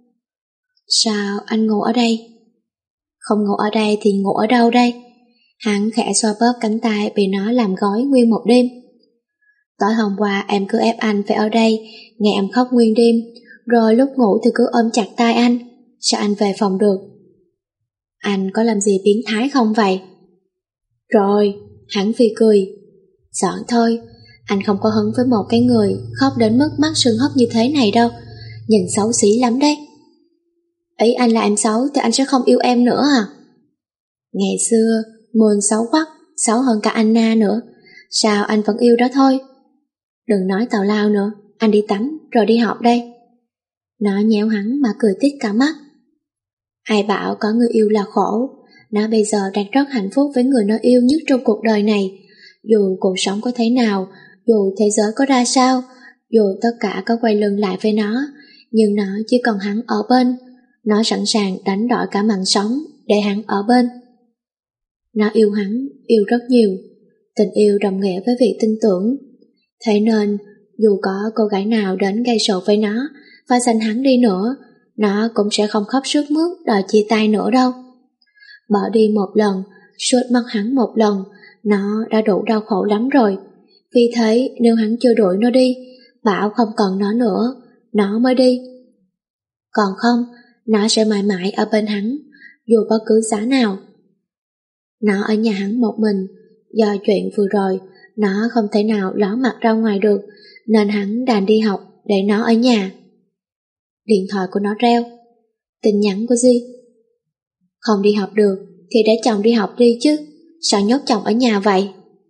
Sao anh ngủ ở đây? Không ngủ ở đây thì ngủ ở đâu đây? Hắn khẽ xoa bóp cánh tay bị nó làm gói nguyên một đêm. Tối hôm qua em cứ ép anh phải ở đây, nghe em khóc nguyên đêm, rồi lúc ngủ thì cứ ôm chặt tay anh. Sao anh về phòng được? Anh có làm gì biến thái không vậy? Rồi, hắn phì cười. Giỡn thôi, anh không có hứng với một cái người khóc đến mức mắt sưng húp như thế này đâu. Nhìn xấu xí lắm đấy. Ý anh là em xấu thì anh sẽ không yêu em nữa à? Ngày xưa, Moon xấu quá, xấu hơn cả Anna nữa. Sao anh vẫn yêu đó thôi? Đừng nói tào lao nữa, anh đi tắm rồi đi học đây. Nó nhéo hắn mà cười tít cả mắt. Ai bảo có người yêu là khổ. Nó bây giờ đang rất hạnh phúc với người nó yêu nhất trong cuộc đời này. Dù cuộc sống có thế nào, dù thế giới có ra sao, dù tất cả có quay lưng lại với nó, nhưng nó chỉ còn hắn ở bên. Nó sẵn sàng đánh đổi cả mạng sống để hắn ở bên. Nó yêu hắn, yêu rất nhiều. Tình yêu đồng nghĩa với việc tin tưởng. Thế nên, dù có cô gái nào đến gây sự với nó, và giành hắn đi nữa, nó cũng sẽ không khóc sướt mướt đòi chia tay nữa đâu. Bỏ đi một lần, sút mất hắn một lần, nó đã đủ đau khổ lắm rồi. Vì thế nếu hắn chưa đuổi nó đi, bảo không cần nó nữa, nó mới đi. Còn không, nó sẽ mãi mãi ở bên hắn, dù bất cứ giá nào. Nó ở nhà hắn một mình, do chuyện vừa rồi, nó không thể nào ló mặt ra ngoài được, nên hắn đành đi học để nó ở nhà. Điện thoại của nó reo. Tin nhắn của Di. Không đi học được thì để chồng đi học đi chứ, sao nhốt chồng ở nhà vậy?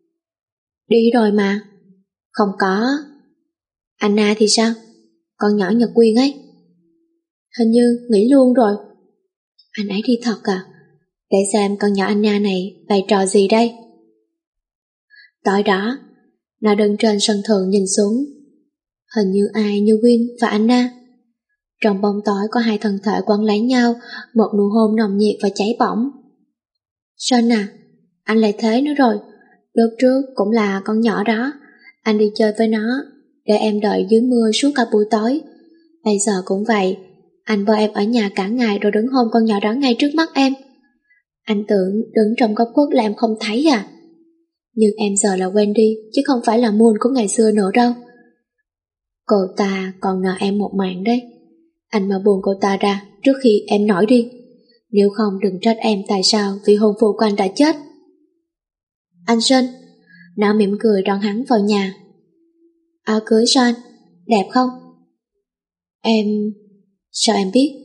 Đi rồi mà. Không có. Anna thì sao? Con nhỏ Nhật Quyên ấy. Hình như nghỉ luôn rồi. Anh ấy đi thật à? Để xem con nhỏ Anna này bày trò gì đây. Tối đó, nó đứng trên sân thượng nhìn xuống. Hình như ai như Quyên và Anna. Trong bóng tối có hai thân thể quấn lấy nhau, một nụ hôn nồng nhiệt và cháy bỏng. Sơn à, anh lại thế nữa rồi. Lúc trước cũng là con nhỏ đó, anh đi chơi với nó, để em đợi dưới mưa suốt cả buổi tối. Bây giờ cũng vậy, anh bỏ em ở nhà cả ngày rồi đứng hôn con nhỏ đó ngay trước mắt em. Anh tưởng đứng trong góc khuất là em không thấy à? Nhưng em giờ là Wendy, chứ không phải là Moon của ngày xưa nữa đâu. Cô ta còn nợ em một mạng đấy. Anh mà buông cô ta ra trước khi em nổi đi. Nếu không đừng trách em tại sao vì hôn phu của anh đã chết. Anh Sơn. Nó mỉm cười đón hắn vào nhà. Áo cưới sao anh? Đẹp không? Em... Sao em biết?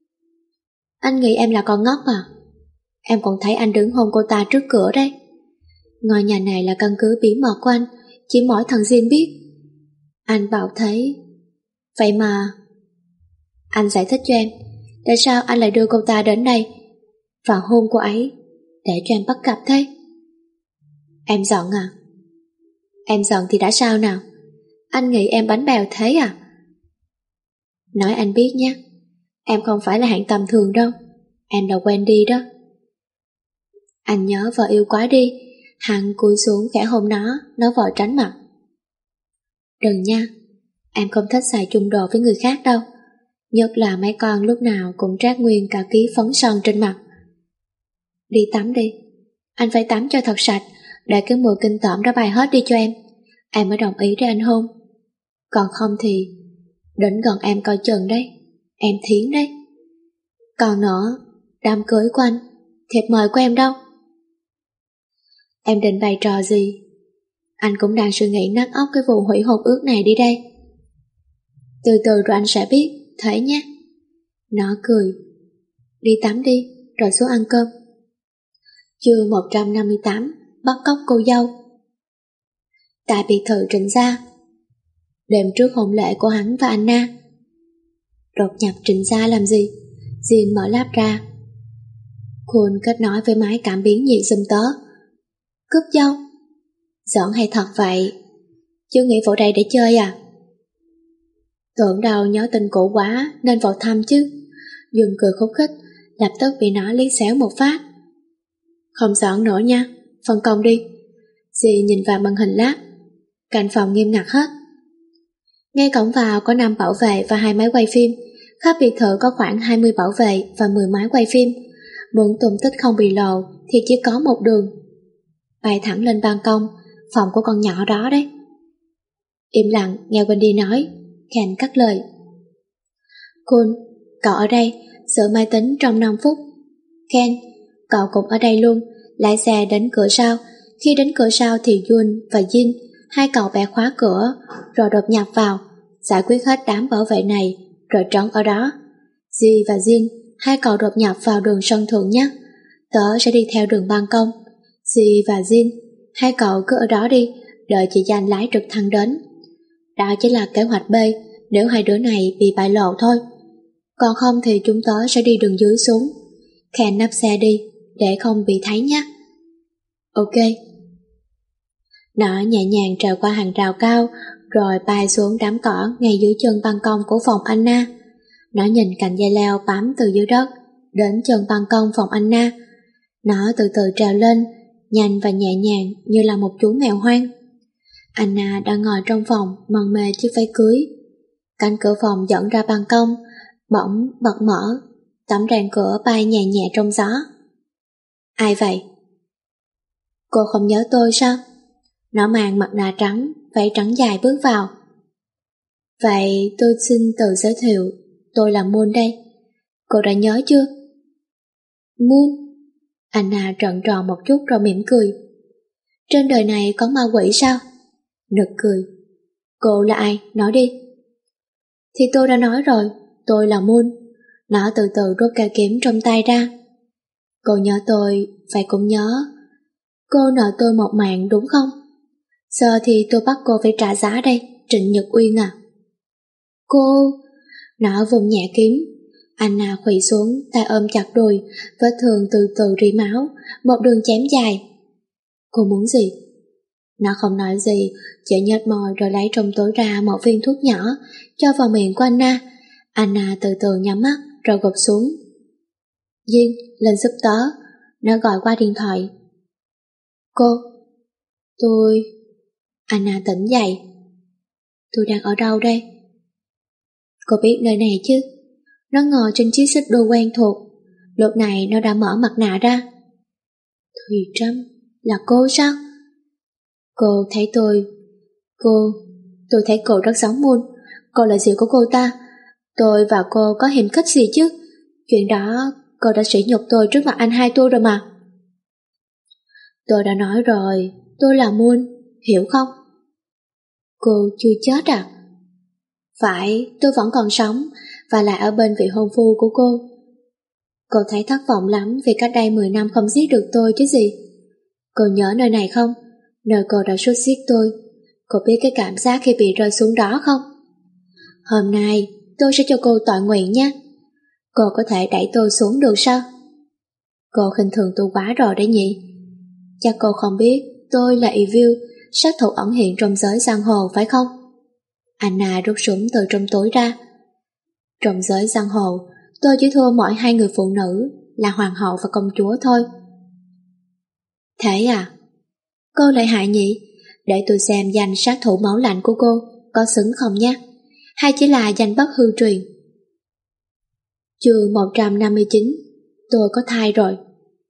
Anh nghĩ em là con ngốc à? Em còn thấy anh đứng hôn cô ta trước cửa đấy. Ngôi nhà này là căn cứ bí mật của anh, chỉ mỗi thằng Jin biết. Anh bảo thế. Vậy mà... Anh giải thích cho em, tại sao anh lại đưa cô ta đến đây và hôn cô ấy, để cho em bắt gặp thế. Em giận à? Em giận thì đã sao nào? Anh nghĩ em bánh bèo thế à? Nói anh biết nhé, em không phải là hạng tầm thường đâu, em là Wendy đó. Anh nhớ vợ yêu quá đi. Hắn cúi xuống khẽ hôn nó, nó vội tránh mặt. Đừng nha, em không thích xài chung đồ với người khác đâu. Nhất là mấy con lúc nào cũng trát nguyên cả ký phấn son trên mặt. Đi tắm đi. Anh phải tắm cho thật sạch, để cái mùi kinh tởm đó bay hết đi cho em. Em mới đồng ý để anh hôn. Còn không thì đến gần em coi chừng đấy. Em thiến đấy. Còn nữa, đám cưới của anh, thiệp mời của em đâu? Em định bày trò gì? Anh cũng đang suy nghĩ nát óc cái vụ hủy hôn ước này đi đây. Từ từ rồi anh sẽ biết, thế nhé. Nó cười. Đi tắm đi, rồi xuống ăn cơm. Chương một trăm năm mươi tám. Bắt cóc cô dâu. Tại biệt thự Trịnh gia. Đêm trước hôn lễ của hắn và Anna. Đột nhập Trịnh gia làm gì? Jin mở laptop ra. Khôn kết nối với máy cảm biến nhiệt giùm tớ. Cướp dâu? Giỡn hay thật vậy? Chứ nghĩ vào đây để chơi à? Tưởng đâu nhớ tình cũ quá nên vào thăm chứ. Dùn cười khúc khích, lập tức bị nó liếc xéo một phát. Không giỡn nữa nha, phân công đi. Dì nhìn vào màn hình lab. Cạnh phòng nghiêm ngặt hết. Ngay cổng vào có năm bảo vệ và hai máy quay phim. Khắp biệt thự có khoảng hai mươi bảo vệ và mười máy quay phim. Muốn tung tích không bị lộ thì chỉ có một đường. Bay thẳng lên ban công, phòng của con nhỏ đó đấy. Im lặng nghe Wendy nói. Ken cắt lời. Cool, cậu ở đây, sửa máy tính trong năm phút. Ken, cậu cũng ở đây luôn, lái xe đến cửa sau. Khi đến cửa sau thì Jun và Jin, hai cậu bẻ khóa cửa, rồi đột nhập vào, giải quyết hết đám bảo vệ này, rồi trấn ở đó. Ji và Jin, hai cậu đột nhập vào đường sân thượng nhé. Tớ sẽ đi theo đường ban công. Ji và Jin, hai cậu cứ ở đó đi, đợi chị Danh lái trực thăng đến. Đó chỉ là kế hoạch B nếu hai đứa này bị bại lộ thôi. Còn không thì chúng tớ sẽ đi đường dưới xuống. Ken nắp xe đi, để không bị thấy nhé. Ok. Nó nhẹ nhàng trèo qua hàng rào cao, rồi bay xuống đám cỏ ngay dưới chân ban công của phòng Anna. Nó nhìn cành dây leo bám từ dưới đất đến chân ban công phòng Anna. Nó từ từ trèo lên, nhanh và nhẹ nhàng như là một chú mèo hoang. Anna đang ngồi trong phòng mân mê chiếc váy cưới. Cánh cửa phòng dẫn ra ban công bỗng bật mở, tấm rèm cửa bay nhẹ nhẹ trong gió. Ai vậy? Cô không nhớ tôi sao? Nó mang mặt nạ trắng, váy trắng dài bước vào. Vậy tôi xin tự giới thiệu, tôi là Moon đây. Cô đã nhớ chưa? Moon? Anna trợn tròn một chút rồi mỉm cười. Trên đời này có ma quỷ sao? Nực cười. Cô là ai? Nói đi. Thì tôi đã nói rồi, tôi là Moon. Nó từ từ rút cây kiếm trong tay ra. Cô nhớ tôi, phải cũng nhớ. Cô nợ tôi một mạng đúng không? Giờ thì tôi bắt cô phải trả giá đây, Trịnh Nhật Uyên à. Cô... Nó vùng nhẹ kiếm. Anna khuỵu xuống, tay ôm chặt đùi, vết thương từ từ rỉ máu, một đường chém dài. Cô muốn gì? Nó không nói gì, chỉ nhếch môi rồi lấy trong túi ra một viên thuốc nhỏ, cho vào miệng của Anna. Anna từ từ nhắm mắt rồi gục xuống. Duyên, lên giúp tớ. Nó gọi qua điện thoại. Cô... Tôi... Anna tỉnh dậy. Tôi đang ở đâu đây? Cô biết nơi này chứ? Nó ngồi trên chiếc xích đu quen thuộc. Lúc này nó đã mở mặt nạ ra. Thùy Trâm, là cô sao? Cô thấy tôi... Cô... Tôi thấy cô rất giống Moon. Cô là gì của cô ta? Tôi và cô có hiềm khích gì chứ? Chuyện đó cô đã sỉ nhục tôi trước mặt anh hai tôi rồi mà. Tôi đã nói rồi, tôi là Moon, hiểu không? Cô chưa chết à? Phải, tôi vẫn còn sống và lại ở bên vị hôn phu của cô. Cô thấy thất vọng lắm vì cách đây mười năm không giết được tôi chứ gì. Cô nhớ nơi này không? Nơi cô đã suýt giết tôi. Cô biết cái cảm giác khi bị rơi xuống đó không? Hôm nay tôi sẽ cho cô tội nguyện nha. Cô có thể đẩy tôi xuống được sao? Cô khinh thường tôi quá rồi đấy nhỉ? Chắc cô không biết tôi là Evil, sát thủ ẩn hiện trong giới giang hồ phải không? Anna rút súng từ trong túi ra. Trong giới giang hồ, tôi chỉ thua mỗi hai người phụ nữ là hoàng hậu và công chúa thôi. Thế à? Cô lại hại nhỉ? Để tôi xem danh sát thủ máu lạnh của cô có xứng không nhé? Hay chỉ là danh bất hư truyền? Chương một trăm năm mươi chín. Tôi có thai rồi.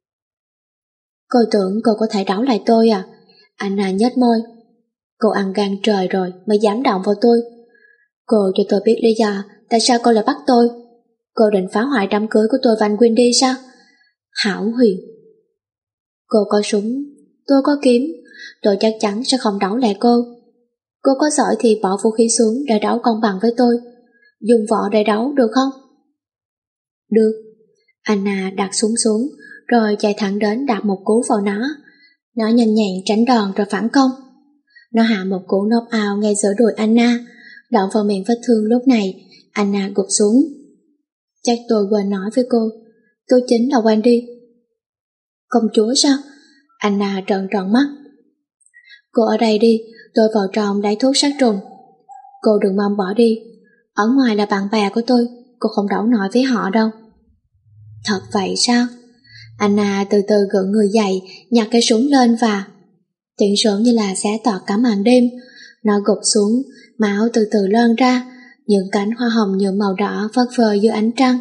Cô tưởng cô có thể đấu lại tôi à? Anna nhếch môi. Cô ăn gan trời rồi mới dám động vào tôi. Cô cho tôi biết lý do tại sao cô lại bắt tôi. Cô định phá hoại đám cưới của tôi và anh Wendy sao? Hảo huyền. Cô có súng, tôi có kiếm, tôi chắc chắn sẽ không đấu lại cô. Cô có giỏi thì bỏ vũ khí xuống để đấu công bằng với tôi. Dùng võ để đấu được không? Được. Anna đặt súng xuống rồi chạy thẳng đến đạp một cú vào nó. Nó nhanh nhẹn tránh đòn rồi phản công. Nó hạ một cú knock out ngay giữa đùi Anna, đọng vào miệng vết thương. Lúc này Anna gục xuống. Chắc tôi quên nói với cô, tôi chính là Wendy. Công chúa sao? Anna trợn tròn mắt. Cô ở đây đi, tôi vào trong đáy thuốc sát trùng. Cô đừng mong bỏ đi. Ở ngoài là bạn bè của tôi, cô không đấu nổi với họ đâu. Thật vậy sao? Anna từ từ gượng người dậy, nhặt cái súng lên và... Tiếng súng như là xé toạc cả màn đêm. Nó gục xuống, máu từ từ loang ra, những cánh hoa hồng nhuộm màu đỏ phất phơ dưới ánh trăng.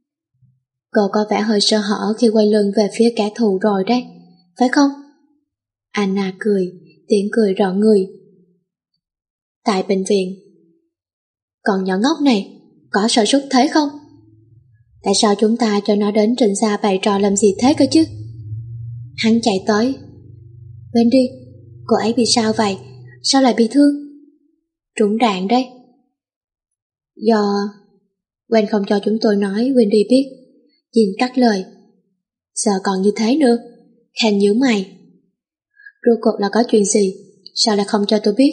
Cô có vẻ hơi sơ hở khi quay lưng về phía kẻ thù rồi đấy, phải không? Anna cười, tiếng cười rợn người. Tại bệnh viện. Còn nhỏ ngốc này, có sợ sút thế không? Tại sao chúng ta cho nó đến Trịnh Gia bày trò làm gì thế cơ chứ? Hắn chạy tới. Wendy, cô ấy bị sao vậy? Sao lại bị thương? Trúng đạn đấy. Do... Quen không cho chúng tôi nói Wendy biết. Jin cắt lời. Giờ còn như thế nữa. Khen nhíu mày. Rốt cuộc là có chuyện gì? Sao lại không cho tôi biết?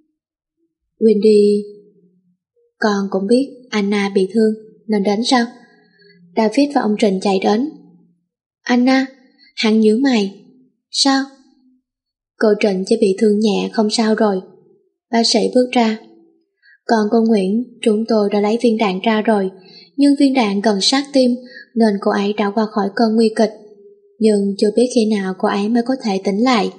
Wendy... Con cũng biết Anna bị thương nên đến sao? David và ông Trình chạy đến. Anna, hắn nhíu mày. Sao? Cô Trịnh chỉ bị thương nhẹ không sao rồi. Bác sĩ bước ra. Còn cô Nguyễn, chúng tôi đã lấy viên đạn ra rồi, nhưng viên đạn gần sát tim nên cô ấy đã qua khỏi cơn nguy kịch. Nhưng chưa biết khi nào cô ấy mới có thể tỉnh lại.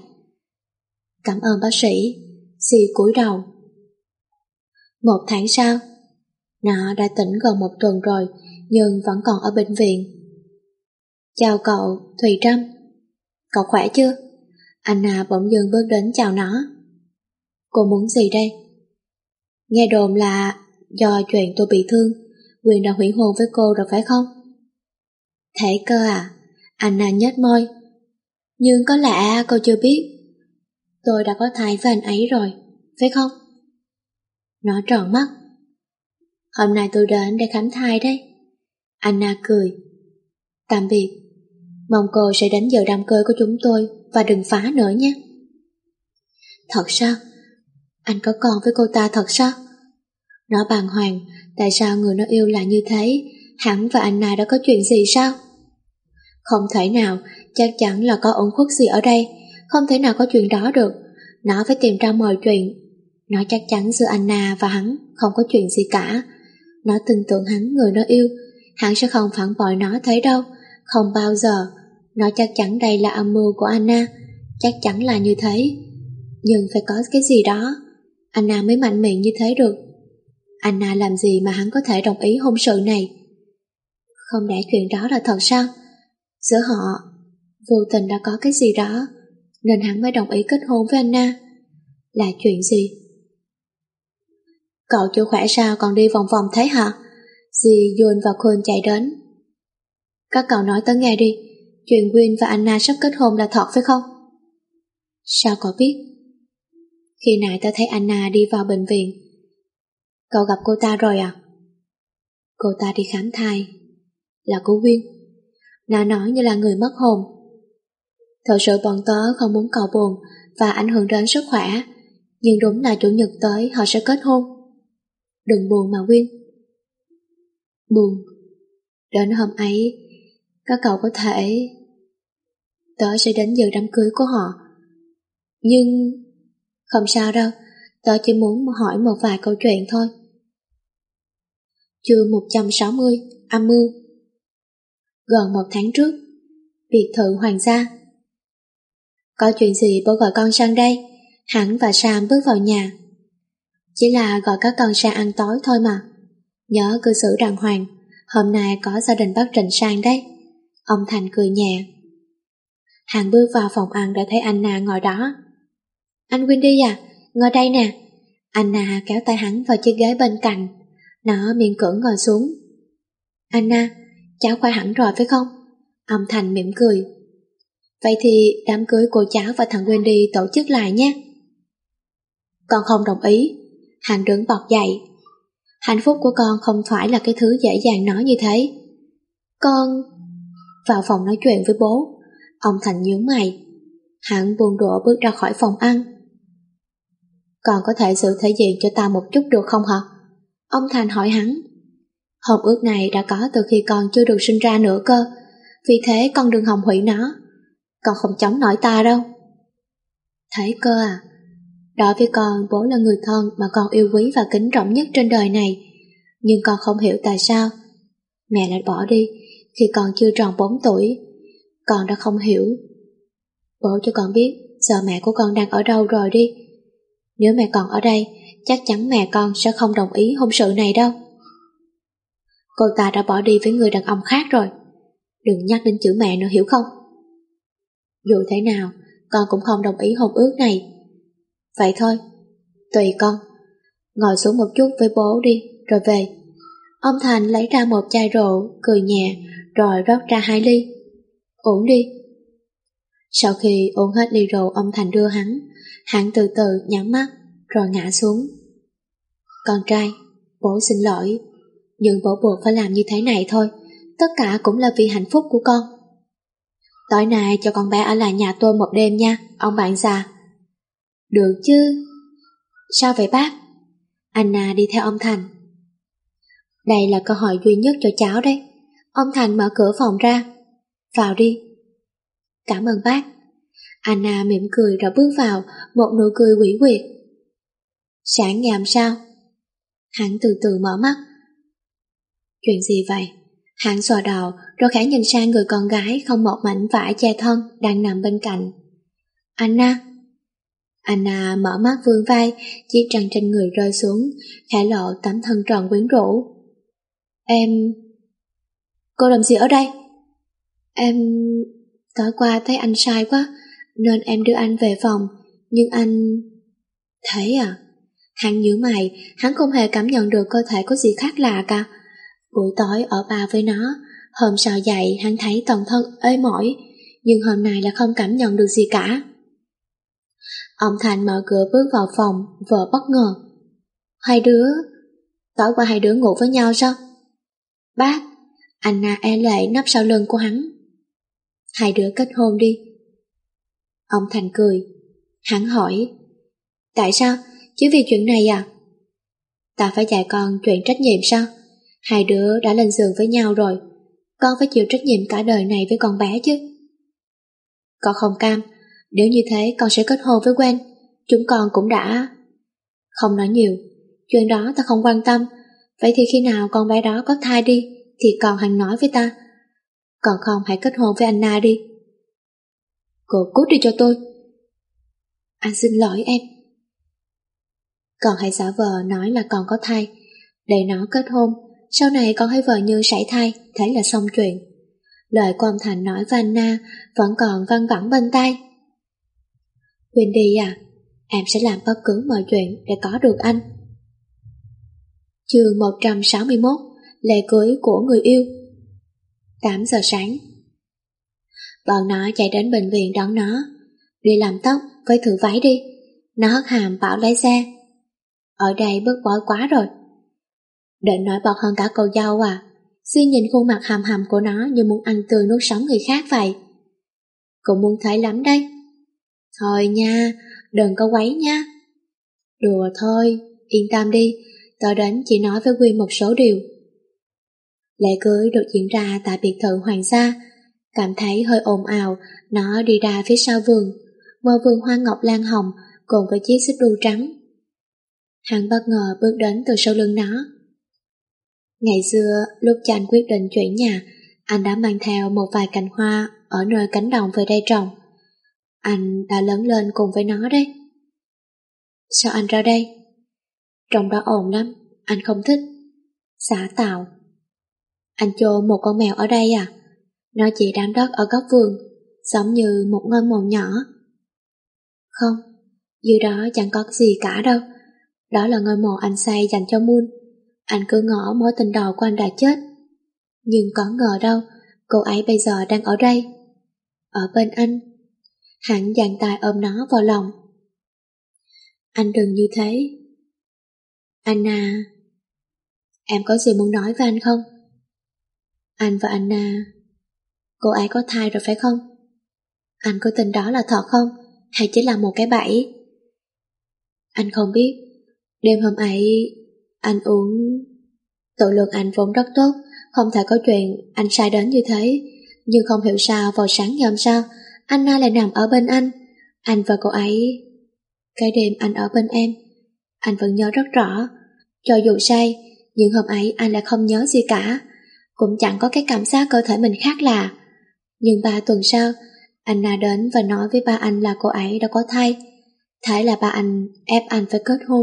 Cảm ơn bác sĩ. Xì cúi đầu. Một tháng sau, Nó đã tỉnh gần một tuần rồi, nhưng vẫn còn ở bệnh viện. Chào cậu, Thùy Trâm. Cậu khỏe chưa? Anna bỗng dưng bước đến chào nó. Cô muốn gì đây? Nghe đồn là do chuyện tôi bị thương, Quyền đã hủy hôn với cô rồi phải không? Thế cơ à? Anna nhếch môi. Nhưng có lẽ cô chưa biết, tôi đã có thai với anh ấy rồi, phải không? Nó tròn mắt. Hôm nay tôi đến để khánh thai đấy. Anna cười. Tạm biệt. Mong cô sẽ đến giờ đám cưới của chúng tôi và đừng phá nữa nhé. Thật sao? Anh có con với cô ta thật sao? Nó bàng hoàng, tại sao người nó yêu lại như thế? Hắn và Anna đã có chuyện gì sao? Không thể nào, chắc chắn là có uẩn khuất gì ở đây, không thể nào có chuyện đó được. Nó phải tìm ra mọi chuyện. Nó chắc chắn giữa Anna và hắn không có chuyện gì cả. Nó tin tưởng hắn, người nó yêu, hắn sẽ không phản bội nó thế đâu, không bao giờ. Nó chắc chắn đây là âm mưu của Anna, chắc chắn là như thế. Nhưng phải có cái gì đó, Anna mới mạnh miệng như thế được. Anna làm gì mà hắn có thể đồng ý hôn sự này? Không lẽ chuyện đó là thật sao? Giữa họ vô tình đã có cái gì đó, nên hắn mới đồng ý kết hôn với Anna. Là chuyện gì? Cậu chưa khỏe sao còn đi vòng vòng thế hả? Dì Yun và Khôn chạy đến. Các cậu nói tớ nghe đi, chuyện Win và Anna sắp kết hôn là thật phải không? Sao cậu biết? Khi nãy tớ thấy Anna đi vào bệnh viện. Cậu gặp cô ta rồi à? Cô ta đi khám thai. Là cô Win. Nó nói như là người mất hồn. Thật sự bọn tớ không muốn cậu buồn và ảnh hưởng đến sức khỏe, nhưng đúng là chủ nhật tới họ sẽ kết hôn. Đừng buồn mà Win. Buồn. Đến hôm ấy, các cậu có thể... Tớ sẽ đến dự đám cưới của họ. Nhưng... Không sao đâu, tớ chỉ muốn hỏi một vài câu chuyện thôi. Chương một trăm sáu mươi, âm mưu. Gần một tháng trước, biệt thự hoàng gia. Có chuyện gì bố gọi con sang đây? Hắn và Sam bước vào nhà. Chỉ là gọi các con sang ăn tối thôi mà. Nhớ cư xử đàng hoàng, hôm nay có gia đình bác Trịnh sang đấy. Ông Thành cười nhẹ. Hắn bước vào phòng ăn đã thấy Anna ngồi đó. Anh Wendy à, ngồi đây nè. Anna kéo tay hắn vào chiếc ghế bên cạnh. Nó miễn cưỡng ngồi xuống. Anna, cháu khỏe hẳn rồi phải không? Ông Thành mỉm cười. Vậy thì đám cưới của cháu và thằng Wendy tổ chức lại nhé. Con không đồng ý. Hắn đứng bật dậy. Hạnh phúc của con không phải là cái thứ dễ dàng nói như thế. Con... Vào phòng nói chuyện với bố. Ông Thành nhướng mày. Hắn buồn đũa bước ra khỏi phòng ăn. Con có thể giữ thể diện cho ta một chút được không hả? Ông Thành hỏi hắn. Hôn ước này đã có từ khi con chưa được sinh ra nữa cơ, vì thế con đừng hòng hủy nó. Con không chống nổi ta đâu. Thế cơ à? Đối với con, bố là người thân mà con yêu quý và kính trọng nhất trên đời này. Nhưng con không hiểu tại sao mẹ lại bỏ đi khi con chưa tròn bốn tuổi. Con đã không hiểu. Bố cho con biết giờ mẹ của con đang ở đâu rồi đi. Nếu mẹ còn ở đây, chắc chắn mẹ con sẽ không đồng ý hôn sự này đâu. Cô ta đã bỏ đi với người đàn ông khác rồi. Đừng nhắc đến chữ mẹ nữa hiểu không? Dù thế nào, con cũng không đồng ý hôn ước này. Vậy thôi, tùy con. Ngồi xuống một chút với bố đi, rồi về. Ông Thành lấy ra một chai rượu, cười nhẹ, rồi rót ra hai ly. Uống đi. Sau khi uống hết ly rượu ông Thành đưa hắn, hắn từ từ nhắm mắt, rồi ngã xuống. Con trai, bố xin lỗi, nhưng bố buộc phải làm như thế này thôi, tất cả cũng là vì hạnh phúc của con. Tối nay cho con bé ở lại nhà tôi một đêm nha, ông bạn già. Được chứ. Sao vậy bác? Anna đi theo ông Thành. Đây là cơ hội duy nhất cho cháu đấy. Ông Thành mở cửa phòng ra. Vào đi. Cảm ơn bác. Anna mỉm cười rồi bước vào, một nụ cười quỷ quyệt. Sáng ngày hôm sau. Hắn từ từ mở mắt. Chuyện gì vậy? Hắn xòa đầu rồi khẽ nhìn sang người con gái không một mảnh vải che thân đang nằm bên cạnh. Anna. Anna mở mắt vươn vai, chiếc răng trên người rơi xuống, khẽ lộ tấm thân tròn quyến rũ. Em... Cô làm gì ở đây? Em... Tối qua thấy anh sai quá, nên em đưa anh về phòng, nhưng anh... Thế à? Hắn nhíu mày, hắn không hề cảm nhận được cơ thể có gì khác lạ cả. Buổi tối ở bà với nó, hôm sau dậy hắn thấy toàn thân ê mỏi, nhưng hôm nay là không cảm nhận được gì cả. Ông Thành mở cửa bước vào phòng, vợ bất ngờ. Hai đứa... Tối qua hai đứa ngủ với nhau sao? Bác, Anna e lệ nấp sau lưng của hắn. Hai đứa kết hôn đi. Ông Thành cười. Hắn hỏi, tại sao? Chứ vì chuyện này à? Ta phải dạy con chuyện trách nhiệm sao? Hai đứa đã lên giường với nhau rồi, con phải chịu trách nhiệm cả đời này với con bé chứ. Con không cam, nếu như thế con sẽ kết hôn với Gwen. Chúng con cũng đã... Không nói nhiều, chuyện đó ta không quan tâm. Vậy thì khi nào con bé đó có thai đi thì con hãy nói với ta. Còn không hãy kết hôn với Anna đi. Cô cút đi cho tôi. Anh xin lỗi em. Con hãy giả vờ nói là con có thai, để nó kết hôn. Sau này con hãy vờ như sảy thai, thế là xong chuyện. Lời của ông Thành nói với Anna vẫn còn văng vẳng bên tai. Wendy à, em sẽ làm bất cứ mọi chuyện để có được anh. Chương một trăm sáu mươi mốt, lễ cưới của người yêu. Tám giờ sáng. Bọn nó chạy đến bệnh viện đón nó. Đi làm tóc với thử váy đi. Nó hất hàm bảo lái xe. Ở đây bớt bói quá rồi. Định nổi bật hơn cả cô dâu à? Suy nhìn khuôn mặt hầm hầm của nó như muốn ăn tươi nuốt sống người khác vậy. Cũng muốn thấy lắm đây. Thôi nha, đừng có quấy nha. Đùa thôi, yên tâm đi, tớ đến chỉ nói với Quyên một số điều. Lễ cưới được diễn ra tại biệt thự hoàng gia. Cảm thấy hơi ồn ào, nó đi ra phía sau vườn, một vườn hoa ngọc lan hồng cùng với chiếc xích đu trắng. Hắn bất ngờ bước đến từ sau lưng nó. Ngày xưa, lúc cha anh quyết định chuyển nhà, anh đã mang theo một vài cành hoa ở nơi cánh đồng về đây trồng. Anh đã lớn lên cùng với nó đấy. Sao anh ra đây? Trong đó ồn lắm, anh không thích. Xả tạo. Anh chôn một con mèo ở đây à? Nó chỉ đám đất ở góc vườn, giống như một ngôi mộ nhỏ. Không, dưới đó chẳng có gì cả đâu. Đó là ngôi mộ anh xây dành cho Moon. Anh cứ ngỡ mối tình đầu của anh đã chết. Nhưng có ngờ đâu, cô ấy bây giờ đang ở đây. Ở bên anh. Hắn dang tay ôm nó vào lòng. Anh đừng như thế. Anna, em có gì muốn nói với anh không? Anh và Anna, cô ấy có thai rồi phải không? Anh có tin đó là thật không? Hay chỉ là một cái bẫy? Anh không biết. Đêm hôm ấy, anh uống... Tự lượng anh vốn rất tốt, không thể có chuyện anh sai đến như thế. Nhưng không hiểu sao vào sáng ngày hôm sau, Anna lại nằm ở bên anh. Anh và cô ấy... Cái đêm anh ở bên em, anh vẫn nhớ rất rõ. Cho dù say, nhưng hôm ấy anh lại không nhớ gì cả. Cũng chẳng có cái cảm giác cơ thể mình khác lạ. Nhưng ba tuần sau, Anna đến và nói với ba anh là cô ấy đã có thai. Thế là ba anh ép anh phải kết hôn.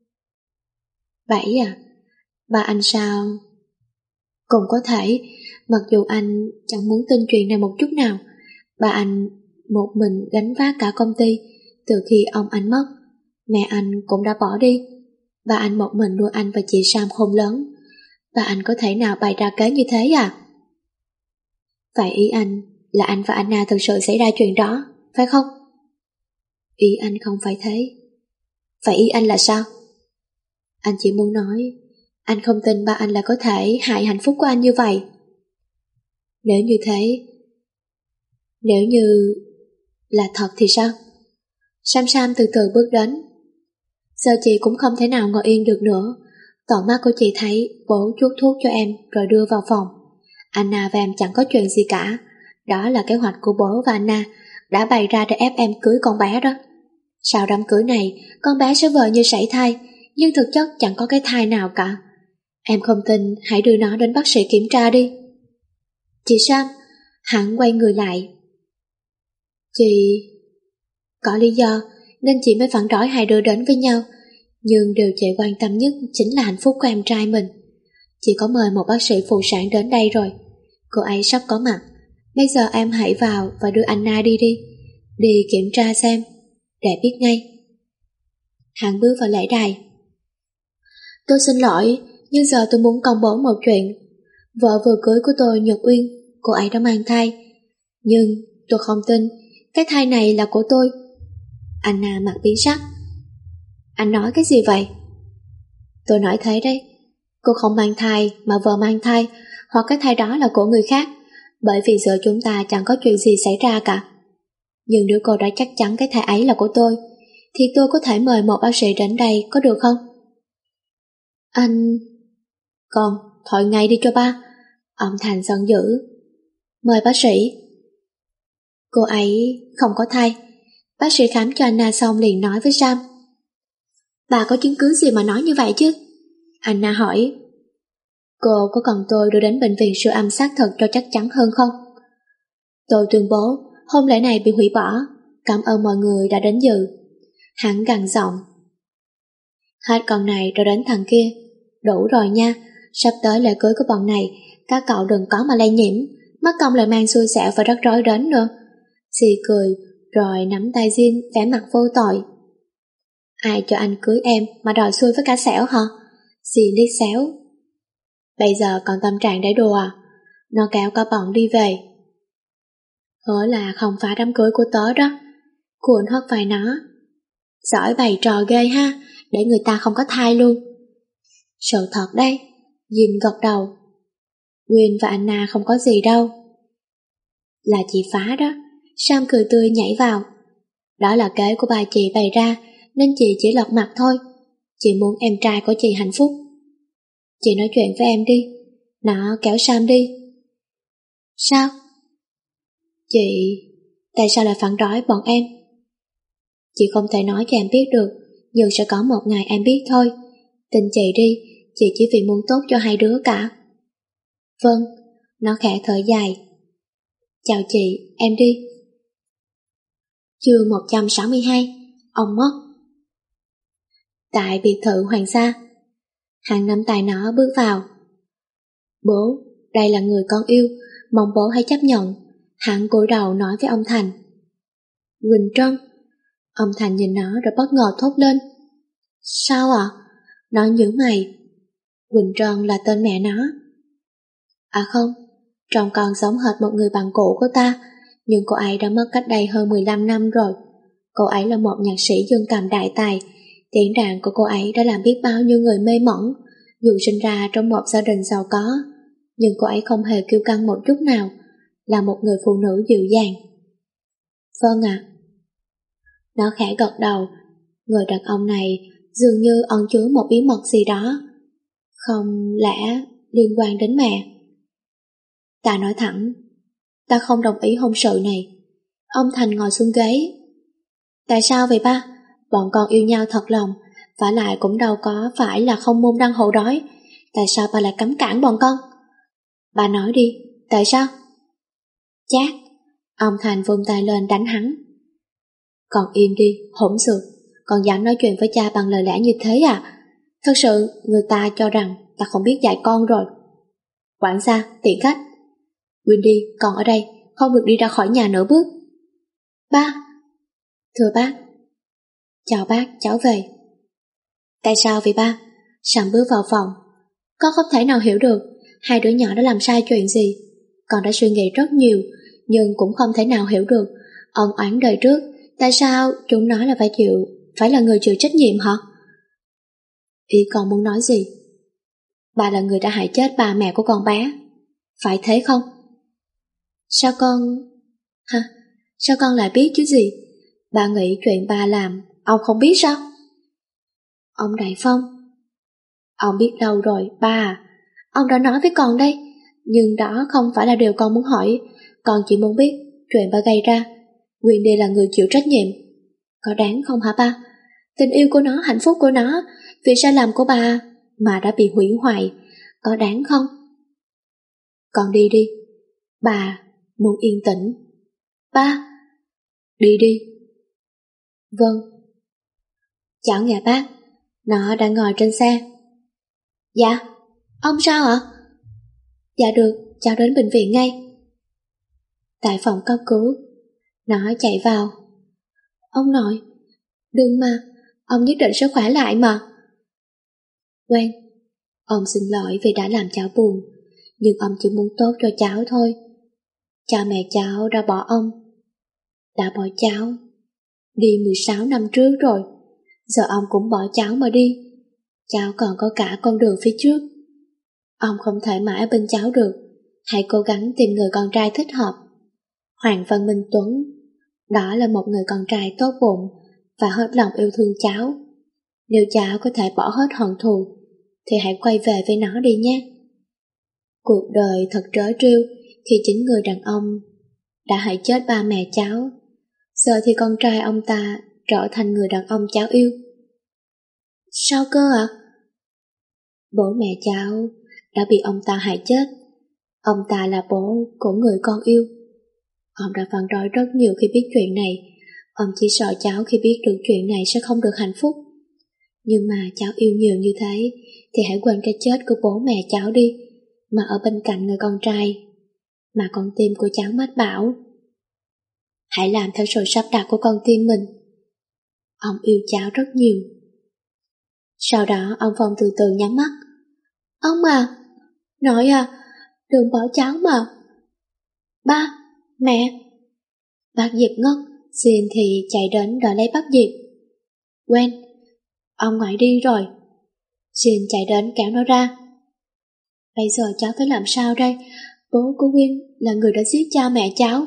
Vậy à? Ba anh sao? Cũng có thể, mặc dù anh chẳng muốn tin chuyện này một chút nào. Ba anh một mình gánh vác cả công ty từ khi ông anh mất. Mẹ anh cũng đã bỏ đi. Ba anh một mình nuôi anh và chị Sam khôn lớn. Ba anh có thể nào bày ra kế như thế à? Vậy ý anh là anh và Anna thực sự xảy ra chuyện đó, phải không? Ý anh không phải thế. Vậy ý anh là sao? Anh chỉ muốn nói, anh không tin ba anh là có thể hại hạnh phúc của anh như vậy. Nếu như thế, nếu như là thật thì sao? Sam Sam từ từ bước đến. Giờ chị cũng không thể nào ngồi yên được nữa. Tận mắt của chị thấy bố chuốt thuốc cho em rồi đưa vào phòng. Anna và em chẳng có chuyện gì cả. Đó là kế hoạch của bố và Anna đã bày ra để ép em cưới con bé đó. Sau đám cưới này, con bé sẽ vờ như sảy thai, nhưng thực chất chẳng có cái thai nào cả. Em không tin, hãy đưa nó đến bác sĩ kiểm tra đi. Chị Sam, hắn quay người lại. Chị... Có lý do, nên chị mới phản đối hai đứa đến với nhau. Nhưng điều chị quan tâm nhất chính là hạnh phúc của em trai mình. Chị có mời một bác sĩ phụ sản đến đây rồi. Cô ấy sắp có mặt. Bây giờ em hãy vào và đưa Anna đi đi. Đi kiểm tra xem, để biết ngay. Hắn bước vào lễ đài. Tôi xin lỗi, nhưng giờ tôi muốn công bố một chuyện. Vợ vừa cưới của tôi, Nhật Uyên, cô ấy đã mang thai. Nhưng tôi không tin, cái thai này là của tôi. Anna mặt biến sắc. Anh nói cái gì vậy? Tôi nói thế đấy. Cô không mang thai mà vợ mang thai, hoặc cái thai đó là của người khác, bởi vì giữa chúng ta chẳng có chuyện gì xảy ra cả. Nhưng nếu cô đã chắc chắn cái thai ấy là của tôi, thì tôi có thể mời một bác sĩ đến đây, có được không? Anh... Con, thôi ngay đi cho ba. Ông Thành giận dữ. Mời bác sĩ. Cô ấy không có thai. Bác sĩ khám cho Anna xong liền nói với Sam. Bà có chứng cứ gì mà nói như vậy chứ? Anna hỏi. Cô có cần tôi đưa đến bệnh viện siêu âm xác thực cho chắc chắn hơn không? Tôi tuyên bố hôn lễ này bị hủy bỏ. Cảm ơn mọi người đã đến dự. Hắn gằn giọng. Hết con này rồi đến thằng kia. Đủ rồi nha. Sắp tới lễ cưới của bọn này, các cậu đừng có mà lây nhiễm. Mất công lại mang xui xẻo và rắc rối đến nữa. Dì cười rồi nắm tay Jin vẻ mặt vô tội. Ai cho anh cưới em mà đòi xui với cả xẻo hả? Dì liếc xéo. Bây giờ còn tâm trạng để đùa à? Nó kéo cả bọn đi về. Hứa là không phải đám cưới của tớ đó. Cuộn hất vai nó. Giỏi bày trò ghê ha, để người ta không có thai luôn. Sự thật đây. Jin gật đầu. Nguyên và Anna không có gì đâu. Là chị Phá đó. Sam cười tươi nhảy vào. Đó là kế của bà chị bày ra, nên chị chỉ lật mặt thôi. Chị muốn em trai của chị hạnh phúc. Chị nói chuyện với em đi. Nó kéo Sam đi. Sao? Chị... Tại sao lại phản đối bọn em? Chị không thể nói cho em biết được, nhưng sẽ có một ngày em biết thôi. Tin chị đi, chị chỉ vì muốn tốt cho hai đứa cả. Vâng, nó khẽ thở dài. Chào chị, em đi. Chương một trăm sáu mươi hai, ông mất. Tại biệt thự Hoàng gia, Hắn nắm tay nó bước vào. Bố, đây là người con yêu, mong bố hãy chấp nhận. Hắn cúi đầu nói với ông Thành. Quỳnh Trân. Ông Thành nhìn nó rồi bất ngờ thốt lên. Sao ạ? À? Nó nhíu mày. Quỳnh Trân là tên mẹ nó. À không, trông con giống hệt một người bạn cũ của ta, nhưng cô ấy đã mất cách đây hơn mười lăm năm rồi. Cô ấy là một nhạc sĩ dương cầm đại tài. Tiếng đàn của cô ấy đã làm biết bao nhiêu người mê mẩn, dù sinh ra trong một gia đình giàu có. Nhưng cô ấy không hề kiêu căng một chút nào, là một người phụ nữ dịu dàng. Vâng ạ. À. Nó khẽ gật đầu. Người đàn ông này dường như ẩn chứa một bí mật gì đó. Không lẽ liên quan đến mẹ? Ta nói thẳng, ta không đồng ý hôn sự này. Ông Thành ngồi xuống ghế. Tại sao vậy ba? Bọn con yêu nhau thật lòng, vả lại cũng đâu có phải là không môn đăng hộ đói. Tại sao ba lại cấm cản bọn con? Ba nói đi, tại sao? Chát. Ông Thành vung tay lên đánh hắn. Con im đi, hỗn xược. Con dám nói chuyện với cha bằng lời lẽ như thế à? Thật sự người ta cho rằng ta không biết dạy con rồi. Quản gia, tiện khách. Wendy, con ở đây, không được đi ra khỏi nhà nửa bước. Ba. Thưa bác. Chào bác, cháu về. Tại sao vậy ba? Sam bước vào phòng. Con không thể nào hiểu được hai đứa nhỏ đã làm sai chuyện gì. Con đã suy nghĩ rất nhiều, nhưng cũng không thể nào hiểu được ân oán đời trước. Tại sao chúng nói là phải chịu, phải là người chịu trách nhiệm hả? Ý con muốn nói gì? Bà là người đã hại chết bà mẹ của con bé, phải thế không? Sao con... Hả? Sao con lại biết chứ gì? Bà nghĩ chuyện bà làm, ông không biết sao? Ông Đại Phong. Ông biết đâu rồi, ba à. Ông đã nói với con đây, nhưng đó không phải là điều con muốn hỏi. Con chỉ muốn biết chuyện bà gây ra. Wendy là người chịu trách nhiệm. Có đáng không hả ba? Tình yêu của nó, hạnh phúc của nó, vì sai lầm của bà mà đã bị hủy hoại. Có đáng không? Con đi đi. Bà muốn yên tĩnh. Ba. Đi đi. Vâng. Chào nhà bác. Nó đang ngồi trên xe. Dạ, ông sao ạ? Dạ được, cháu đến bệnh viện ngay. Tại phòng cấp cứu, nó chạy vào. Ông nội, đừng mà, ông nhất định sẽ khỏe lại mà. Quen, ông xin lỗi vì đã làm cháu buồn, nhưng ông chỉ muốn tốt cho cháu thôi. Cha mẹ cháu đã bỏ ông, đã bỏ cháu, đi mười sáu năm trước rồi. Giờ ông cũng bỏ cháu mà đi. Cháu còn có cả con đường phía trước. Ông không thể mãi ở bên cháu được. Hãy cố gắng tìm người con trai thích hợp. Hoàng Văn Minh Tuấn, đó là một người con trai tốt bụng và hết lòng yêu thương cháu. Nếu cháu có thể bỏ hết hận thù thì hãy quay về với nó đi nhé. Cuộc đời thật trớ trêu khi chính người đàn ông đã hại chết ba mẹ cháu. Giờ thì con trai ông ta trở thành người đàn ông cháu yêu. Sao cơ ạ? À? Bố mẹ cháu đã bị ông ta hại chết. Ông ta là bố của người con yêu. Ông đã phản đối rất nhiều khi biết chuyện này. Ông chỉ sợ cháu khi biết được chuyện này sẽ không được hạnh phúc. Nhưng mà cháu yêu nhiều như thế thì hãy quên cái chết của bố mẹ cháu đi, mà ở bên cạnh người con trai mà con tim của cháu mách bảo. Hãy làm theo sự sắp đặt của con tim mình. Ông yêu cháu rất nhiều. Sau đó ông Phong từ từ nhắm mắt. Ông à, nội à, đừng bỏ cháu mà. Ba, mẹ. Bác Diệp ngất, Diên thì chạy đến đòi lấy bác Diệp. Quen, ông ngoại đi rồi. Diên chạy đến kéo nó ra. Bây giờ cháu phải làm sao đây? Bố của Quyên là người đã giết cha mẹ cháu.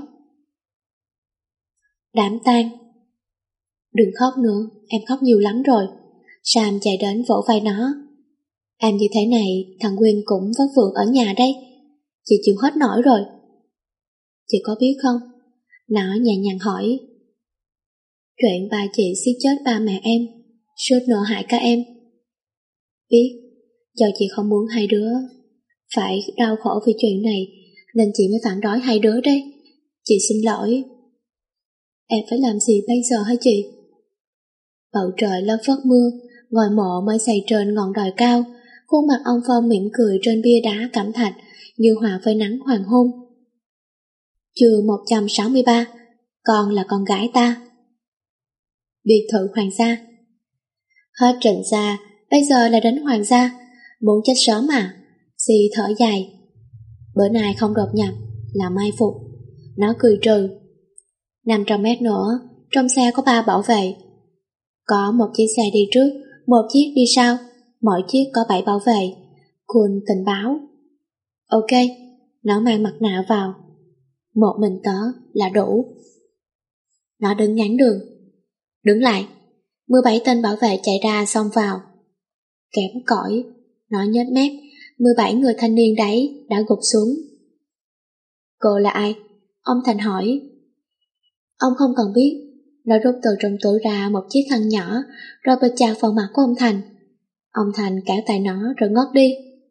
Đám tang. Đừng khóc nữa, em khóc nhiều lắm rồi. Sam chạy đến vỗ vai nó. Em như thế này, thằng Quyên cũng vất vưởng ở nhà đây. Chị chịu hết nổi rồi. Chị có biết không? Nó nhẹ nhàng hỏi. Chuyện bà chị giết chết ba mẹ em, suốt nợ hại các em. Biết, do chị không muốn hai đứa phải đau khổ vì chuyện này, nên chị mới phản đối hai đứa đấy. Chị xin lỗi. Em phải làm gì bây giờ hả chị? Bầu trời lất phất mưa, ngôi mộ mới xây trên ngọn đồi cao. Khuôn mặt ông Phong mỉm cười trên bia đá cẩm thạch như hòa với nắng hoàng hôn. Chương một trăm sáu mươi ba. Con là con gái ta. Biệt thự hoàng gia. Hết Trịnh gia, bây giờ là đến hoàng gia. Muốn chết sớm à? Xì thở dài. Bữa nay không đột nhập là mai phục. Nó cười trừ. năm trăm mét nữa, trong xe có ba bảo vệ. Có một chiếc xe đi trước, một chiếc đi sau, mỗi chiếc có bảy bảo vệ. Kun tình báo. Ok, nó mang mặt nạ vào. Một mình tớ là đủ. Nó đứng nhắn đường. Đứng lại. Mười bảy tên bảo vệ chạy ra xông vào. Kém cỏi. Nó nhếch mép. Mười bảy người thanh niên đấy đã gục xuống. Cô là ai? Ông Thành hỏi. Ông không cần biết. Nó rút từ trong túi ra một chiếc khăn nhỏ rồi bịt chặt vào mặt của ông Thành. Ông Thành kéo tay nó rồi ngất đi.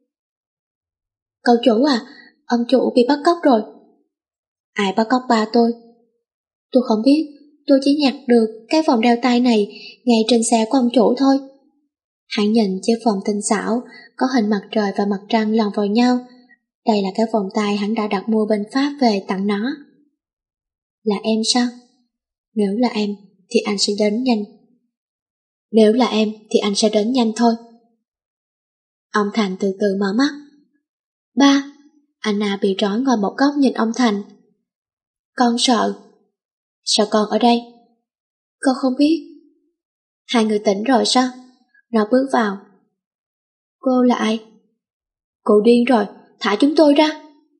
Cậu chủ à, ông chủ bị bắt cóc rồi. Ai bắt cóc ba tôi? Tôi không biết, tôi chỉ nhặt được cái vòng đeo tay này ngay trên xe của ông chủ thôi. Hãy nhìn chiếc vòng tinh xảo, có hình mặt trời và mặt trăng lồng vào nhau. Đây là cái vòng tay hắn đã đặt mua bên Pháp về tặng nó. Là em sao? Nếu là em thì anh sẽ đến nhanh. Nếu là em thì anh sẽ đến nhanh thôi. Ông Thành từ từ mở mắt. Ba, Anna bị trói ngồi một góc nhìn ông Thành. Con sợ. Sao con ở đây? Con không biết. Hai người tỉnh rồi sao? Nó bước vào. Cô là ai? Cô điên rồi, thả chúng tôi ra.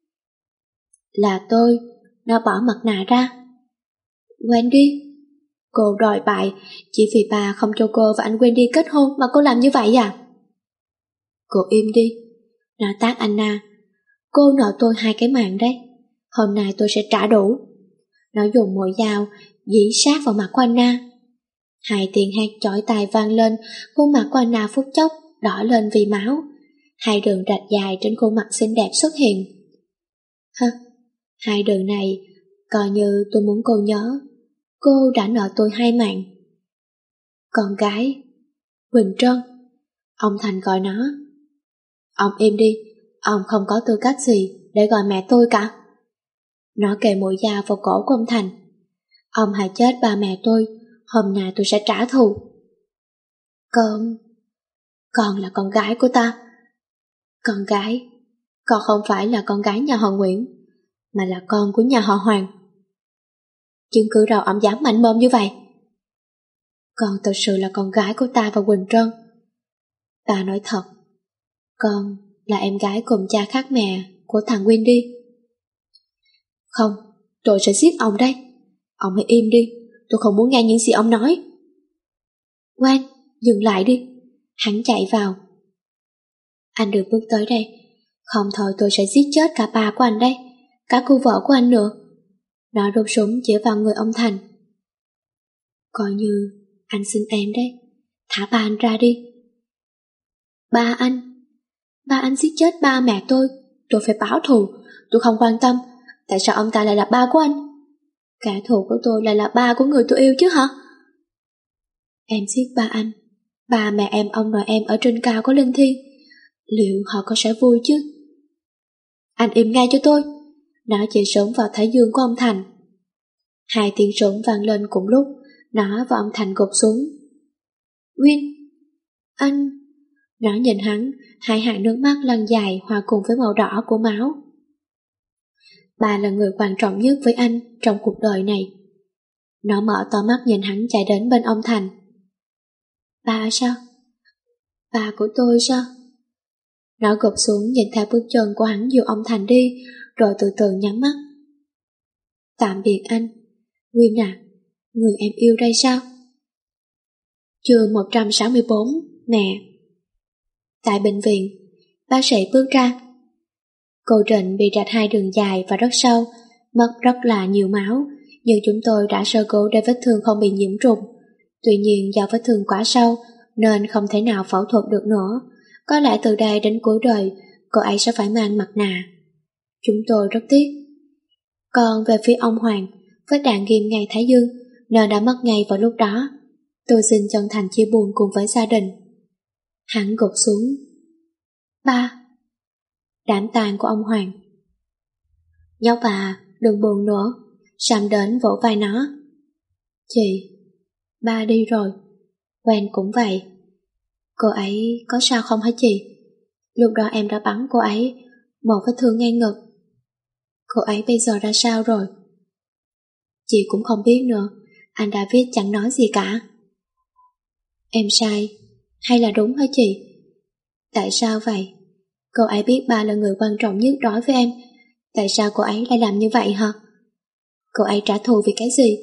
Là tôi. Nó bỏ mặt nạ ra. Wendy. Cô đòi bại chỉ vì bà không cho cô và anh Wendy kết hôn mà cô làm như vậy à? Cô im đi. Nó tát Anna. Cô nợ tôi hai cái mạng đấy. Hôm nay tôi sẽ trả đủ. Nó dùng mũi dao dí sát vào mặt của Anna. Hai tiếng hét chói tai vang lên. Khuôn mặt của Anna phút chốc đỏ lên vì máu. Hai đường rạch dài trên khuôn mặt xinh đẹp xuất hiện. Hơ, hai đường này coi như tôi muốn cô nhớ. Cô đã nợ tôi hai mạng. Con gái, Huỳnh Trân. Ông Thành gọi nó. Ông im đi, ông không có tư cách gì để gọi mẹ tôi cả. Nó kề mũi dao vào cổ của ông Thành. Ông hại chết ba mẹ tôi, hôm nay tôi sẽ trả thù. Con... Con là con gái của ta. Con gái? Con không phải là con gái nhà họ Nguyễn, mà là con của nhà họ Hoàng. Chứng cứ đâu ông dám mạnh mồm như vậy? Con thật sự là con gái của ta và Huỳnh Trân. Ta nói thật, con là em gái cùng cha khác mẹ của thằng Windy. Không, tôi sẽ giết ông đây. Ông hãy im đi, tôi không muốn nghe những gì ông nói. Quang, dừng lại đi. Hắn chạy vào. Anh đừng bước tới đây, không thôi tôi sẽ giết chết cả bà của anh đây, cả cô vợ của anh nữa. Nó rút súng chỉ vào người ông Thành. Coi như anh xin em đấy, thả ba anh ra đi. Ba anh? Ba anh giết chết ba mẹ tôi, tôi phải báo thù. Tôi không quan tâm, tại sao ông ta lại là ba của anh? Kẻ thù của tôi lại là ba của người tôi yêu chứ hả? Em giết ba anh, ba mẹ em, ông nội em ở trên cao có linh thiêng, liệu họ có sẽ vui chứ? Anh im ngay cho tôi. Nó chỉ súng vào thái dương của ông Thành. Hai tiếng súng vang lên cùng lúc. Nó và ông Thành gục xuống. Win, anh... Nó nhìn hắn, hai hàng nước mắt lăn dài hòa cùng với màu đỏ của máu. Bà là người quan trọng nhất với anh trong cuộc đời này. Nó mở to mắt nhìn hắn chạy đến bên ông Thành. Ba sao? Ba của tôi sao? Nó gục xuống nhìn theo bước chân của hắn dìu ông Thành đi, rồi từ từ nhắm mắt. Tạm biệt anh. Nguyên à, người em yêu đây sao? Chương một trăm sáu mươi bốn, mẹ. Tại bệnh viện, bác sĩ bước ra. Cô Trịnh bị rạch hai đường dài và rất sâu, mất rất là nhiều máu, nhưng chúng tôi đã sơ cứu để vết thương không bị nhiễm trùng. Tuy nhiên do vết thương quá sâu nên không thể nào phẫu thuật được nữa. Có lẽ từ đây đến cuối đời, cô ấy sẽ phải mang mặt nạ. Chúng tôi rất tiếc. Còn về phía ông Hoàng, vết đạn ghim ngay thái dương nên đã mất ngay vào lúc đó. Tôi xin chân thành chia buồn cùng với gia đình. Hắn gục xuống. Ba. Đám tang của ông Hoàng. Nhóc à, đừng buồn nữa. Sam đến vỗ vai nó. Chị, ba đi rồi. Quen cũng vậy. Cô ấy có sao không hả chị? Lúc đó em đã bắn cô ấy một vết thương ngay ngực. Cô ấy bây giờ ra sao rồi? Chị cũng không biết nữa. Anh đã viết chẳng nói gì cả. Em sai hay là đúng hả chị? Tại sao vậy? Cô ấy biết ba là người quan trọng nhất đối với em. Tại sao cô ấy lại làm như vậy hả? Cô ấy trả thù vì cái gì?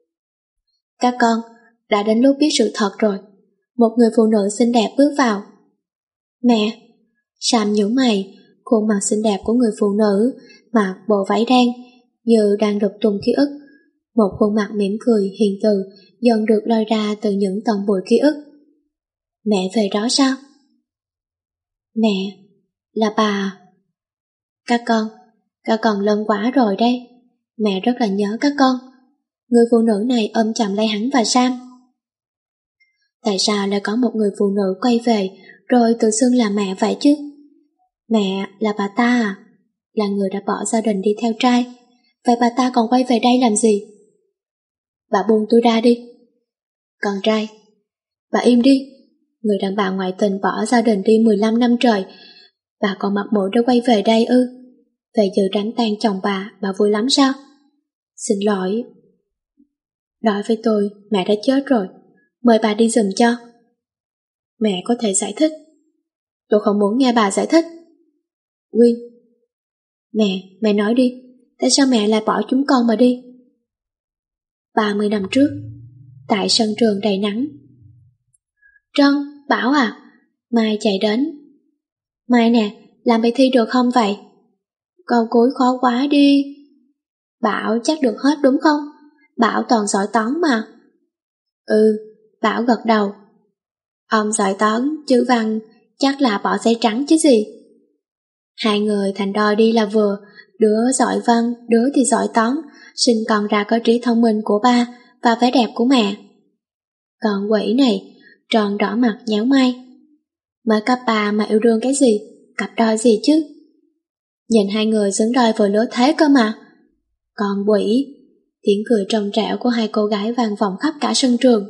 Các con, đã đến lúc biết sự thật rồi. Một người phụ nữ xinh đẹp bước vào. Mẹ. Sam nhíu mày, khuôn mặt xinh đẹp của người phụ nữ mặc bộ váy đen như đang lục tung ký ức. Một khuôn mặt mỉm cười hiền từ dần được lôi ra từ những tầng bụi ký ức. Mẹ về đó sao? Mẹ, là bà. Các con, các con lớn quá rồi đây. Mẹ rất là nhớ các con. Người phụ nữ này ôm chầm lấy hắn và Sam. Tại sao lại có một người phụ nữ quay về rồi tự xưng là mẹ vậy chứ? Mẹ là bà ta à? Là người đã bỏ gia đình đi theo trai. Vậy bà ta còn quay về đây làm gì? Bà buông tôi ra đi. Con trai, bà im đi. Người đàn bà ngoại tình bỏ gia đình đi mười lăm năm trời. Bà còn mặt mũi để quay về đây ư? Về dự đám tang chồng bà, bà vui lắm sao? Xin lỗi. Nói với tôi, mẹ đã chết rồi. Mời bà đi giùm cho. Mẹ có thể giải thích. Tôi không muốn nghe bà giải thích. Win. Mẹ, mẹ nói đi. Tại sao mẹ lại bỏ chúng con mà đi? ba mươi năm trước, tại sân trường đầy nắng. Trân, Bảo à? Mai chạy đến. Mai nè, làm bài thi được không vậy? Câu cuối khó quá đi. Bảo chắc được hết đúng không? Bảo toàn giỏi toán mà. Ừ, Bảo gật đầu. Ông giỏi toán, chữ văn chắc là bỏ giấy trắng chứ gì. Hai người thành đôi đi là vừa, đứa giỏi văn, đứa thì giỏi toán, sinh con ra có trí thông minh của ba và vẻ đẹp của mẹ. Còn quỷ này, Tròn đỏ mặt nhéo mai. Mới cấp ba mà yêu đương cái gì, cặp đôi gì chứ? Nhìn hai người xứng đôi vừa lứa thế cơ mà. Còn quỷ, tiếng cười trong trẻo của hai cô gái vang vọng khắp cả sân trường.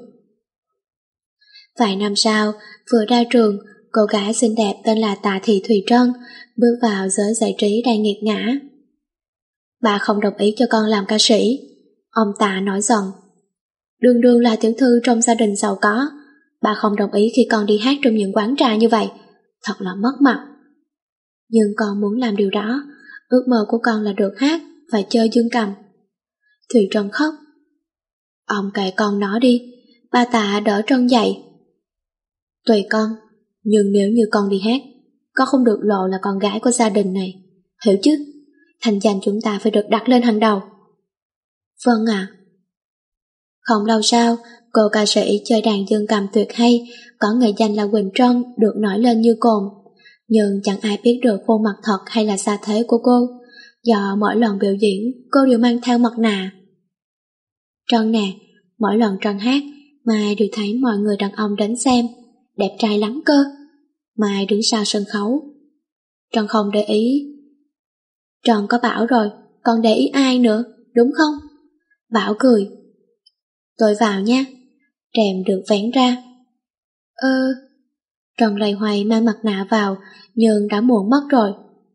Vài năm sau, vừa ra trường, cô gái xinh đẹp tên là Tạ Thị Thùy Trân bước vào giới giải trí đầy nghiệt ngã. Bà không đồng ý cho con làm ca sĩ. Ông Tạ nổi giận. Đương đương là tiểu thư trong gia đình giàu có, bà không đồng ý khi con đi hát trong những quán trà như vậy, thật là mất mặt. Nhưng con muốn làm điều đó, ước mơ của con là được hát và chơi dương cầm. Thùy Trân khóc. Ông kệ con nó đi, bà Tạ đỡ Trân dậy. Tùy con, nhưng nếu như con đi hát, con không được lộ là con gái của gia đình này, hiểu chứ? Thành danh chúng ta phải được đặt lên hàng đầu. Vâng ạ. À. Không lâu sau, cô ca sĩ chơi đàn dương cầm tuyệt hay, có người danh là Quỳnh Trân được nổi lên như cồn. Nhưng chẳng ai biết được khuôn mặt thật hay là xa thế của cô, do mỗi lần biểu diễn cô đều mang theo mặt nạ. Trân nè, mỗi lần Trân hát, Mai đều thấy mọi người đàn ông đến xem, đẹp trai lắm cơ. Mai đứng sau sân khấu. Trân không để ý. Trân có bảo rồi, còn để ý ai nữa, đúng không? Bảo cười. Tôi vào nha. Rèm được vén ra. Ơ... Trân loay hoay mang mặt nạ vào, nhưng đã muộn mất rồi.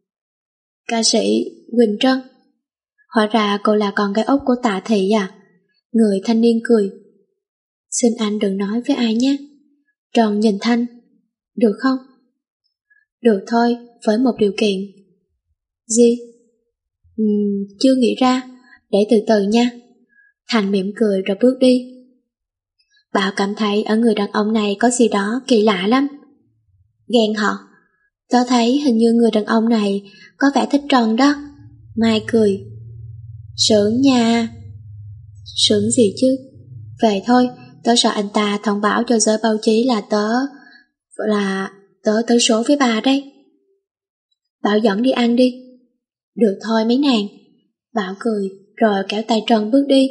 Ca sĩ Quỳnh Trân. Hóa ra cô là con gái út của Tạ Thị à? Người thanh niên cười. Xin anh đừng nói với ai nhé. Trân nhìn Thanh. Được không? Được thôi, với một điều kiện. Gì? Uhm, chưa nghĩ ra, để từ từ nha. Thành mỉm cười rồi bước đi. Bảo cảm thấy ở người đàn ông này có gì đó kỳ lạ lắm. Ghen họ. Tớ thấy hình như người đàn ông này có vẻ thích Trân đó. Mai cười. Sướng nha. Sướng gì chứ? Về thôi, tớ sợ anh ta thông báo cho giới báo chí là tớ là tớ tới số với bà đây. Bảo dẫn đi ăn đi. Được thôi mấy nàng. Bảo cười rồi kéo tay Trân bước đi.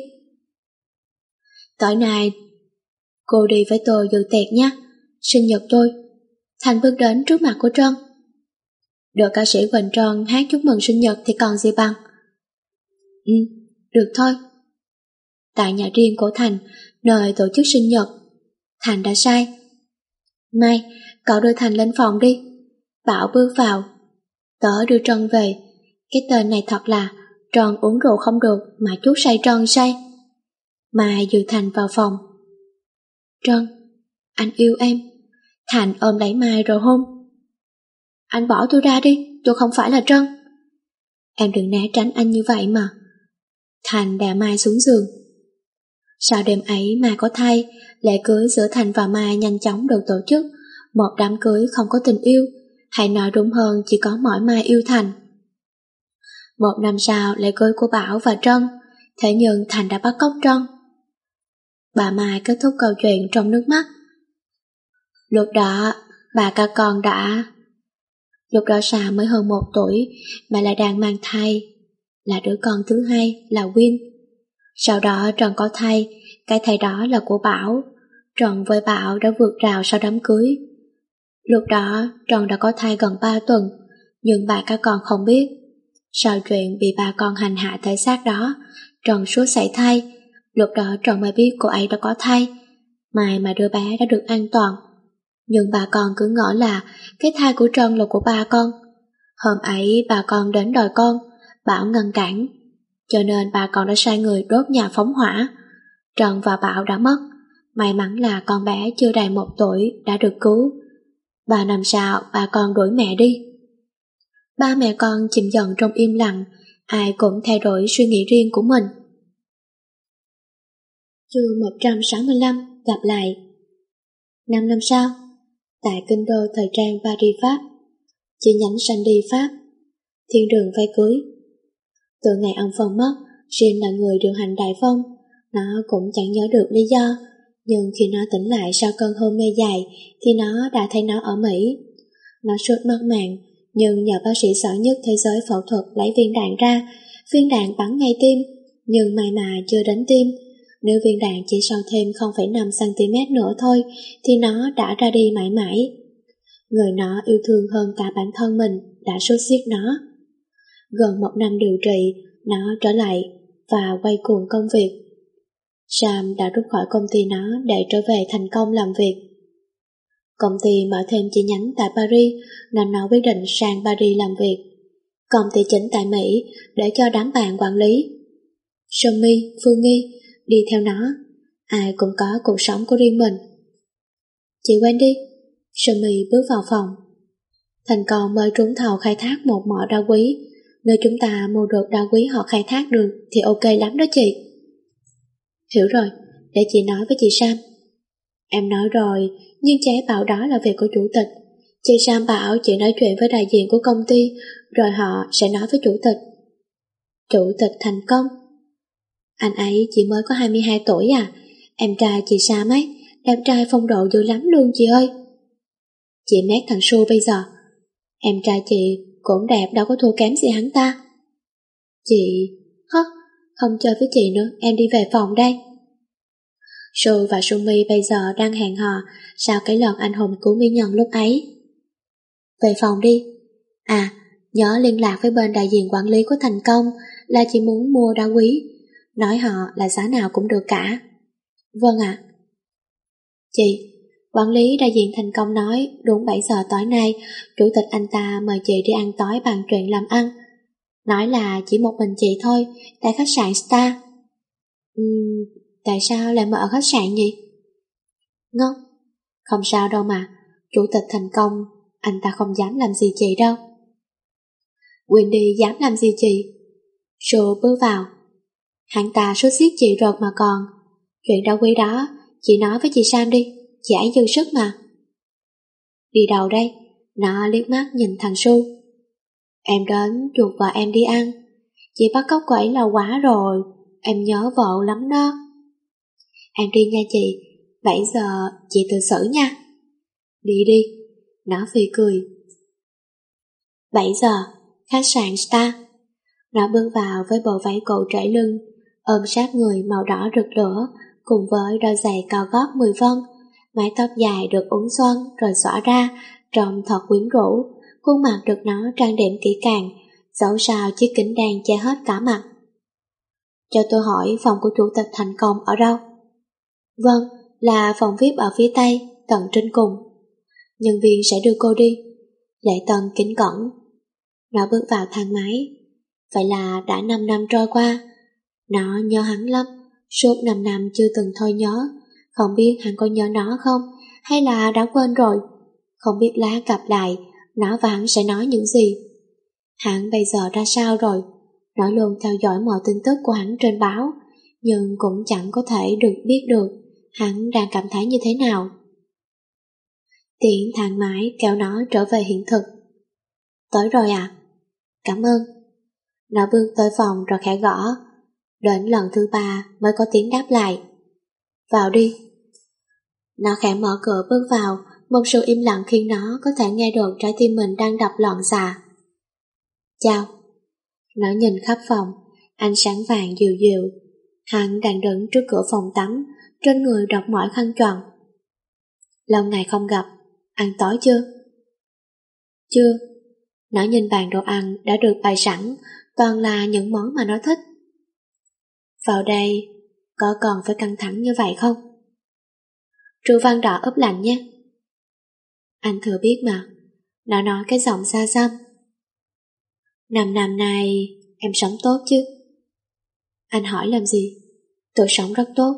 Tối nay cô đi với tôi dự tiệc nhé, sinh nhật tôi. Thành bước đến trước mặt của Trân. Được ca sĩ Quỳnh Trân hát chúc mừng sinh nhật thì còn gì bằng. Ừ, được thôi. Tại nhà riêng của Thành, nơi tổ chức sinh nhật, Thành đã sai. Mai, cậu đưa Thành lên phòng đi. Bảo bước vào. Tớ đưa Trân về. Cái tên này thật là Trân uống rượu không được mà chút say Trân say. Mai dìu Thành vào phòng. Trân, anh yêu em. Thành ôm lấy Mai rồi hôn. Anh bỏ tôi ra đi, tôi không phải là Trân. Em đừng né tránh anh như vậy mà. Thành đè Mai xuống giường. Sau đêm ấy Mai có thai, lễ cưới giữa Thành và Mai nhanh chóng được tổ chức. Một đám cưới không có tình yêu, hay nói đúng hơn chỉ có mỗi Mai yêu Thành. Một năm sau lễ cưới của Bảo và Trân, thế nhưng Thành đã bắt cóc Trân. Bà Mai kết thúc câu chuyện trong nước mắt. Lúc đó bà cả con đã... Lúc đó Sa mới hơn một tuổi mà lại đang mang thai, là đứa con thứ hai là Win. Sau đó Trần có thai, cái thai đó là của Bảo. Trần với Bảo đã vượt rào sau đám cưới. Lúc đó Trần đã có thai gần ba tuần, nhưng bà cả con không biết. Sau chuyện bị bà con hành hạ thể xác đó, Trần suốt sảy thai. Lúc đó Trần mới biết cô ấy đã có thai, may mà đứa bé đã được an toàn. Nhưng bà con cứ ngỡ là cái thai của Trân là của ba con. Hôm ấy bà con đến đòi con, Bảo ngăn cản, cho nên bà con đã sai người đốt nhà phóng hỏa. Trân và Bảo đã mất, may mắn là con bé chưa đầy một tuổi đã được cứu. Ba năm sau bà con đuổi mẹ đi. Ba mẹ con chìm dần trong im lặng, ai cũng thay đổi suy nghĩ riêng của mình. Chương một trăm sáu mươi lăm gặp lại. Năm năm sau, tại kinh đô thời trang Paris Pháp, chi nhánh Sandy Pháp, thiên đường vây cưới. Từ ngày ông Phong mất, Jean là người điều hành Đại Phong. Nó cũng chẳng nhớ được lý do, nhưng khi nó tỉnh lại sau cơn hôn mê dài thì nó đã thấy nó ở Mỹ. Nó sốt mất mạng, nhưng nhờ bác sĩ giỏi nhất thế giới phẫu thuật lấy viên đạn ra, viên đạn bắn ngay tim, nhưng may mà chưa đến tim. Nếu viên đạn chỉ sâu thêm không phẩy năm xăng ti mét nữa thôi thì nó đã ra đi mãi mãi. Người nó yêu thương hơn cả bản thân mình đã sốt xiết nó. Gần một năm điều trị, nó trở lại và quay cuồng công việc. Sam đã rút khỏi công ty nó để trở về thành công làm việc. Công ty mở thêm chi nhánh tại Paris nên nó quyết định sang Paris làm việc. Công ty chính tại Mỹ để cho đám bạn quản lý. Somi, Phương Nghi đi theo nó, ai cũng có cuộc sống của riêng mình. Chị Wendy, Somi bước vào phòng. Thành công mới trúng thầu khai thác một mỏ đá quý. Nếu chúng ta mua được đá quý họ khai thác được thì ok lắm đó chị. Hiểu rồi, để chị nói với chị Sam. Em nói rồi, nhưng chị ấy bảo đó là việc của chủ tịch. Chị Sam bảo chị nói chuyện với đại diện của công ty, rồi họ sẽ nói với chủ tịch. Chủ tịch Thành Công? Anh ấy chỉ mới có hai mươi hai tuổi à? Em trai chị Sam ấy, đẹp trai phong độ dữ lắm luôn chị ơi. Chị mét thằng Su bây giờ. Em trai chị cũng đẹp, đâu có thua kém gì hắn ta. Chị... hớ, không chơi với chị nữa, em đi về phòng đây. Su và Sumi bây giờ đang hẹn hò sau cái lần anh hùng cứu mỹ nhân lúc ấy. Về phòng đi. À, nhớ liên lạc với bên đại diện quản lý của Thành Công là chị muốn mua đá quý. Nói họ là giá nào cũng được cả. Vâng ạ. Chị, quản lý đại diện Thành Công nói đúng bảy giờ tối nay chủ tịch anh ta mời chị đi ăn tối bàn chuyện làm ăn. Nói là chỉ một mình chị thôi, tại khách sạn Star. Uhm, tại sao lại mở ở khách sạn nhỉ? Ngốc, không sao đâu mà, chủ tịch Thành Công, anh ta không dám làm gì chị đâu. Wendy dám làm gì chị? Joe bước vào. Hắn ta sốt xiết chị rồi mà còn. Chuyện đá quý đó, chị nói với chị Sam đi, chị ấy dư sức mà. Đi đâu đây? Nó liếc mắt nhìn thằng Su. Em đến chuột vợ em đi ăn. Chị bắt cóc cô ấy là quá rồi, em nhớ vợ lắm đó. Em đi nha chị, bảy giờ chị tự xử nha. Đi đi, nó phì cười. bảy giờ, khách sạn Star. Nó bước vào với bộ váy cổ trải lưng, ôm sát người màu đỏ rực lửa, cùng với đôi giày cao gót mười phân, mái tóc dài được uốn xoăn rồi xõa ra, trông thật quyến rũ, khuôn mặt được nó trang điểm kỹ càng, dẫu sao chiếc kính đen che hết cả mặt. Cho tôi hỏi phòng của chủ tịch Thành Công ở đâu? Vâng, là phòng vi ai pi ở phía Tây, tầng trên cùng. Nhân viên sẽ đưa cô đi. Lệ Tân kính cẩn. Nó bước vào thang máy. Vậy là đã năm năm trôi qua. Nó nhớ hắn lắm, suốt năm năm chưa từng thôi nhớ. Không biết hắn có nhớ nó không, hay là đã quên rồi. Không biết lá gặp lại, nó và hắn sẽ nói những gì. Hắn bây giờ ra sao rồi? Nó luôn theo dõi mọi tin tức của hắn trên báo, nhưng cũng chẳng có thể được biết được hắn đang cảm thấy như thế nào. Tiện thang máy kéo nó trở về hiện thực. Tới rồi à? Cảm ơn. Nó bước tới phòng rồi khẽ gõ. Đến lần thứ ba mới có tiếng đáp lại. Vào đi. Nó khẽ mở cửa bước vào, một sự im lặng khiến nó có thể nghe được trái tim mình đang đập loạn xạ. Chào. Nó nhìn khắp phòng, ánh sáng vàng dịu dịu. Hắn đang đứng trước cửa phòng tắm, trên người đọc mỏi khăn choàng. Lâu ngày không gặp, ăn tối chưa? Chưa. Nó nhìn bàn đồ ăn đã được bày sẵn, toàn là những món mà nó thích. Vào đây, có còn phải căng thẳng như vậy không? Rượu vang đỏ ướp lạnh nhé. Anh thừa biết mà. Nó nói cái giọng xa xăm. Năm năm nay em sống tốt chứ? Anh hỏi làm gì? Tôi sống rất tốt.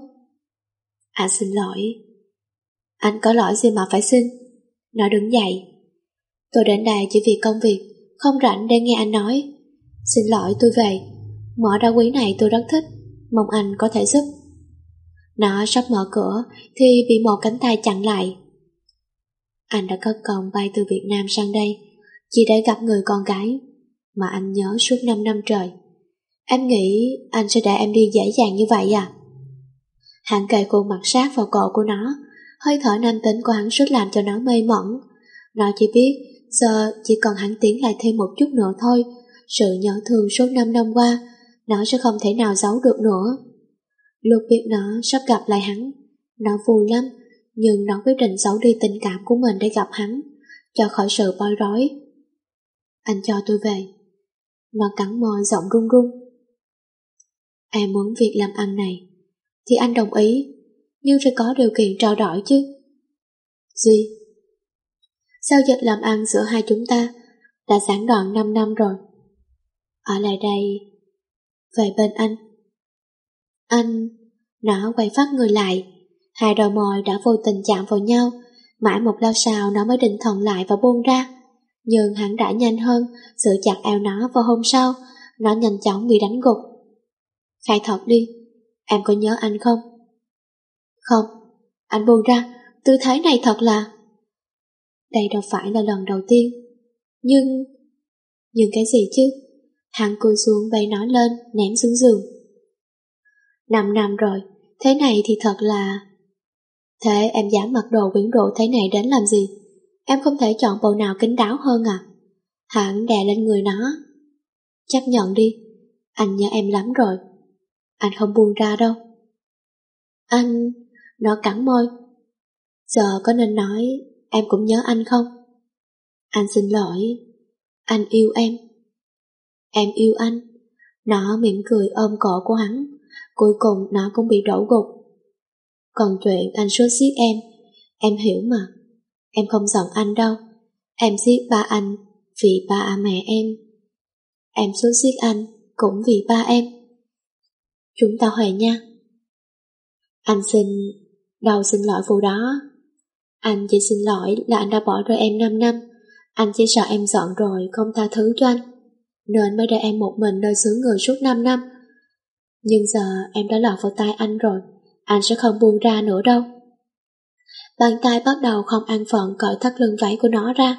À xin lỗi. Anh có lỗi gì mà phải xin? Nó đứng dậy. Tôi đến đây chỉ vì công việc, không rảnh để nghe anh nói. Xin lỗi, tôi về. Mỏ đá quý này tôi rất thích, mong anh có thể giúp. Nó sắp mở cửa thì bị một cánh tay chặn lại. Anh đã cất công bay từ Việt Nam sang đây chỉ để gặp người con gái mà anh nhớ suốt năm năm trời. Em nghĩ anh sẽ để em đi dễ dàng như vậy à? Hắn kề khuôn mặt sát vào cổ của nó, hơi thở nam tính của hắn rất làm cho nó mê mẩn. Nó chỉ biết giờ chỉ cần hắn tiến lại thêm một chút nữa thôi, sự nhớ thương suốt năm năm qua nó sẽ không thể nào giấu được nữa. Lúc biết nó sắp gặp lại hắn, nó vui lắm, nhưng nó quyết định giấu đi tình cảm của mình để gặp hắn, cho khỏi sự bối rối. Anh cho tôi về. Nó cắn môi giọng run run. Em muốn việc làm ăn này, thì anh đồng ý, nhưng phải có điều kiện trao đổi chứ. Gì? Giao dịch làm ăn giữa hai chúng ta đã gián đoạn năm năm rồi. Ở lại đây, về bên anh. Anh... Nó quay phát người lại, hai đôi môi đã vô tình chạm vào nhau, mãi một lát sau nó mới định thần lại và buông ra. Nhưng hắn đã nhanh hơn, giữ chặt eo nó vào hôm sau, nó nhanh chóng bị đánh gục. Khai thật đi, em có nhớ anh không? Không, anh buông ra, tư thế này thật là... Đây đâu phải là lần đầu tiên. Nhưng... Nhưng cái gì chứ? Hắn cúi xuống bế nó lên, ném xuống giường. Năm năm rồi, thế này thì thật là... Thế em dám mặc đồ quyến rũ thế này đến làm gì? Em không thể chọn bộ nào kín đáo hơn à? Hắn đè lên người nó. Chấp nhận đi, anh nhớ em lắm rồi. Anh không buông ra đâu. Anh... Nó cắn môi. Giờ có nên nói em cũng nhớ anh không? Anh xin lỗi. Anh yêu em. Em yêu anh. Nó mỉm cười ôm cổ của hắn. Cuối cùng nó cũng bị đổ gục. Còn chuyện anh sốt xiết em, em hiểu mà. Em không giận anh đâu. Em xiết ba anh vì ba mẹ em. Em sốt xiết anh cũng vì ba em. Chúng ta huề nha. Anh xin... Đâu xin lỗi vụ đó. Anh chỉ xin lỗi là anh đã bỏ rơi em năm năm. Anh chỉ sợ em giận rồi không tha thứ cho anh, nên mới để em một mình nơi xứ người suốt năm năm. Nhưng giờ em đã lọt vào tay anh rồi, anh sẽ không buông ra nữa đâu. Bàn tay bắt đầu không an phận cởi thắt lưng váy của nó ra.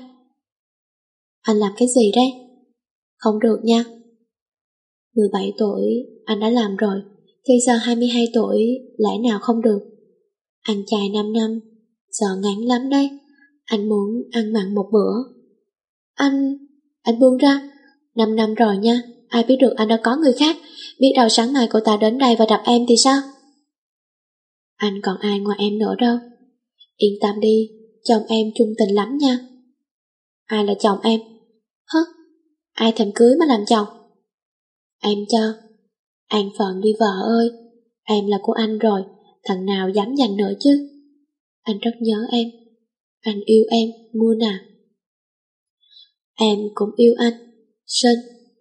Anh làm cái gì đấy? Không được nha. mười bảy tuổi anh đã làm rồi, thì giờ hai mươi hai tuổi lẽ nào không được? Anh trai năm năm, giờ ngán lắm đấy. Anh muốn ăn mặn một bữa. Anh... Anh buông ra. Năm năm rồi nha, ai biết được anh đã có người khác. Biết đâu sáng nay cô ta đến đây và đập em thì sao? Anh còn ai ngoài em nữa đâu. Yên tâm đi, chồng em trung tình lắm nha. Ai là chồng em? Hứ, ai thèm cưới mà làm chồng? Em cho. An phận đi vợ ơi. Em là của anh rồi, thằng nào dám giành nữa chứ? Anh rất nhớ em. Anh yêu em, Muna. Em cũng yêu anh, Sơn.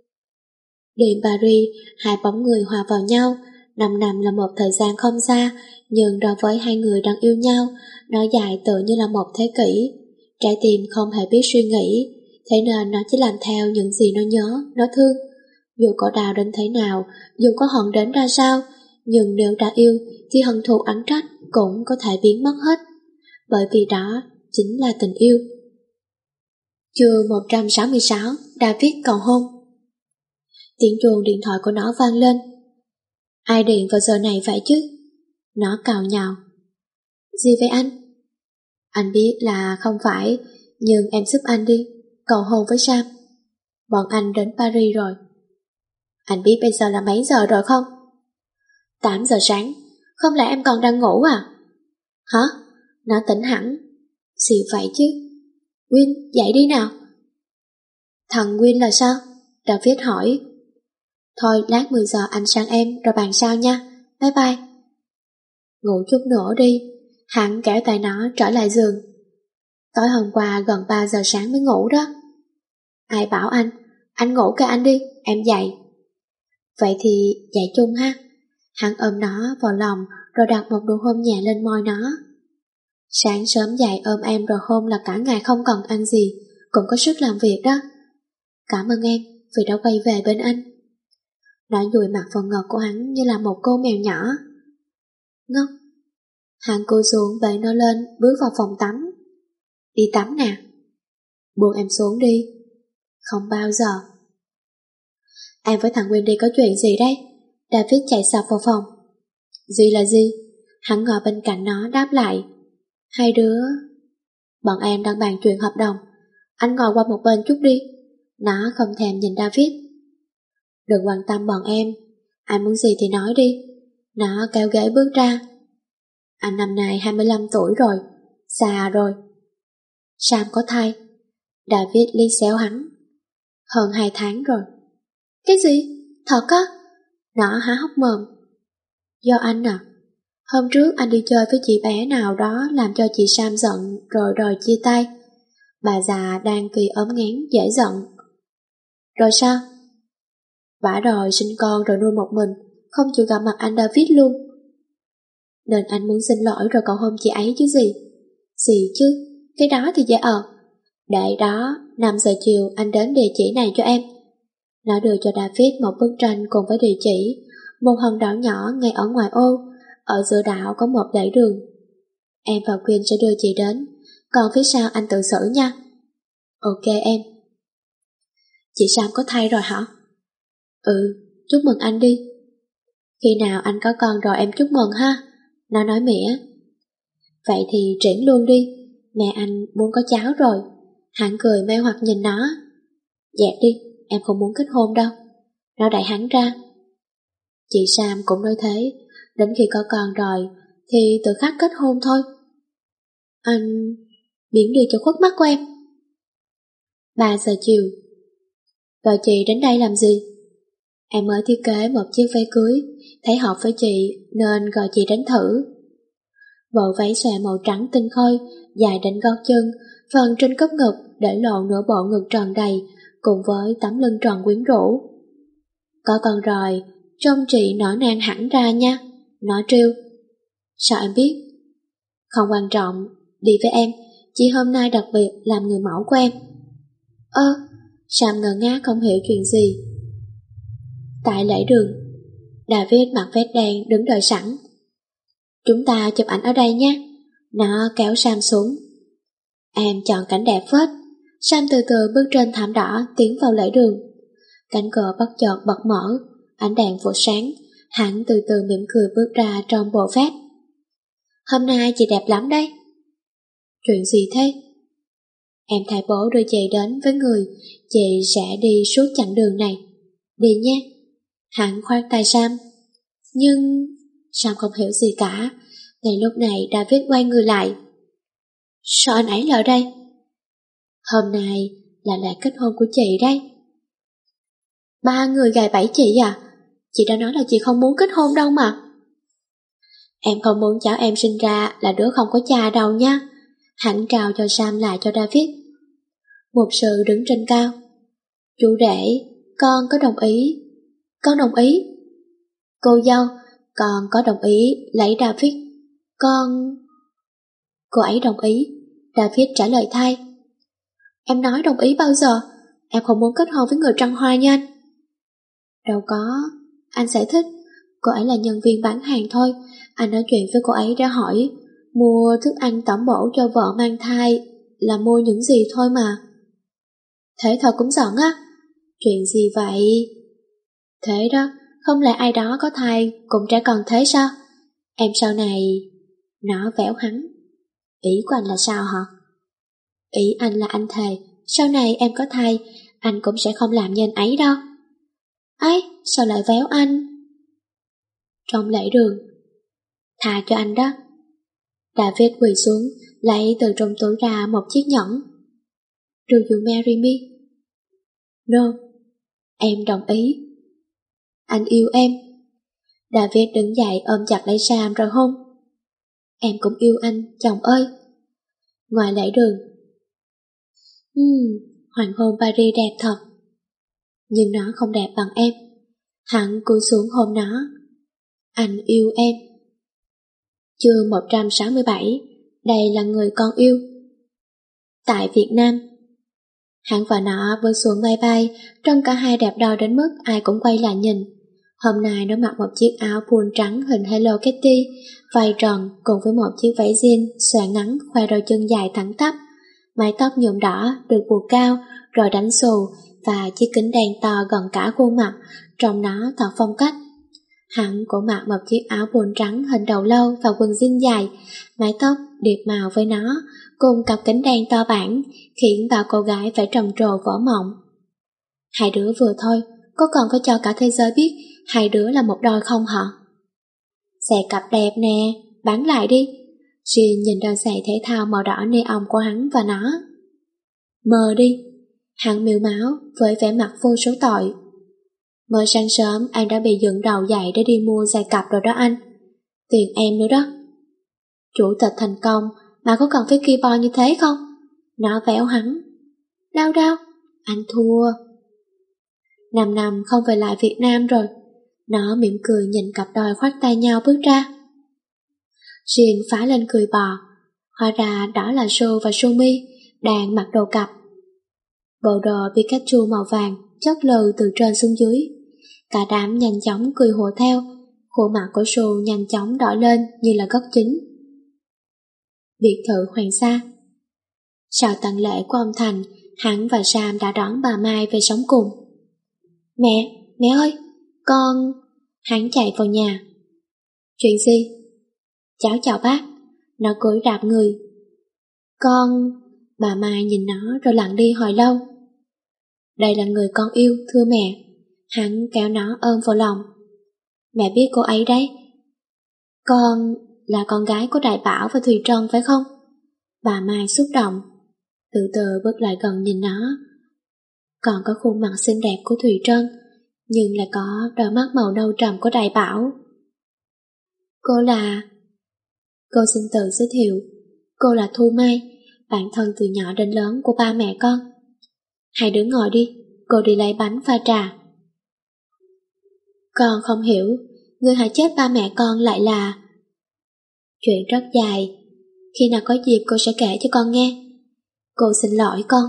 Đêm Paris, hai bóng người hòa vào nhau. Năm năm là một thời gian không xa, nhưng đối với hai người đang yêu nhau, nó dài tự như là một thế kỷ. Trái tim không hề biết suy nghĩ, thế nên nó chỉ làm theo những gì nó nhớ, nó thương. Dù có đau đến thế nào, dù có hận đến ra sao, nhưng nếu đã yêu thì hận thù oán trách cũng có thể biến mất hết, bởi vì đó chính là tình yêu. Chương một trăm sáu mươi sáu, David cầu hôn. Tiếng chuông điện thoại của nó vang lên. Ai điện vào giờ này vậy chứ? Nó cào nhào. Gì vậy anh? Anh biết là không phải, nhưng em giúp anh đi, cầu hôn với Sam. Bọn anh đến Paris rồi. Anh biết bây giờ là mấy giờ rồi không? tám giờ sáng. Không lẽ em còn đang ngủ à? Hả? Nó tỉnh hẳn. Gì vậy chứ? Win, dậy đi nào. Thằng Win là sao? David hỏi. Thôi lát mười giờ anh sang em rồi bàn sau nha. Bye bye. Ngủ chút nữa đi. Hắn kéo tay nó trở lại giường. Tối hôm qua gần ba giờ sáng mới ngủ đó. Ai bảo anh? Anh ngủ kệ anh đi, em dậy. Vậy thì dậy chung ha. Hắn ôm nó vào lòng rồi đặt một nụ hôn nhẹ lên môi nó. Sáng sớm dậy ôm em rồi hôn là cả ngày không cần ăn gì, cũng có sức làm việc đó. Cảm ơn em vì đã quay về bên anh. Nó dụi mặt vào ngực của hắn như là một cô mèo nhỏ. Ngốc. Hắn cúi xuống bế nó lên, bước vào phòng tắm. Đi tắm nè. Buông em xuống đi. Không bao giờ. Em với thằng Wendy có chuyện gì đấy? David chạy sập vào phòng. Gì là gì? Hắn ngồi bên cạnh nó đáp lại. Hai đứa... Bọn em đang bàn chuyện hợp đồng. Anh ngồi qua một bên chút đi. Nó không thèm nhìn David. Đừng quan tâm bọn em. Anh muốn gì thì nói đi. Nó kéo ghế bước ra. Anh năm nay hai mươi lăm tuổi rồi, già rồi. Sam có thai. David liếc xéo hắn. Hơn hai tháng rồi. Cái gì? Thật á? Nó há hốc mồm. Do anh à? Hôm trước anh đi chơi với chị bé nào đó làm cho chị Sam giận rồi đòi chia tay. Bà già đang kỳ ốm nghén dễ giận. Rồi sao? Bả đòi sinh con rồi nuôi một mình, không chịu gặp mặt anh David luôn. Nên anh muốn xin lỗi rồi cầu hôn chị ấy chứ gì. Gì chứ, cái đó thì dễ ờ. Để đó, năm giờ chiều anh đến địa chỉ này cho em. Nó đưa cho David một bức tranh cùng với địa chỉ, một hòn đảo nhỏ ngay ở ngoài ô, ở giữa đảo có một dãy đường. Em và Quyên sẽ đưa chị đến, còn phía sau anh tự xử nha. Ok em. Chị Sam có thai rồi hả? Ừ, chúc mừng anh đi. Khi nào anh có con rồi em chúc mừng ha. Nó nói mỉa. Vậy thì triển luôn đi, mẹ anh muốn có cháu rồi. Hắn cười mê hoặc nhìn nó. Dẹp đi, em không muốn kết hôn đâu. Nó đẩy hắn ra. Chị Sam cũng nói thế, đến khi có con rồi thì tự khắc kết hôn thôi. Anh biến đi cho khuất mắt của em. Ba giờ chiều. Rồi chị đến đây làm gì? Em mới thiết kế một chiếc váy cưới, thấy hợp với chị nên gọi chị đến thử. Bộ váy xòe màu trắng tinh khôi, dài đến gót chân, phần trên cúp ngực để lộ nửa bộ ngực tròn đầy, cùng với tấm lưng tròn quyến rũ. Có con rồi, trông chị nở nang hẳn ra nha. Nó trêu. Sao em biết? Không quan trọng, đi với em, chị hôm nay đặc biệt làm người mẫu của em. Ơ, Sam ngờ ngác không hiểu chuyện gì. Tại lễ đường, David mặc vest đen đứng đợi sẵn. Chúng ta chụp ảnh ở đây nhé. Nó kéo Sam xuống. Em chọn cảnh đẹp phết. Sam từ từ bước trên thảm đỏ tiến vào lễ đường. Cánh cửa bất chợt bật mở, ánh đèn phủ sáng. Hắn từ từ mỉm cười bước ra trong bộ vest. Hôm nay chị đẹp lắm đấy. Chuyện gì thế? Em thay bố đưa chị đến với người chị sẽ đi suốt chặng đường này. Đi nhé. Hắn khoát tay Sam. Nhưng... Sam không hiểu gì cả. Ngay lúc này David quay người lại. Sao anh ấy lại đây? Hôm nay là lễ kết hôn của chị đấy. Ba người gài bẫy chị à? Chị đã nói là chị không muốn kết hôn đâu mà. Em không muốn cháu em sinh ra là đứa không có cha đâu nha. Hắn trao cho Sam lại cho David. Một sự đứng trên cao. Chú rể, con có đồng ý. Con đồng ý. Cô dâu, con có đồng ý lấy David. Con... Cô ấy đồng ý. David trả lời thay. Em nói đồng ý bao giờ? Em không muốn kết hôn với người trăng hoa nha anh. Đâu có, anh sẽ thích. Cô ấy là nhân viên bán hàng thôi. Anh nói chuyện với cô ấy để hỏi mua thức ăn tẩm bổ cho vợ mang thai là mua những gì thôi mà. Thế thật cũng giận á. Chuyện gì vậy? Thế đó, không lẽ ai đó có thai cũng trẻ còn thế sao? Em sau này... Nó véo hắn. Ý của anh là sao hả? Ý anh là anh thề, sau này em có thai, anh cũng sẽ không làm như anh ấy đâu. Ấy, sao lại véo anh? Trong lễ đường. Tha cho anh đó. David quỳ xuống, lấy từ trong túi ra một chiếc nhẫn. Do you marry me? No. Em đồng ý. Anh yêu em. David đứng dậy ôm chặt lấy Sam rồi hôn. Em cũng yêu anh, chồng ơi. Ngoài lễ đường. Hmm, hoàng hôn Paris đẹp thật. Nhưng nó không đẹp bằng em. Hắn cúi xuống hôn nó. Anh yêu em. Chương một trăm sáu mươi bảy. Đây là người con yêu. Tại Việt Nam. Hắn và nó bước xuống máy bay, trông cả hai đẹp đôi đến mức ai cũng quay lại nhìn. Hôm nay nó mặc một chiếc áo pull trắng hình Hello Kitty, vai tròn cùng với một chiếc váy jean xòe ngắn khoe đôi chân dài thẳng tắp. Mái tóc nhuộm đỏ được buộc cao rồi đánh xù và chiếc kính đen to gần cả khuôn mặt, trông nó thật phong cách. Hắn cũng mặc một chiếc áo pull trắng hình đầu lâu và quần jean dài, mái tóc điệp màu với nó, cùng cặp kính đen to bản, khiến bao cô gái phải trầm trồ vỡ mộng. Hai đứa vừa thôi, có cần phải cho cả thế giới biết hai đứa là một đôi không hả? Xe cặp đẹp nè, bán lại đi. Jin nhìn đôi giày thể thao màu đỏ neon của hắn và nó. Mờ đi. Hắn miêu máu với vẻ mặt vô số tội. Mới sáng sớm anh đã bị dựng đầu dậy để đi mua giày cặp rồi đó anh. Tiền em nữa đó. Chủ tịch thành công mà có cần phải keyboard như thế không? Nó véo hắn. Đau đau, anh thua. Năm năm không về lại Việt Nam rồi. Nó mỉm cười nhìn cặp đôi khoác tay nhau bước ra. Jin phá lên cười bò. Hóa ra đó là Shu và Sumi đang mặc đồ cặp. Bộ đồ Pikachu màu vàng chất lừ từ trên xuống dưới. Cả đám nhanh chóng cười hùa theo. Khuôn mặt của Shu nhanh chóng đỏ lên như là góc chính. Biệt thự Hoàng Sa. Sau tang lễ của ông Thành, hắn và Sam đã đón bà Mai về sống cùng. Mẹ, mẹ ơi, con... Hắn chạy vào nhà. Chuyện gì? Cháu chào bác. Nó cúi rạp người. Con... Bà Mai nhìn nó rồi lặng đi hồi lâu. Đây là người con yêu, thưa mẹ. Hắn kéo nó ôm vào lòng. Mẹ biết cô ấy đấy. Con là con gái của Đại Bảo và Thùy Trân phải không? Bà Mai xúc động. Từ từ bước lại gần nhìn nó. Còn có khuôn mặt xinh đẹp của Thùy Trân, nhưng lại có đôi mắt màu nâu trầm của Đại Bảo. Cô là... Cô xin tự giới thiệu. Cô là Thu Mai, bạn thân từ nhỏ đến lớn của ba mẹ con. Hai đứa ngồi đi, cô đi lấy bánh pha trà. Con không hiểu, người hại chết ba mẹ con lại là... Chuyện rất dài, khi nào có dịp cô sẽ kể cho con nghe. Cô xin lỗi con.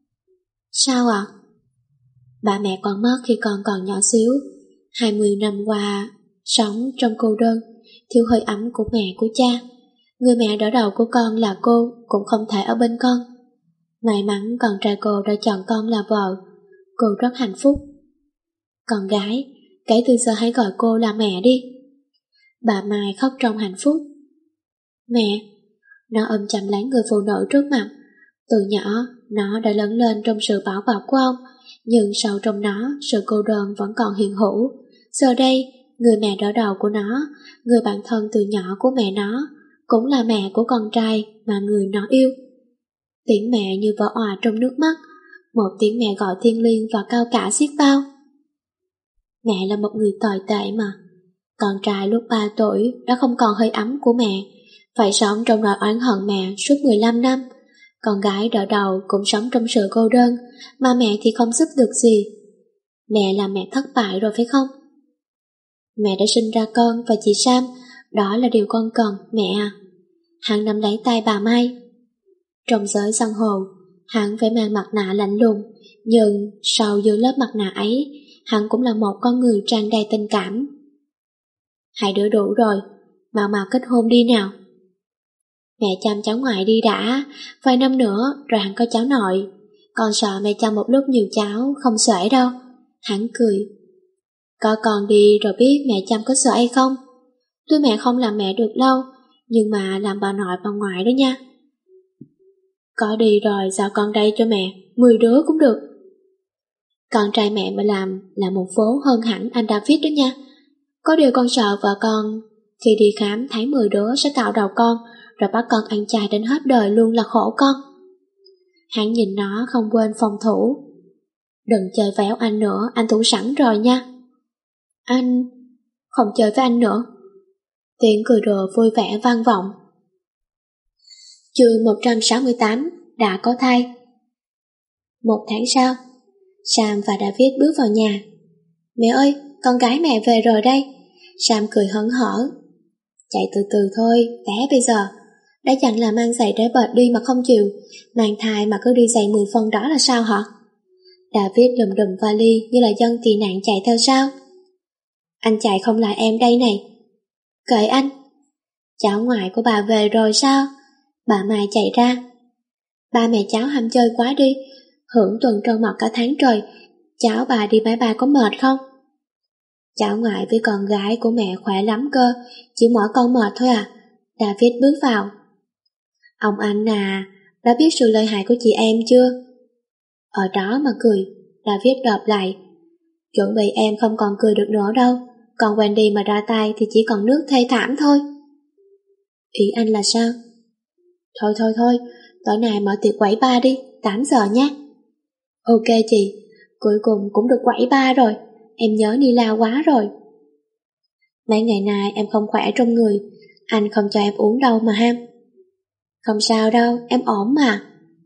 Sao ạ? À? Ba mẹ con mất khi con còn nhỏ xíu. Hai mươi năm qua, sống trong cô đơn, thiếu hơi ấm của mẹ của cha. Người mẹ đỡ đầu của con là cô, cũng không thể ở bên con. May mắn con trai cô đã chọn con là vợ. Cô rất hạnh phúc. Con gái, kể từ giờ hãy gọi cô là mẹ đi. Bà Mai khóc trong hạnh phúc. Mẹ. Nó ôm chầm lấy người phụ nữ trước mặt. Từ nhỏ, nó đã lớn lên trong sự bảo bọc của ông, nhưng sâu trong nó, sự cô đơn vẫn còn hiện hữu. Giờ đây, người mẹ đỡ đầu của nó, người bạn thân từ nhỏ của mẹ nó, cũng là mẹ của con trai mà người nó yêu. Tiếng mẹ như vỡ òa trong nước mắt, một tiếng mẹ gọi thiêng liêng và cao cả xiết bao. Mẹ là một người tồi tệ mà. Con trai lúc ba tuổi đã không còn hơi ấm của mẹ, phải sống trong nỗi oán hận mẹ suốt mười lăm năm. Con gái đỡ đầu cũng sống trong sự cô đơn, mà mẹ thì không giúp được gì. Mẹ là mẹ thất bại rồi phải không? Mẹ đã sinh ra con và chị Sam, đó là điều con cần, mẹ à. Hắn nắm lấy tay bà Mai. Trong giới giang hồ, hắn phải mang mặt nạ lạnh lùng, nhưng sau dưới lớp mặt nạ ấy, hắn cũng là một con người tràn đầy tình cảm. Hai đứa đủ rồi, mau mau kết hôn đi nào. Mẹ chăm cháu ngoại đi đã, vài năm nữa rồi hắn có cháu nội. Con sợ mẹ chăm một lúc nhiều cháu không xuể đâu. Hắn cười. Có con đi rồi biết mẹ chăm có sợ hay không. Tuy mẹ không làm mẹ được lâu, nhưng mà làm bà nội bà ngoại đó nha. Có đi rồi giao con đây cho mẹ, mười đứa cũng được. Con trai mẹ mà làm là một phố hơn hẳn anh David đó nha. Có điều con sợ vợ con khi đi khám thấy mười đứa sẽ cạo đầu con, rồi bắt con ăn chay đến hết đời luôn là khổ con. Hắn nhìn nó không quên phòng thủ. Đừng chơi véo anh nữa, anh thủ sẵn rồi nha. Anh... không chơi với anh nữa. Tiếng cười đùa vui vẻ vang vọng. Chương một trăm sáu mươi tám đã có thai. Một tháng sau, Sam và David bước vào nhà. Mẹ ơi, con gái mẹ về rồi đây. Sam cười hớn hở. Chạy từ từ thôi, té bây giờ. Đã dặn là mang giày để bệt đi mà không chịu, mang thai mà cứ đi giày mười phân đó là sao hả? David lùm đùm vali như là dân tị nạn chạy theo sau. Anh chạy không lại em đây này. Kệ anh. Cháu ngoại của bà về rồi sao? Bà Mai chạy ra. Ba mẹ cháu ham chơi quá đi, hưởng tuần trâu mật cả tháng trời. Cháu bà đi máy bay có mệt không? Cháu ngoại với con gái của mẹ khỏe lắm cơ, chỉ mỗi con mệt thôi à. David bước vào. Ông anh à, đã biết sự lợi hại của chị em chưa? Ở đó mà cười. David đọc lại. Chuẩn bị em không còn cười được nữa đâu. Còn Wendy mà ra tay thì chỉ còn nước thê thảm thôi. Ý anh là sao? Thôi thôi thôi, tối nay mở tiệc quẩy ba đi, tám giờ nhé. Ok chị, cuối cùng cũng được quẩy ba rồi, em nhớ Nila quá rồi. Mấy ngày nay em không khỏe trong người, anh không cho em uống đâu mà ham. Không sao đâu, em ổn mà.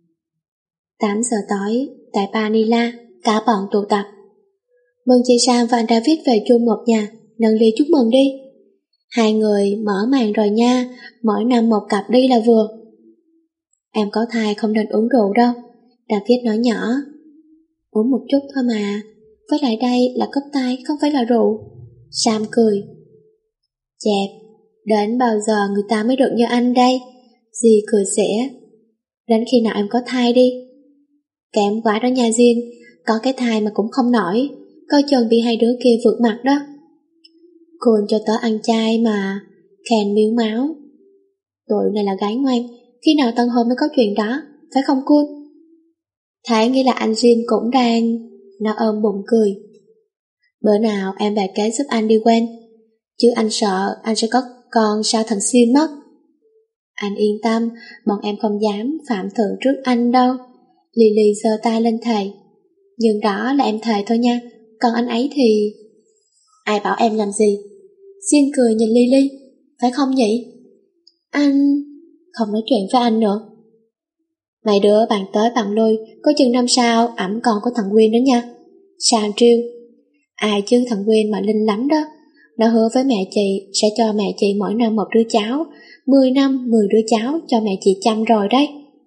Tám giờ tối, tại Manila, cả bọn tụ tập. Mừng chị Sam và anh David về chung một nhà, nâng ly chúc mừng đi. Hai người mở màn rồi nha, mỗi năm một cặp đi là vừa. Em có thai không nên uống rượu đâu, David nói nhỏ. Uống một chút thôi mà, với lại đây là cốc tai không phải là rượu. Sam cười. Chẹp, đến bao giờ người ta mới được như anh đây? Dì cười xỉa. Đến khi nào em có thai đi. Kém quá đó nha Jin, có cái thai mà cũng không nổi, coi chừng bị hai đứa kia vượt mặt đó. Cô cho tớ ăn chay mà. Ken miếu máu. Tụi này là gái ngoan, khi nào tân hôn mới có chuyện đó, phải không Kun? Thế nghĩ là anh Jin cũng đang... Nó ôm bụng cười. Bữa nào em bày kế giúp anh đi quen, chứ anh sợ anh sẽ có con sao thằng Xin mất. Anh yên tâm, bọn em không dám phạm thượng trước anh đâu. Lily giơ tay lên thề. Nhưng đó là em thề thôi nha, còn anh ấy thì... Ai bảo em làm gì? Xin cười nhìn Lily. Phải không nhỉ? Anh... Không nói chuyện với anh nữa. Mấy đứa bàn tới bàn lui, có chừng năm sau ẵm con của thằng Quyên đó nha. Sam trêu. Ai chứ thằng Quyên mà linh lắm đó. Nó hứa với mẹ chị sẽ cho mẹ chị mỗi năm một đứa cháu, mười năm mười đứa cháu cho mẹ chị chăm rồi đấy.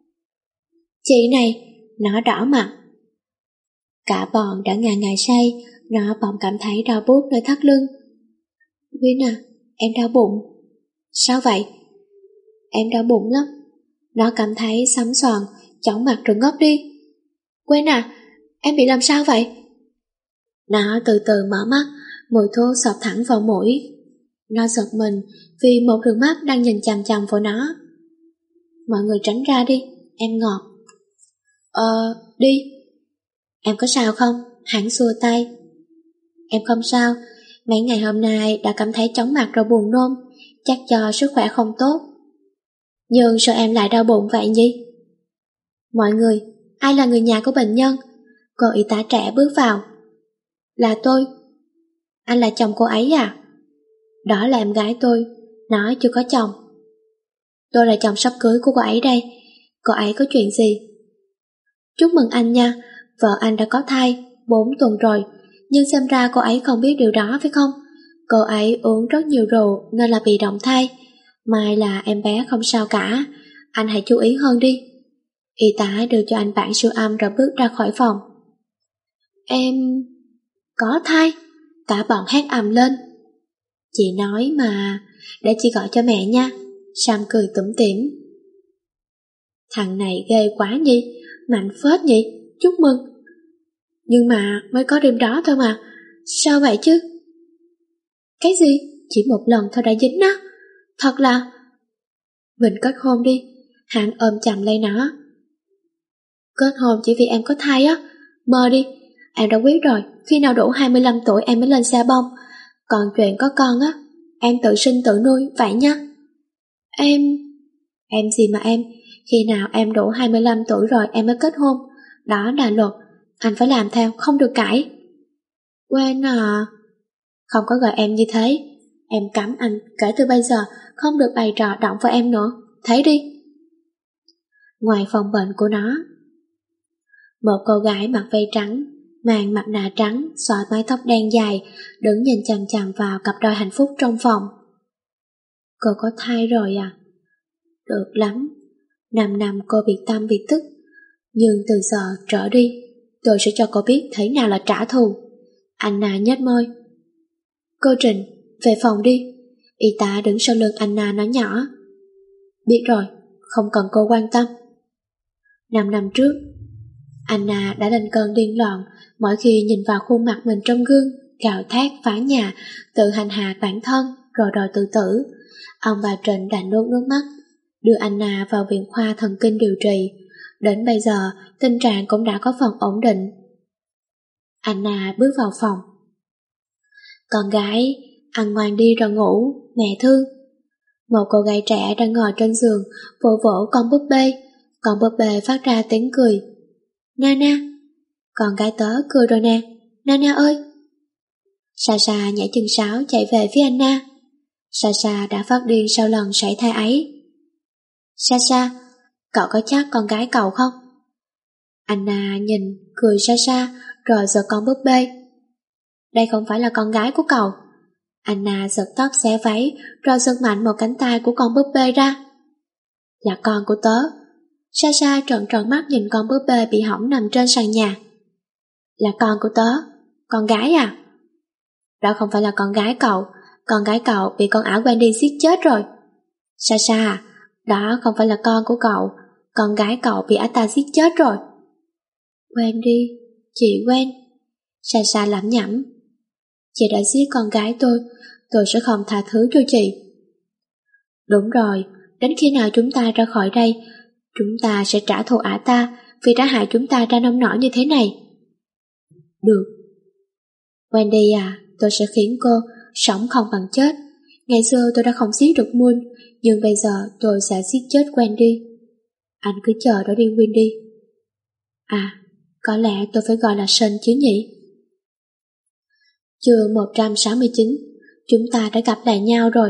Chị này, nó đỏ mặt. Cả bọn đã ngày ngày say, nó bỗng cảm thấy đau buốt nơi thắt lưng. Quyên à, em đau bụng. Sao vậy? Em đau bụng lắm. Nó cảm thấy sắm xoàn, chóng mặt rồi ngất đi. Quyên à, em bị làm sao vậy? Nó từ từ mở mắt, mùi thuốc xộc thẳng vào mũi. Nó giật mình vì một đôi mắt đang nhìn chằm chằm vào nó. Mọi người tránh ra đi, em ngọt. Ờ, đi. Em có sao không? Hắn xua tay. Em không sao, mấy ngày hôm nay đã cảm thấy chóng mặt rồi buồn nôn, chắc cho sức khỏe không tốt. Nhưng sao em lại đau bụng vậy nhỉ? Mọi người, ai là người nhà của bệnh nhân? Cô y tá trẻ bước vào. Là tôi. Anh là chồng cô ấy à? Đó là em gái tôi, nó chưa có chồng. Tôi là chồng sắp cưới của cô ấy đây. Cô ấy có chuyện gì? Chúc mừng anh nha, vợ anh đã có thai, bốn tuần rồi, nhưng xem ra cô ấy không biết điều đó phải không? Cô ấy uống rất nhiều rượu nên là bị động thai. May là em bé không sao cả, anh hãy chú ý hơn đi. Y tá đưa cho anh bản siêu âm rồi bước ra khỏi phòng. Em... có thai? Cả bọn hét ầm lên. Chị nói mà, để chị gọi cho mẹ nha. Sam cười tủm tỉm. Thằng này ghê quá nhỉ, mạnh phết nhỉ, chúc mừng. Nhưng mà mới có đêm đó thôi mà, sao vậy chứ? Cái gì? Chỉ một lần thôi đã dính á? Thật là... Mình kết hôn đi. Hắn ôm chầm lấy nó. Kết hôn chỉ vì em có thai á? Mơ đi, em đã quyết rồi, khi nào đủ hai mươi lăm tuổi em mới lên xe bông. Còn chuyện có con á, em tự sinh tự nuôi, vậy nha. Em... Em gì mà em, khi nào em đủ hai mươi lăm tuổi rồi em mới kết hôn. Đó là luật, anh phải làm theo, không được cãi. Quên à. Không có gọi em như thế. Em cấm anh kể từ bây giờ không được bày trò động vào em nữa. Thấy đi. Ngoài phòng bệnh của nó, một cô gái mặc vest trắng, mang mặt nạ trắng, xõa mái tóc đen dài, đứng nhìn chằm chằm vào cặp đôi hạnh phúc trong phòng. Cô có thai rồi à? Được lắm. Năm năm cô biệt tâm biệt tức, nhưng từ giờ trở đi, tôi sẽ cho cô biết thế nào là trả thù. Anna nhếch môi. Cô Trình, về phòng đi. Y tá đứng sau lưng Anna nói nhỏ. Biết rồi, không cần cô quan tâm. Năm năm trước, Anna đã lên cơn điên loạn mỗi khi nhìn vào khuôn mặt mình trong gương, gào thét phá nhà, tự hành hạ bản thân rồi đòi tự tử. Ông bà Trịnh đã nuốt nước mắt, đưa Anna vào viện khoa thần kinh điều trị. Đến bây giờ, tình trạng cũng đã có phần ổn định. Anna bước vào phòng. Con gái, Ăn ngoan đi rồi ngủ, mẹ thương. Một cô gái trẻ đang ngồi trên giường, vỗ vỗ con búp bê. Con búp bê phát ra tiếng cười. Nana, con gái tớ cười rồi nè, Nana ơi. Sasha nhảy chân sáo chạy về phía Anna. Sasha đã phát điên sau lần sảy thai ấy. Sasha, cậu có chắc con gái cậu không? Anna nhìn, cười Sasha, rồi giật con búp bê. Đây không phải là con gái của cậu. Anna giật tóc xé váy, rồi giật mạnh một cánh tay của con búp bê ra. Là con của tớ. Sasha trợn tròn mắt nhìn con búp bê bị hỏng nằm trên sàn nhà. Là con của tớ. Con gái à? Đó không phải là con gái cậu. Con gái cậu bị con ảo Wendy giết chết rồi. Sasha, đó không phải là con của cậu. Con gái cậu bị ả ta giết chết rồi. Wendy, chị Wen. Sasha lẩm nhẩm. Chị đã giết con gái tôi, tôi sẽ không tha thứ cho chị. Đúng rồi, đến khi nào chúng ta ra khỏi đây, chúng ta sẽ trả thù ả ta vì đã hại chúng ta ra nông nổi như thế này. Được. Wendy à, tôi sẽ khiến cô sống không bằng chết. Ngày xưa tôi đã không giết được Moon, nhưng bây giờ tôi sẽ giết chết Wendy. Anh cứ chờ đó đi Wendy. À, có lẽ tôi phải gọi là Sun chứ nhỉ? Chương một trăm sáu mươi chín, chúng ta đã gặp lại nhau rồi.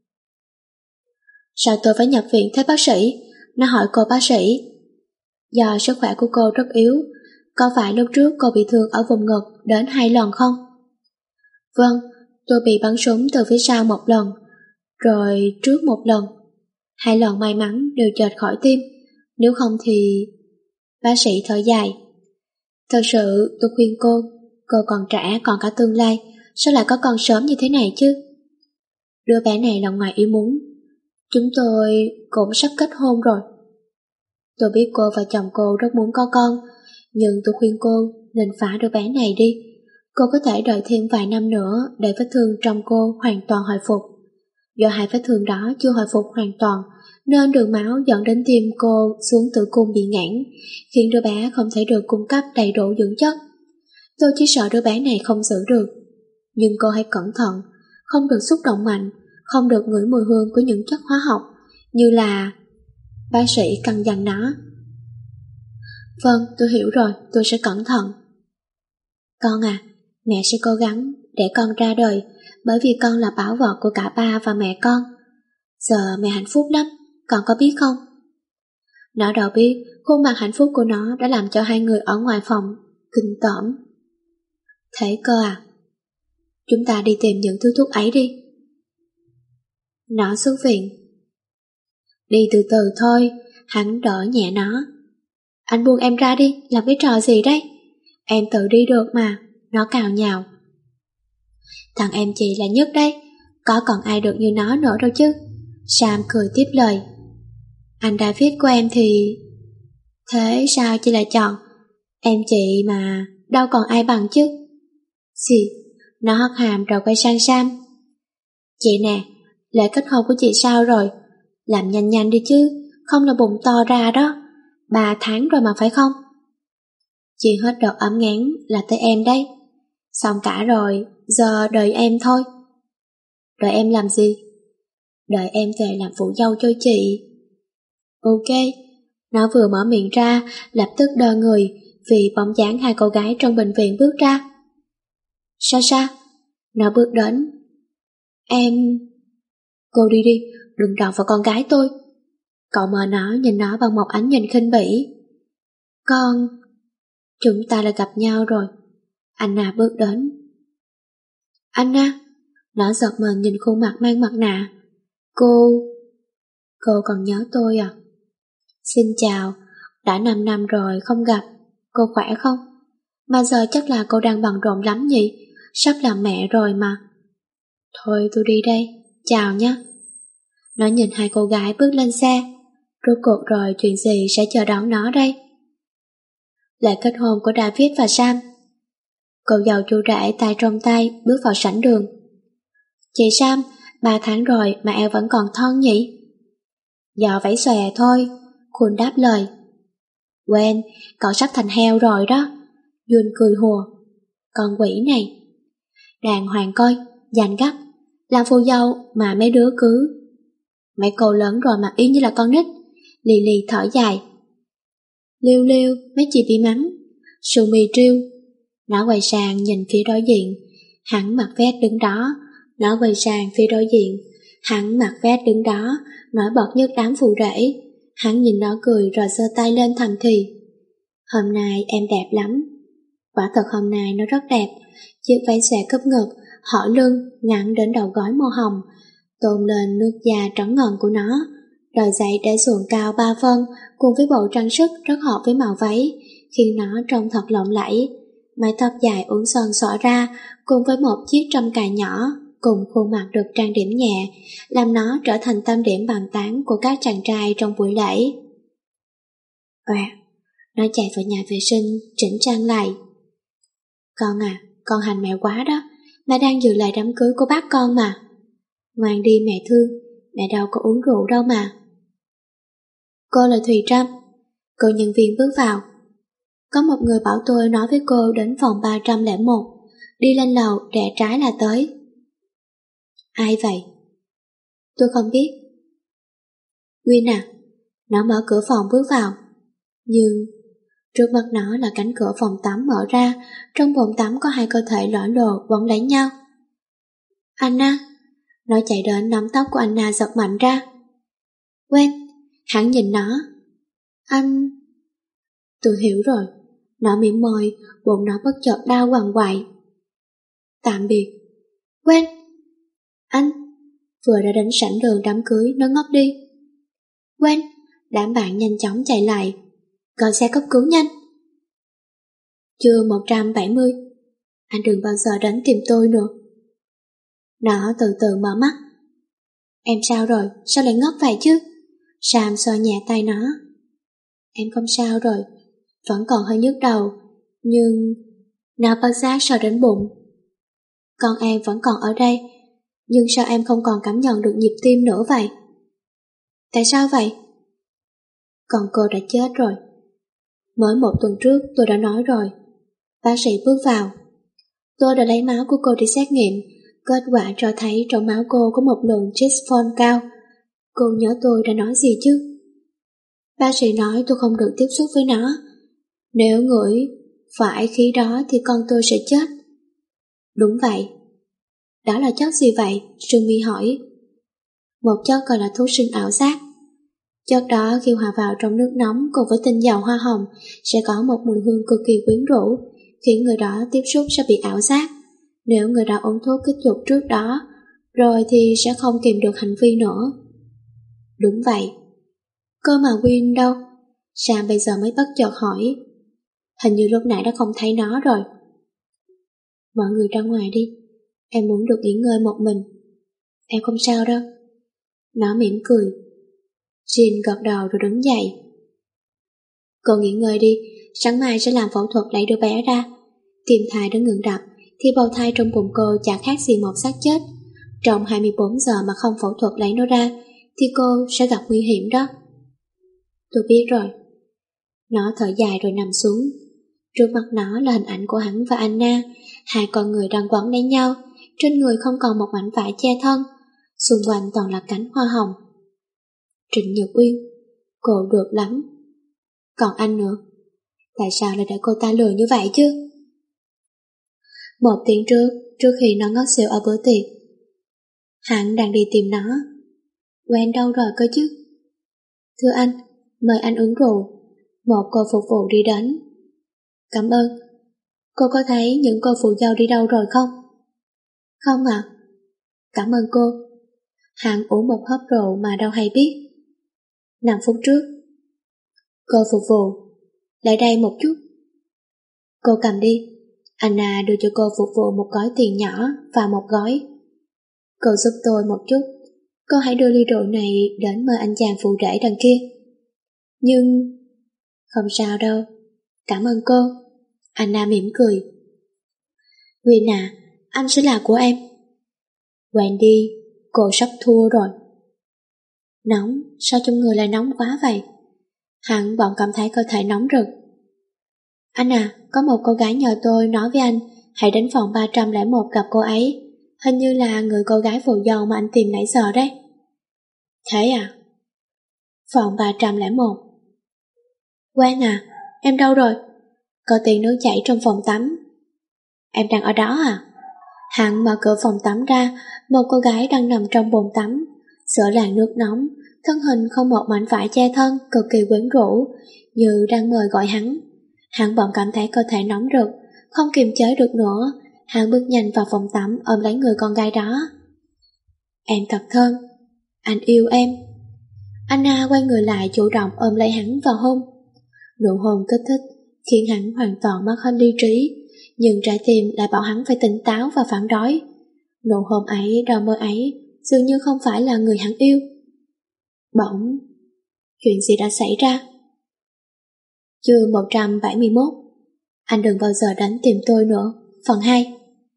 Sao tôi phải nhập viện thế bác sĩ? Nó hỏi cô bác sĩ. Do sức khỏe của cô rất yếu, có phải lúc trước cô bị thương ở vùng ngực đến hai lần không? Vâng, tôi bị bắn súng từ phía sau một lần, rồi trước một lần. Hai lần may mắn đều chệch khỏi tim, nếu không thì... Bác sĩ thở dài. Thật sự tôi khuyên cô, cô còn trẻ còn cả tương lai, sao lại có con sớm như thế này chứ? Đứa bé này là ngoài ý muốn. Chúng tôi cũng sắp kết hôn rồi. Tôi biết cô và chồng cô rất muốn có con, nhưng tôi khuyên cô nên phá đứa bé này đi. Cô có thể đợi thêm vài năm nữa để vết thương trong cô hoàn toàn hồi phục. Do hai vết thương đó chưa hồi phục hoàn toàn, nên đường máu dẫn đến tim cô xuống tử cung bị nghẽn, khiến đứa bé không thể được cung cấp đầy đủ dưỡng chất. Tôi chỉ sợ đứa bé này không giữ được. Nhưng cô hãy cẩn thận, không được xúc động mạnh, không được ngửi mùi hương của những chất hóa học, như là... Bác sĩ căn dặn nó. Vâng, tôi hiểu rồi, tôi sẽ cẩn thận. Con à, mẹ sẽ cố gắng để con ra đời, bởi vì con là bảo vật của cả ba và mẹ con. Giờ mẹ hạnh phúc lắm, con có biết không? Nó đâu biết, khuôn mặt hạnh phúc của nó đã làm cho hai người ở ngoài phòng kinh tởm. Thế cơ à? Chúng ta đi tìm những thứ thuốc ấy đi. Nó xuất viện. Đi từ từ thôi, hắn đỡ nhẹ nó. Anh buông em ra đi, làm cái trò gì đấy? Em tự đi được mà, nó cào nhào. Thằng em chị là nhất đấy, có còn ai được như nó nữa đâu chứ. Sam cười tiếp lời. Anh David của em thì... Thế sao chị lại chọn? Em chị mà, đâu còn ai bằng chứ. Xì, nó hất hàm rồi quay sang Sam. Chị nè, lễ kết hôn của chị sao rồi? Làm nhanh nhanh đi chứ, không là bụng to ra đó. Ba tháng rồi mà phải không? Chị hết đợt ấm ngán là tới em đấy. Xong cả rồi, giờ đợi em thôi. Đợi em làm gì? Đợi em về làm phụ dâu cho chị. Ok. Nó vừa mở miệng ra, lập tức đơ người vì bóng dáng hai cô gái trong bệnh viện bước ra. Sasha, nó bước đến. Em... Cô đi đi, đừng động vào con gái tôi. Cậu mở nó nhìn nó bằng một ánh nhìn khinh bỉ. Con... Chúng ta là gặp nhau rồi. Anna bước đến. Anna, nó giật mình nhìn khuôn mặt mang mặt nạ. Cô... Cô còn nhớ tôi à? Xin chào, đã năm năm rồi không gặp. Cô khỏe không? Mà giờ chắc là cô đang bận rộn lắm nhỉ? Sắp làm mẹ rồi mà. Thôi tôi đi đây, chào nhé. Nó nhìn hai cô gái bước lên xe. Rốt cuộc rồi chuyện gì sẽ chờ đón nó đây? Lễ kết hôn của David và Sam. Cô dâu chu rể tay trong tay bước vào sảnh đường. Chị Sam, ba tháng rồi mà eo vẫn còn thon nhỉ? Do váy xòe thôi, Khuôn đáp lời. Quen, cậu sắp thành heo rồi đó. Jun cười hùa. Con quỷ này. Đàng hoàng coi, giành gắt. Làm phù dâu mà mấy đứa cứ... Mấy cô lớn rồi mà y như là con nít. Lì lì thở dài. Liêu liêu, mấy chị bị mắng. Sumi triêu. Nó quay sang nhìn phía đối diện. Hắn mặc vest đứng đó. Nó quay sang phía đối diện. Hắn mặc vest đứng đó, nổi bật nhất đám phụ rể. Hắn nhìn nó cười rồi giơ tay lên thầm thì. Hôm nay em đẹp lắm. Quả thật hôm nay nó rất đẹp. Chiếc váy xòe cúp ngực, hở lưng, ngắn đến đầu gối màu hồng, tôn lên nước da trắng ngần của nó. Đôi giày để xuồng cao ba phân cùng với bộ trang sức rất hợp với màu váy, khiến nó trông thật lộng lẫy. Mái tóc dài uốn xoăn xõa ra cùng với một chiếc trâm cài nhỏ cùng khuôn mặt được trang điểm nhẹ, làm nó trở thành tâm điểm bàn tán của các chàng trai trong buổi lễ. Oà, nó chạy vào nhà vệ sinh chỉnh trang lại. Con à, con hành mẹ quá đó, mẹ đang dự lại đám cưới của bác con mà. Ngoan đi mẹ thương, mẹ đâu có uống rượu đâu mà. Cô là Thùy Trâm. Cô nhân viên bước vào. Có một người bảo tôi nói với cô đến phòng ba trăm lẻ một, đi lên lầu rẽ trái là tới. Ai vậy? Tôi không biết. Quyên à, nó mở cửa phòng bước vào. Nhưng trước mắt nó là cánh cửa phòng tắm mở ra, trong bồn tắm có hai cơ thể lõa lồ quấn lấy nhau. Anna, nó chạy đến nắm tóc của Anna giật mạnh ra. Quen, hắn nhìn nó. Anh... Tôi hiểu rồi. Nó mỉm môi, bụng nó bất chợt đau quằn quại. Tạm biệt. Quen. Anh... Vừa đã đến sảnh đường đám cưới, nó ngất đi. Quen, đám bạn nhanh chóng chạy lại. Gọi xe cấp cứu nhanh. Chương một trăm bảy mươi. Anh đừng bao giờ đến tìm tôi nữa. Nó từ từ mở mắt. Em sao rồi, sao lại ngất vậy chứ? Sam xoa nhẹ tay nó. Em không sao rồi, vẫn còn hơi nhức đầu, nhưng... Nó bất giác sờ đến bụng. Con em vẫn còn ở đây, nhưng sao em không còn cảm nhận được nhịp tim nữa vậy? Tại sao vậy? Còn cô đã chết rồi. Mới một tuần trước tôi đã nói rồi. Bác sĩ bước vào. Tôi đã lấy máu của cô đi xét nghiệm. Kết quả cho thấy trong máu cô có một lượng tryptophan cao. Cô nhớ tôi đã nói gì chứ? Bác sĩ nói tôi không được tiếp xúc với nó. Nếu ngửi phải khí đó thì con tôi sẽ chết. Đúng vậy. Đó là chất gì vậy? Sumi hỏi. Một chất gọi là thuốc sinh ảo giác. Chất đó khi hòa vào trong nước nóng cùng với tinh dầu hoa hồng sẽ có một mùi hương cực kỳ quyến rũ, khiến người đó tiếp xúc sẽ bị ảo giác. Nếu người đó uống thuốc kích dục trước đó, rồi thì sẽ không kìm được hành vi nữa. Đúng vậy. Cơ mà Quyên đâu? Sam bây giờ mới bất chợt hỏi. Hình như lúc nãy đã không thấy nó rồi. Mọi người ra ngoài đi. Em muốn được nghỉ ngơi một mình. Em không sao đâu. Nó mỉm cười. Jin gật đầu rồi đứng dậy. Cô nghỉ ngơi đi, sáng mai sẽ làm phẫu thuật lấy đứa bé ra. Tim thai đã ngừng đập, thì bào thai trong bụng cô chả khác gì một xác chết. Trong hai mươi bốn giờ mà không phẫu thuật lấy nó ra, thì cô sẽ gặp nguy hiểm đó. Tôi biết rồi. Nó thở dài rồi nằm xuống. Trước mặt nó là hình ảnh của hắn và Anna, hai con người đang quấn lấy nhau, trên người không còn một mảnh vải che thân, xung quanh toàn là cánh hoa hồng. Trịnh Nhật Uyên, cô được lắm. Còn anh nữa, tại sao lại để cô ta lừa như vậy chứ? Một tiếng trước, trước khi nó ngất xỉu ở bữa tiệc, hắn đang đi tìm nó. Quen đâu rồi cơ chứ? Thưa anh, mời anh uống rượu. Một cô phục vụ đi đến. Cảm ơn. Cô có thấy những cô phụ dâu đi đâu rồi không? Không ạ. À? Cảm ơn cô. Hắn uống một hớp rượu mà đâu hay biết. Năm phút trước. Cô phục vụ, lại đây một chút. Cô cầm đi. Anna đưa cho cô phục vụ một gói tiền nhỏ và một gói. Cô giúp tôi một chút. Cô hãy đưa ly rượu này đến mời anh chàng phụ rể đằng kia. Nhưng... Không sao đâu. Cảm ơn cô. Anna mỉm cười. Quyên à, anh sẽ là của em. Quen đi, cô sắp thua rồi. Nóng, sao trong người lại nóng quá vậy? Hắn bỗng cảm thấy cơ thể nóng rực. Anh à, có một cô gái nhờ tôi nói với anh hãy đến phòng ba trăm lẻ một gặp cô ấy. hình như là người cô gái phù dâu mà anh tìm nãy giờ đấy. Thế à? Phòng ba trăm lẻ một. Quen à, em đâu rồi? Có tiếng nước chảy trong phòng tắm. Em đang ở đó à? Hắn mở cửa phòng tắm ra, một cô gái đang nằm trong bồn tắm, sữa làn nước nóng, thân hình không một mảnh vải che thân, cực kỳ quyến rũ, như đang mời gọi hắn. Hắn bỗng cảm thấy cơ thể nóng rực, không kiềm chế được nữa, hắn bước nhanh vào phòng tắm ôm lấy người con gái đó. Em thật thơm, anh yêu em. Anna quay người lại chủ động ôm lấy hắn và hôn. Nụ hôn kích thích khiến hắn hoàn toàn mất hết lý trí, nhưng trái tim lại bảo hắn phải tỉnh táo và phản đối. Nụ hôn ấy, đôi môi ấy dường như không phải là người hắn yêu. Bỗng, chuyện gì đã xảy ra? Chương một trăm bảy mươi mốt. Anh đừng bao giờ đánh tìm tôi nữa. Phần hai.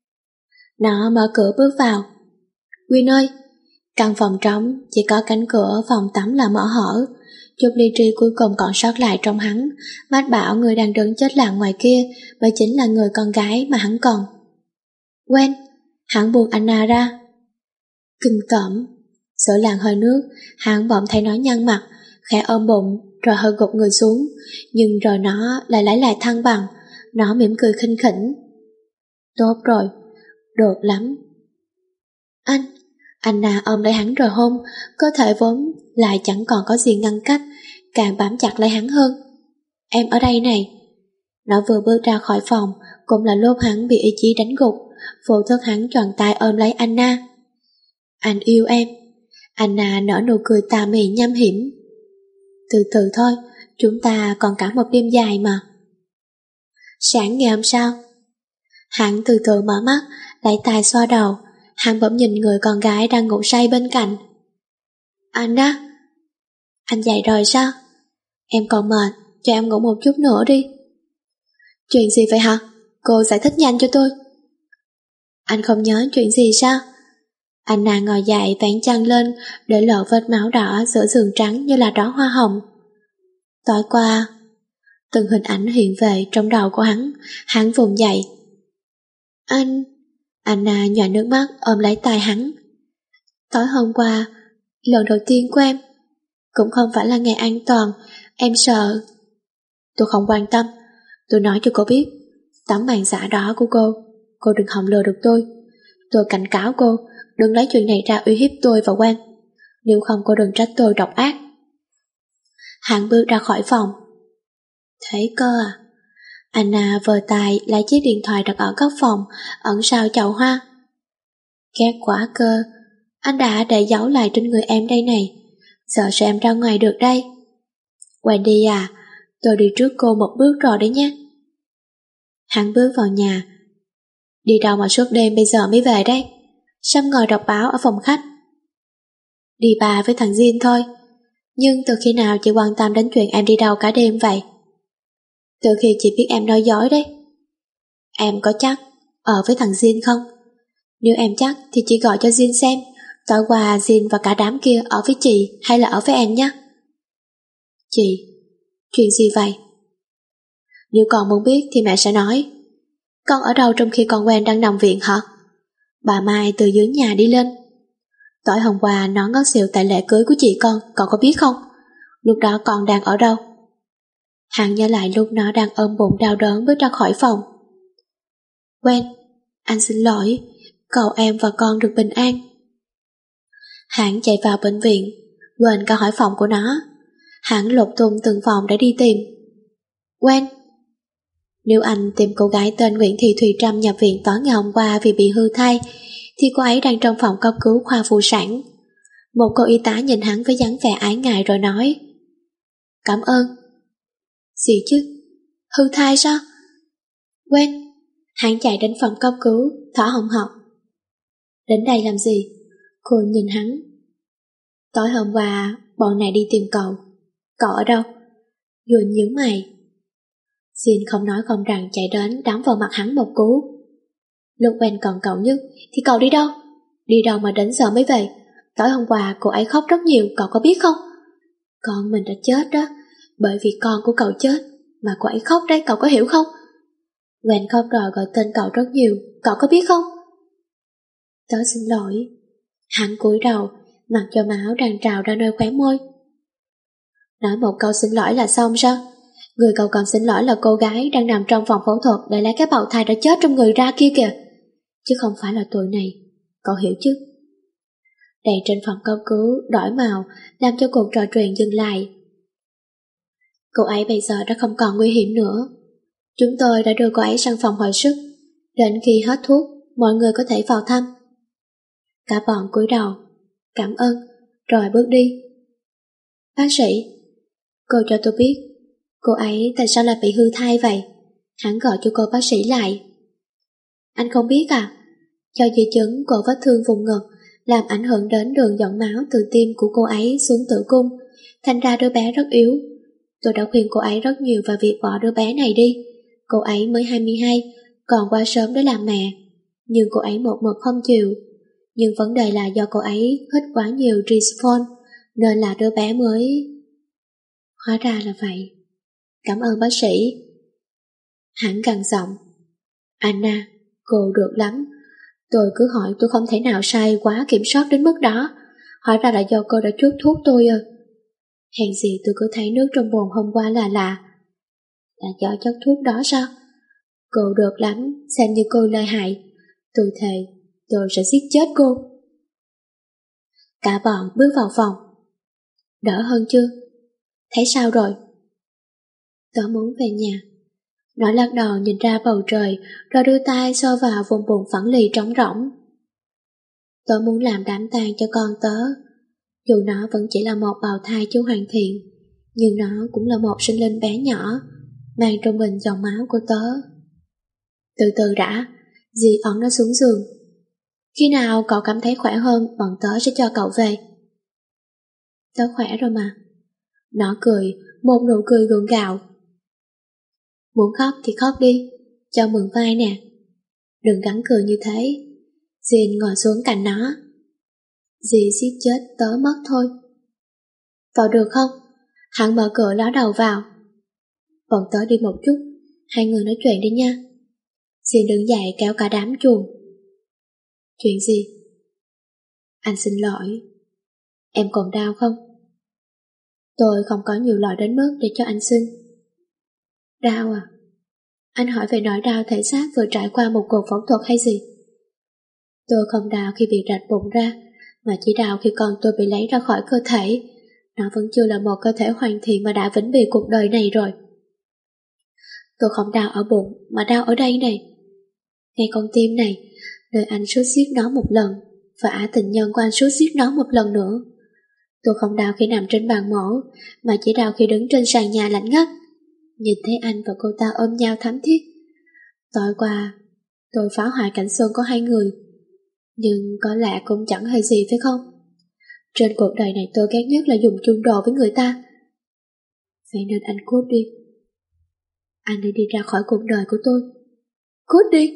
Nó mở cửa bước vào. Quyên ơi! Căn phòng trống, chỉ có cánh cửa phòng tắm là mở hở. Chút lý trí cuối cùng còn sót lại trong hắn, mách bảo người đang đứng chết lặng ngoài kia mới chính là người con gái mà hắn cần. Quen! Hắn buông Anna ra. Kinh tởm! Sửa làn hơi nước, hắn bỗng thấy nó nhăn mặt, khẽ ôm bụng, rồi hơi gục người xuống, nhưng rồi nó lại lấy lại thăng bằng. Nó mỉm cười khinh khỉnh. Tốt rồi, được lắm. Anh! Anna ôm lấy hắn rồi hôn, cơ thể vốn lại chẳng còn có gì ngăn cách, càng bám chặt lấy hắn hơn. Em ở đây này. Nó vừa bước ra khỏi phòng, cũng là lúc hắn bị ý chí đánh gục, vô thức hắn tròn tay ôm lấy Anna. Anh yêu em. Anna nở nụ cười tà mị nham hiểm. Từ từ thôi, chúng ta còn cả một đêm dài mà. Sáng ngày hôm sau, hắn từ từ mở mắt, lấy tay xoa đầu. Hắn bỗng nhìn người con gái đang ngủ say bên cạnh. Anna! Anh dậy rồi sao? Em còn mệt, cho em ngủ một chút nữa đi. Chuyện gì vậy hả? Cô giải thích nhanh cho tôi. Anh không nhớ chuyện gì sao? Anna ngồi dậy vén chăn lên, để lộ vết máu đỏ giữa giường trắng như là đóa hoa hồng. Tối qua, từng hình ảnh hiện về trong đầu của hắn, hắn vùng dậy. Anh... Anna nhòa nước mắt ôm lấy tay hắn. Tối hôm qua, lần đầu tiên của em, cũng không phải là ngày an toàn, em sợ. Tôi không quan tâm, tôi nói cho cô biết, tấm màn giả đỏ của cô, cô đừng hòng lừa được tôi. Tôi cảnh cáo cô, đừng lấy chuyện này ra uy hiếp tôi và Quang, nếu không cô đừng trách tôi độc ác. Hắn bước ra khỏi phòng. Thế cơ à? Anna vờ tài lấy chiếc điện thoại đặt ở góc phòng, ẩn sau chậu hoa. Ghét quá cơ, anh đã để giấu lại trên người em đây này, giờ sẽ em ra ngoài được đây. Wendy à, tôi đi trước cô một bước rồi đấy nhé. Hắn bước vào nhà. Đi đâu mà suốt đêm bây giờ mới về đây? Sam ngồi đọc báo ở phòng khách. Đi bà với thằng Jin thôi, nhưng từ khi nào chị quan tâm đến chuyện em đi đâu cả đêm vậy? Từ khi chị biết em nói dối đấy. Em có chắc ở với thằng Jin không? Nếu em chắc thì chị gọi cho Jin xem, tối qua Jin và cả đám kia ở với chị hay là ở với em nhé. Chị, chuyện gì vậy? Nếu con muốn biết thì mẹ sẽ nói. Con ở đâu trong khi con Quen đang nằm viện hả? Bà Mai từ dưới nhà đi lên. Tối hôm qua nó ngất xỉu tại lễ cưới của chị con, con có biết không? Lúc đó con đang ở đâu? Hắn nhớ lại lúc nó đang ôm bụng đau đớn bước ra khỏi phòng. Quen, anh xin lỗi, cầu em và con được bình an. Hắn chạy vào bệnh viện, quên cả hỏi phòng của nó. Hắn lục tung từng phòng để đi tìm. Quen, nếu anh tìm cô gái tên Nguyễn Thị Thùy Trâm nhập viện tối ngày hôm qua vì bị hư thai, thì cô ấy đang trong phòng cấp cứu khoa phụ sản. Một cô y tá nhìn hắn với dáng vẻ ái ngại rồi nói. Cảm ơn. Gì chứ? Hư thai sao? Quen. Hắn chạy đến phòng cấp cứu, thở hổn hộc. Đến đây làm gì? Cô nhìn hắn. Tối hôm qua, bọn này đi tìm cậu. Cậu ở đâu? Vừa nhíu mày. Jin không nói không rằng chạy đến đấm vào mặt hắn một cú. Lúc Quen còn cậu nhất thì cậu đi đâu? Đi đâu mà đến giờ mới về? Tối hôm qua cô ấy khóc rất nhiều, cậu có biết không? Con mình đã chết đó, bởi vì con của cậu chết mà cô ấy khóc đấy, cậu có hiểu không? Quen khóc rồi gọi tên cậu rất nhiều, cậu có biết không? Tớ xin lỗi. Hắn cúi đầu, mặt cho máu đang trào ra nơi khóe môi. Nói một câu xin lỗi là xong sao? Người cậu cần xin lỗi là cô gái đang nằm trong phòng phẫu thuật để lấy cái bào thai đã chết trong người ra kia kìa, chứ không phải là tụi này, cậu hiểu chứ? Đèn trên phòng cấp cứu đổi màu làm cho cuộc trò chuyện dừng lại. Cô ấy bây giờ đã không còn nguy hiểm nữa. Chúng tôi đã đưa cô ấy sang phòng hồi sức. Đến khi hết thuốc, mọi người có thể vào thăm. Cả bọn cúi đầu, cảm ơn, rồi bước đi. Bác sĩ, cô cho tôi biết, cô ấy tại sao lại bị hư thai vậy? Hắn gọi cho cô bác sĩ lại. Anh không biết à? Do di chứng của vết thương vùng ngực làm ảnh hưởng đến đường dẫn máu từ tim của cô ấy xuống tử cung, thành ra đứa bé rất yếu. Tôi đã khuyên cô ấy rất nhiều về việc bỏ đứa bé này đi. Cô ấy mới hai mươi hai, còn quá sớm để làm mẹ. Nhưng cô ấy một mực không chịu. Nhưng vấn đề là do cô ấy hít quá nhiều Risphone, nên là đứa bé mới... Hóa ra là vậy. Cảm ơn bác sĩ. Hắn gằn giọng. Anna, cô được lắm. Tôi cứ hỏi tôi không thể nào sai quá kiểm soát đến mức đó. Hóa ra là do cô đã chuốt thuốc tôi à. Hèn gì tôi cứ thấy nước trong bồn hôm qua là lạ. Là do chất thuốc đó sao? Cô được lắm, xem như cô lợi hại. Tôi thề, tôi sẽ giết chết cô. Cả bọn bước vào phòng. Đỡ hơn chưa? Thấy sao rồi? Tớ muốn về nhà. Nó lắc đầu nhìn ra bầu trời, rồi đưa tay xô vào vùng bụng phẳng lì trống rỗng. Tớ muốn làm đám tang cho con tớ. Dù nó vẫn chỉ là một bào thai chưa hoàn thiện, nhưng nó cũng là một sinh linh bé nhỏ, mang trong mình dòng máu của tớ. Từ từ đã, dì ấn nó xuống giường. Khi nào cậu cảm thấy khỏe hơn, bọn tớ sẽ cho cậu về. Tớ khỏe rồi mà. Nó cười, một nụ cười gượng gạo. Muốn khóc thì khóc đi, cho mượn vai nè. Đừng gắng cười như thế. Jin ngồi xuống cạnh nó. Dì giết chết tớ mất thôi. Vào được không? Hắn mở cửa ló đầu vào. Bọn tớ đi một chút, hai người nói chuyện đi nha. Jin đứng dậy kéo cả đám chuồng. Chuyện gì? Anh xin lỗi. Em còn đau không? Tôi không có nhiều lời đến mức để cho anh xin. Đau à? Anh hỏi về nỗi đau thể xác vừa trải qua một cuộc phẫu thuật hay gì? Tôi không đau khi bị rạch bụng ra, mà chỉ đau khi con tôi bị lấy ra khỏi cơ thể. Nó vẫn chưa là một cơ thể hoàn thiện mà đã vĩnh biệt cuộc đời này rồi. Tôi không đau ở bụng, mà đau ở đây này. Ngay con tim này, nơi anh sút xiết nó một lần, và tình nhân của anh sút xiết nó một lần nữa. Tôi không đau khi nằm trên bàn mổ, mà chỉ đau khi đứng trên sàn nhà lạnh ngắt, nhìn thấy anh và cô ta ôm nhau thắm thiết. Tối qua, tôi phá hoại cảnh xuân của hai người, nhưng có lẽ cũng chẳng hề gì phải không? Trên cuộc đời này tôi ghét nhất là dùng chung đồ với người ta. Vậy nên anh cút đi. Anh hãy đi ra khỏi cuộc đời của tôi. Cút đi.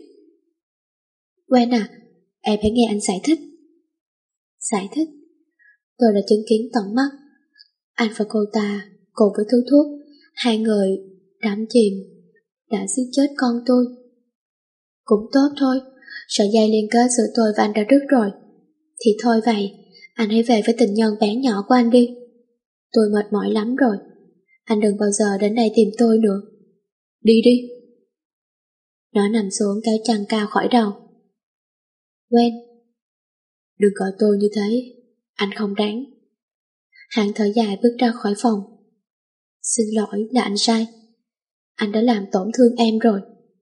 Quen à, em hãy nghe anh giải thích. Giải thích? Tôi đã chứng kiến tận mắt. Anh và cô ta, cùng với thứ thuốc, hai người đắm chìm, đã giết chết con tôi. Cũng tốt thôi, sợi dây liên kết giữa tôi và anh đã đứt rồi. Thì thôi vậy, anh hãy về với tình nhân bé nhỏ của anh đi. Tôi mệt mỏi lắm rồi. Anh đừng bao giờ đến đây tìm tôi nữa. Đi đi. Nó nằm xuống cái chăn cao khỏi đầu. Quen. Đừng gọi tôi như thế, anh không đáng. Hắn thở dài bước ra khỏi phòng. Xin lỗi là anh sai. Anh đã làm tổn thương em rồi.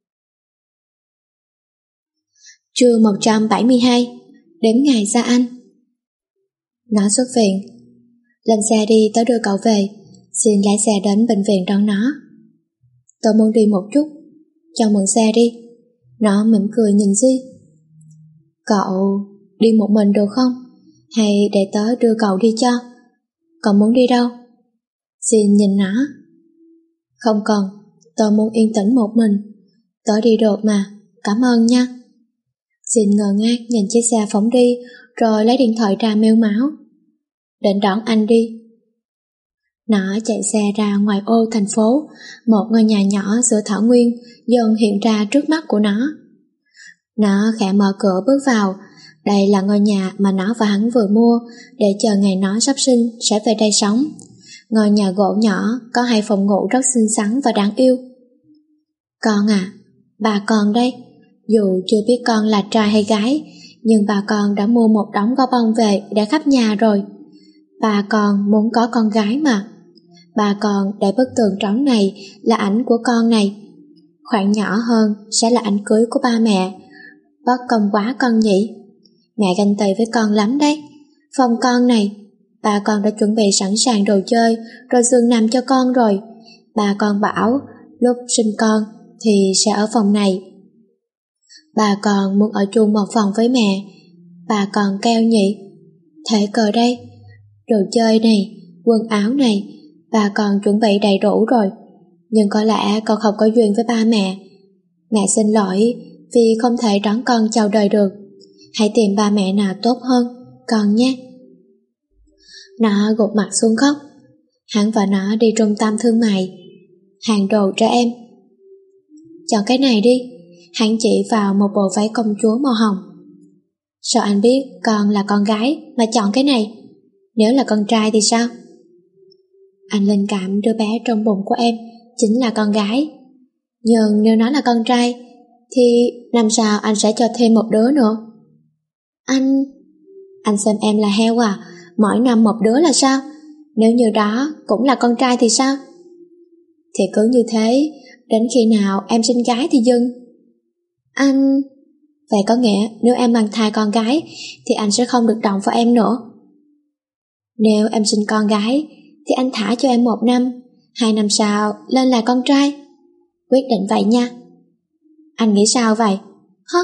Chương một trăm bảy mươi hai. Đếm ngày ra anh. Nó xuất viện. Lên xe đi, tớ đưa cậu về. Xin lái xe đến bệnh viện đón nó. Tớ muốn đi một chút, cho mượn xe đi. Nó mỉm cười nhìn Duy. Cậu đi một mình được không? Hay để tớ đưa cậu đi cho? Cậu muốn đi đâu? Xin nhìn nó. Không cần, tớ muốn yên tĩnh một mình. Tớ đi được mà, cảm ơn nha. Xin ngờ ngác nhìn chiếc xe phóng đi, rồi lấy điện thoại ra mếu máu. Định đón anh đi. Nó chạy xe ra ngoài ô thành phố, một ngôi nhà nhỏ giữa thảo nguyên dần hiện ra trước mắt của nó. Nó khẽ mở cửa bước vào, Đây là ngôi nhà mà nó và hắn vừa mua để chờ ngày nó sắp sinh sẽ về đây sống. Ngôi nhà gỗ nhỏ có hai phòng ngủ rất xinh xắn và đáng yêu. Con à, bà con đây. Dù chưa biết con là trai hay gái, nhưng bà con đã mua một đống gấu bông về để khắp nhà rồi. Bà con muốn có con gái mà. Bà con để bức tường trống này là ảnh của con này. Khoảng nhỏ hơn sẽ là ảnh cưới của ba mẹ. Bất công quá con nhỉ. Mẹ ganh tị với con lắm đấy. Phòng con này, bà con đã chuẩn bị sẵn sàng đồ chơi rồi giường nằm cho con rồi. Bà con bảo lúc sinh con thì sẽ ở phòng này. Bà con muốn ở chung một phòng với mẹ. Bà con kêu nhỉ. Thế cờ đây, đồ chơi này, quần áo này, bà con chuẩn bị đầy đủ rồi. Nhưng có lẽ con không có duyên với ba mẹ. Mẹ xin lỗi vì không thể đón con chào đời được. Hãy tìm ba mẹ nào tốt hơn, con nhé. Nó gục mặt xuống khóc. Hắn và nó đi trung tâm thương mại, hàng đồ trẻ em. Chọn cái này đi. Hắn chỉ vào một bộ váy công chúa màu hồng. Sao anh biết con là con gái mà chọn cái này? Nếu là con trai thì sao? Anh linh cảm đứa bé trong bụng của em chính là con gái. Nhưng nếu nó là con trai thì làm sao anh sẽ cho thêm một đứa nữa? Anh... Anh xem em là heo à? Mỗi năm một đứa là sao? Nếu như đó cũng là con trai thì sao? Thì cứ như thế, đến khi nào em sinh gái thì dừng. Anh... Vậy có nghĩa nếu em mang thai con gái thì anh sẽ không được động vào em nữa. Nếu em sinh con gái thì anh thả cho em một năm, hai năm sau lên là con trai. Quyết định vậy nha. Anh nghĩ sao vậy? Hả?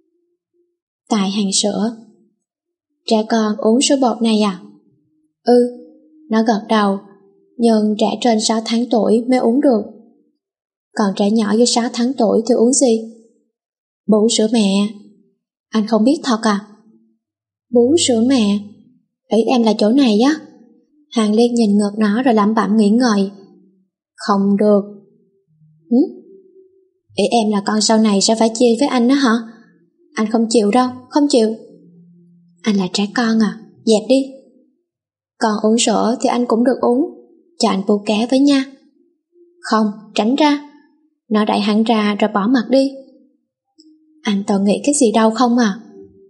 Tại hàng sữa. Trẻ con uống sữa bột này à? Ừ, nó gật đầu. Nhưng trẻ trên sáu tháng tuổi mới uống được. Còn trẻ nhỏ dưới sáu tháng tuổi thì uống gì? Bú sữa mẹ. Anh không biết thật à? Bú sữa mẹ? Ý em là chỗ này á? Hàng Liên nhìn ngược nó rồi lẩm bẩm nghĩ ngợi. Không được. Hử? Ý em là con sau này sẽ phải chia với anh đó hả? Anh không chịu đâu, không chịu. Anh là trẻ con à? Dẹp đi. Con uống sữa thì anh cũng được uống. Cho anh bú ké với nha. Không, tránh ra. Nó đẩy hắn ra rồi bỏ mặt đi. Anh toàn nghĩ cái gì đâu không à?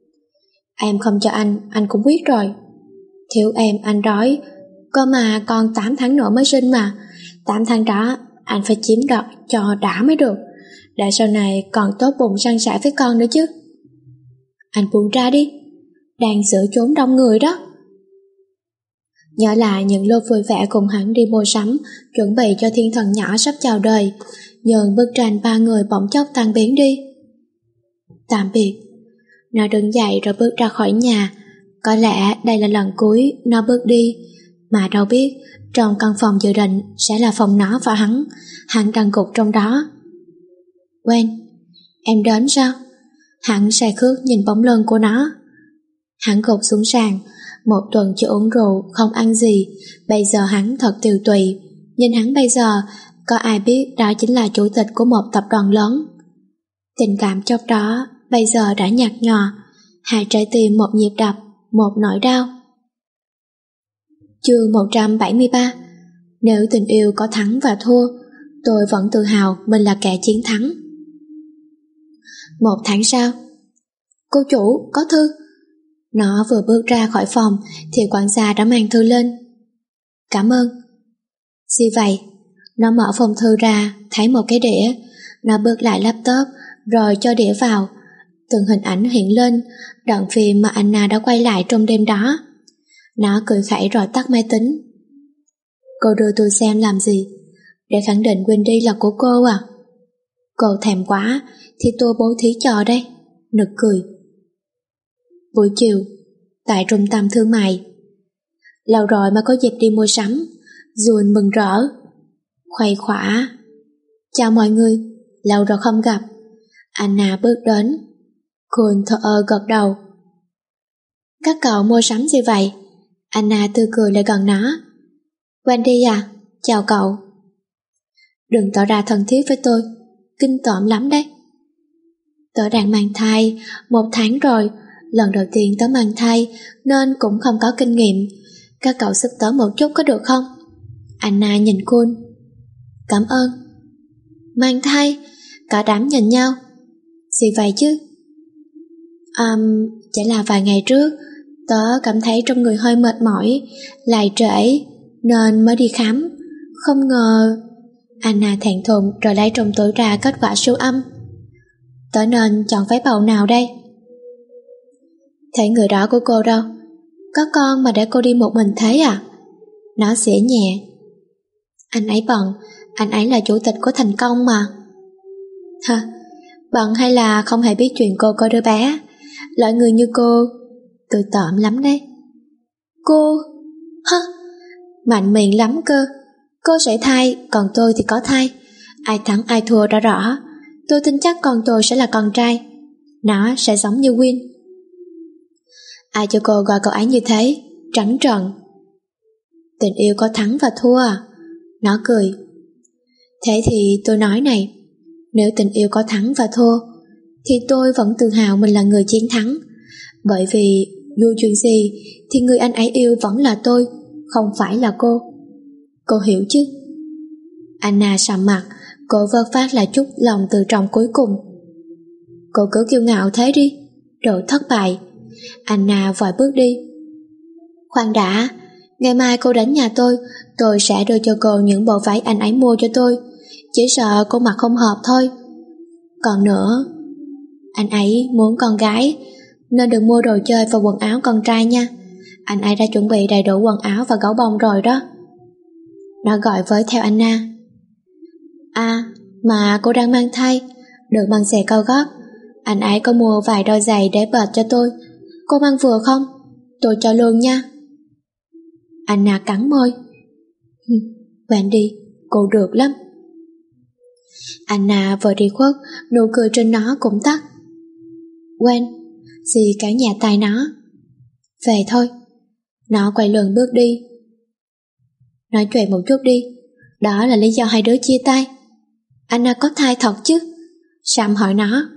Em không cho anh, anh cũng biết rồi. Thiếu em anh đói. Cơ mà con tám tháng nữa mới sinh mà. tám tháng đó anh phải chiếm đoạt cho đã mới được. Để sau này còn tốt bụng san sẻ với con nữa chứ. Anh buông ra đi. Đang giữa chốn đông người đó. Nhớ lại những lúc vui vẻ cùng hắn đi mua sắm, chuẩn bị cho thiên thần nhỏ sắp chào đời. Nhưng bức tranh ba người bỗng chốc tan biến đi. Tạm biệt. Nó đứng dậy rồi bước ra khỏi nhà. Có lẽ đây là lần cuối nó bước đi. Mà đâu biết trong căn phòng dự định sẽ là phòng nó và hắn. Hắn đang gục trong đó. Quen, em đến sao? Hắn say khước nhìn bóng lưng của nó. Hắn gục xuống sàn. Một tuần chưa uống rượu, không ăn gì. Bây giờ hắn thật tiều tụy. Nhìn hắn bây giờ, có ai biết đó chính là chủ tịch của một tập đoàn lớn. Tình cảm chốc đó bây giờ đã nhạt nhòa. Hai trái tim một nhịp đập, một nỗi đau. Chương một trăm bảy mươi ba. Nếu tình yêu có thắng và thua, tôi vẫn tự hào mình là kẻ chiến thắng. Một tháng sau. Cô chủ, có thư. Nó vừa bước ra khỏi phòng thì quản gia đã mang thư lên. Cảm ơn. Gì vậy? Nó mở phong thư ra, thấy một cái đĩa. Nó bước lại laptop rồi cho đĩa vào. Từng hình ảnh hiện lên, đoạn phim mà Anna đã quay lại trong đêm đó. Nó cười khẩy rồi tắt máy tính. Cô đưa tôi xem làm gì? Để khẳng định Wendy là của cô à? Cô thèm quá thì tôi bố thí cho đây. Nực cười. Buổi chiều, tại trung tâm thương mại. Lâu rồi mà có dịp đi mua sắm. June mừng rỡ, khuây khỏa. Chào mọi người, lâu rồi không gặp. Anna bước đến. Khôn thở ơ gật đầu. Các cậu mua sắm gì vậy? Anna tươi cười lại gần nó. Wendy à, chào cậu. Đừng tỏ ra thân thiết với tôi, kinh tởm lắm đấy. Tớ đang mang thai, một tháng rồi, lần đầu tiên tớ mang thai nên cũng không có kinh nghiệm. Các cậu giúp tớ một chút có được không? Anna nhìn Kun. Cảm ơn. Mang thai? Cả đám nhìn nhau. Gì vậy chứ? Um, chỉ là vài ngày trước tớ cảm thấy trong người hơi mệt mỏi, lại trễ nên mới đi khám. Không ngờ... Anna thẹn thùng rồi lấy trong túi ra kết quả siêu âm. Tớ nên chọn váy bầu nào đây? Thấy người đó của cô đâu? Có con mà để cô đi một mình thế à? Nó xỉa nhẹ. Anh ấy bận, anh ấy là chủ tịch của thành công mà. Hả? Bận hay là không hề biết chuyện cô có đứa bé? Loại người như cô tôi tởm lắm đấy. Cô... Hả? Mạnh miệng lắm cơ. Cô sẽ thai, còn tôi thì có thai. Ai thắng ai thua đã rõ. Tôi tin chắc con tôi sẽ là con trai. Nó sẽ giống như Win. Ai cho cô gọi cậu ấy như thế? Trắng trợn. Tình yêu có thắng và thua à? Nó cười. Thế thì tôi nói này, nếu tình yêu có thắng và thua thì tôi vẫn tự hào mình là người chiến thắng. Bởi vì dù chuyện gì thì người anh ấy yêu vẫn là tôi, không phải là cô. Cô hiểu chứ? Anna sầm mặt, cô vơ phát lại chút lòng tự trọng cuối cùng. Cô cứ kiêu ngạo thế đi, đồ thất bại. Anna vội bước đi. Khoan đã, ngày mai cô đến nhà tôi, tôi sẽ đưa cho cô những bộ váy anh ấy mua cho tôi. Chỉ sợ cô mặc không hợp thôi. Còn nữa, anh ấy muốn con gái nên đừng mua đồ chơi và quần áo con trai nha. Anh ấy đã chuẩn bị đầy đủ quần áo và gấu bông rồi đó. Nó gọi với theo Anna. À, mà cô đang mang thai, được bằng giày cao gót. Anh ấy có mua vài đôi giày để bệt cho tôi. Cô mang vừa không? Tôi cho luôn nha. Anna cắn môi. Quên đi, cô được lắm. Anna vừa đi khuất, nụ cười trên nó cũng tắt. Quên, dì kéo nhà tay nó. Về thôi. Nó quay lưng bước đi. Nói chuyện một chút đi. Đó là lý do hai đứa chia tay. Anna có thai thật chứ? Sam hỏi nó.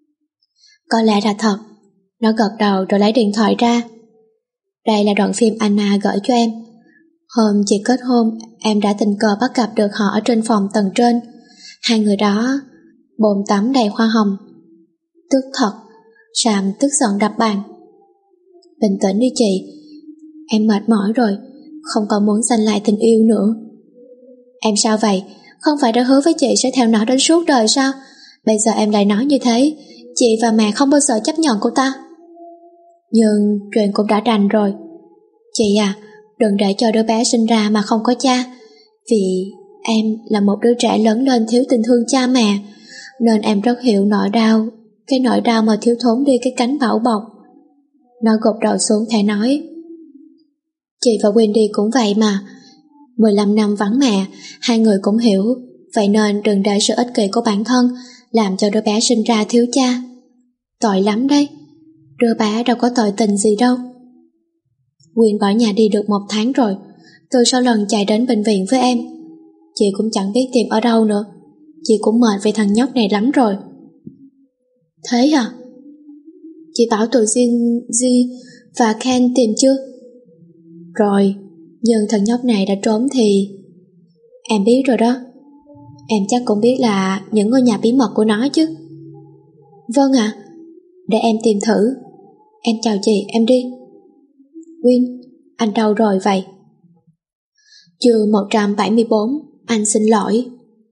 Có lẽ là thật. Nó gật đầu rồi lấy điện thoại ra. Đây là đoạn phim Anna gửi cho em. Hôm chị kết hôn, em đã tình cờ bắt gặp được họ ở trên phòng tầng trên. Hai người đó bồn tắm đầy hoa hồng. Tức thật. Sam tức giận đập bàn. Bình tĩnh đi chị. Em mệt mỏi rồi, không còn muốn giành lại tình yêu nữa. Em sao vậy? Không phải đã hứa với chị sẽ theo nó đến suốt đời sao? Bây giờ em lại nói như thế. Chị và mẹ không bao giờ chấp nhận cô ta. Nhưng chuyện cũng đã đành rồi. Chị à, đừng để cho đứa bé sinh ra mà không có cha. Vì em là một đứa trẻ lớn lên thiếu tình thương cha mẹ, nên em rất hiểu nỗi đau. Cái nỗi đau mà thiếu thốn đi cái cánh bảo bọc. Nó gục đầu xuống thẻ nói. Chị và Wendy cũng vậy mà. mười lăm năm vắng mẹ, hai người cũng hiểu. Vậy nên đừng để sự ích kỷ của bản thân làm cho đứa bé sinh ra thiếu cha. Tội lắm đấy. Đứa bé đâu có tội tình gì đâu. Quyên bỏ nhà đi được một tháng rồi. Từ sau lần chạy đến bệnh viện với em, chị cũng chẳng biết tìm ở đâu nữa. Chị cũng mệt vì thằng nhóc này lắm rồi. Thế à? Chị bảo tụi Jin, Ji và Ken tìm chưa? Rồi, nhưng thằng nhóc này đã trốn thì... Em biết rồi đó. Em chắc cũng biết là những ngôi nhà bí mật của nó chứ. Vâng ạ. À, để em tìm thử. Em chào chị, em đi. Win, anh đâu rồi vậy? Chương một trăm bảy mươi bốn, anh xin lỗi.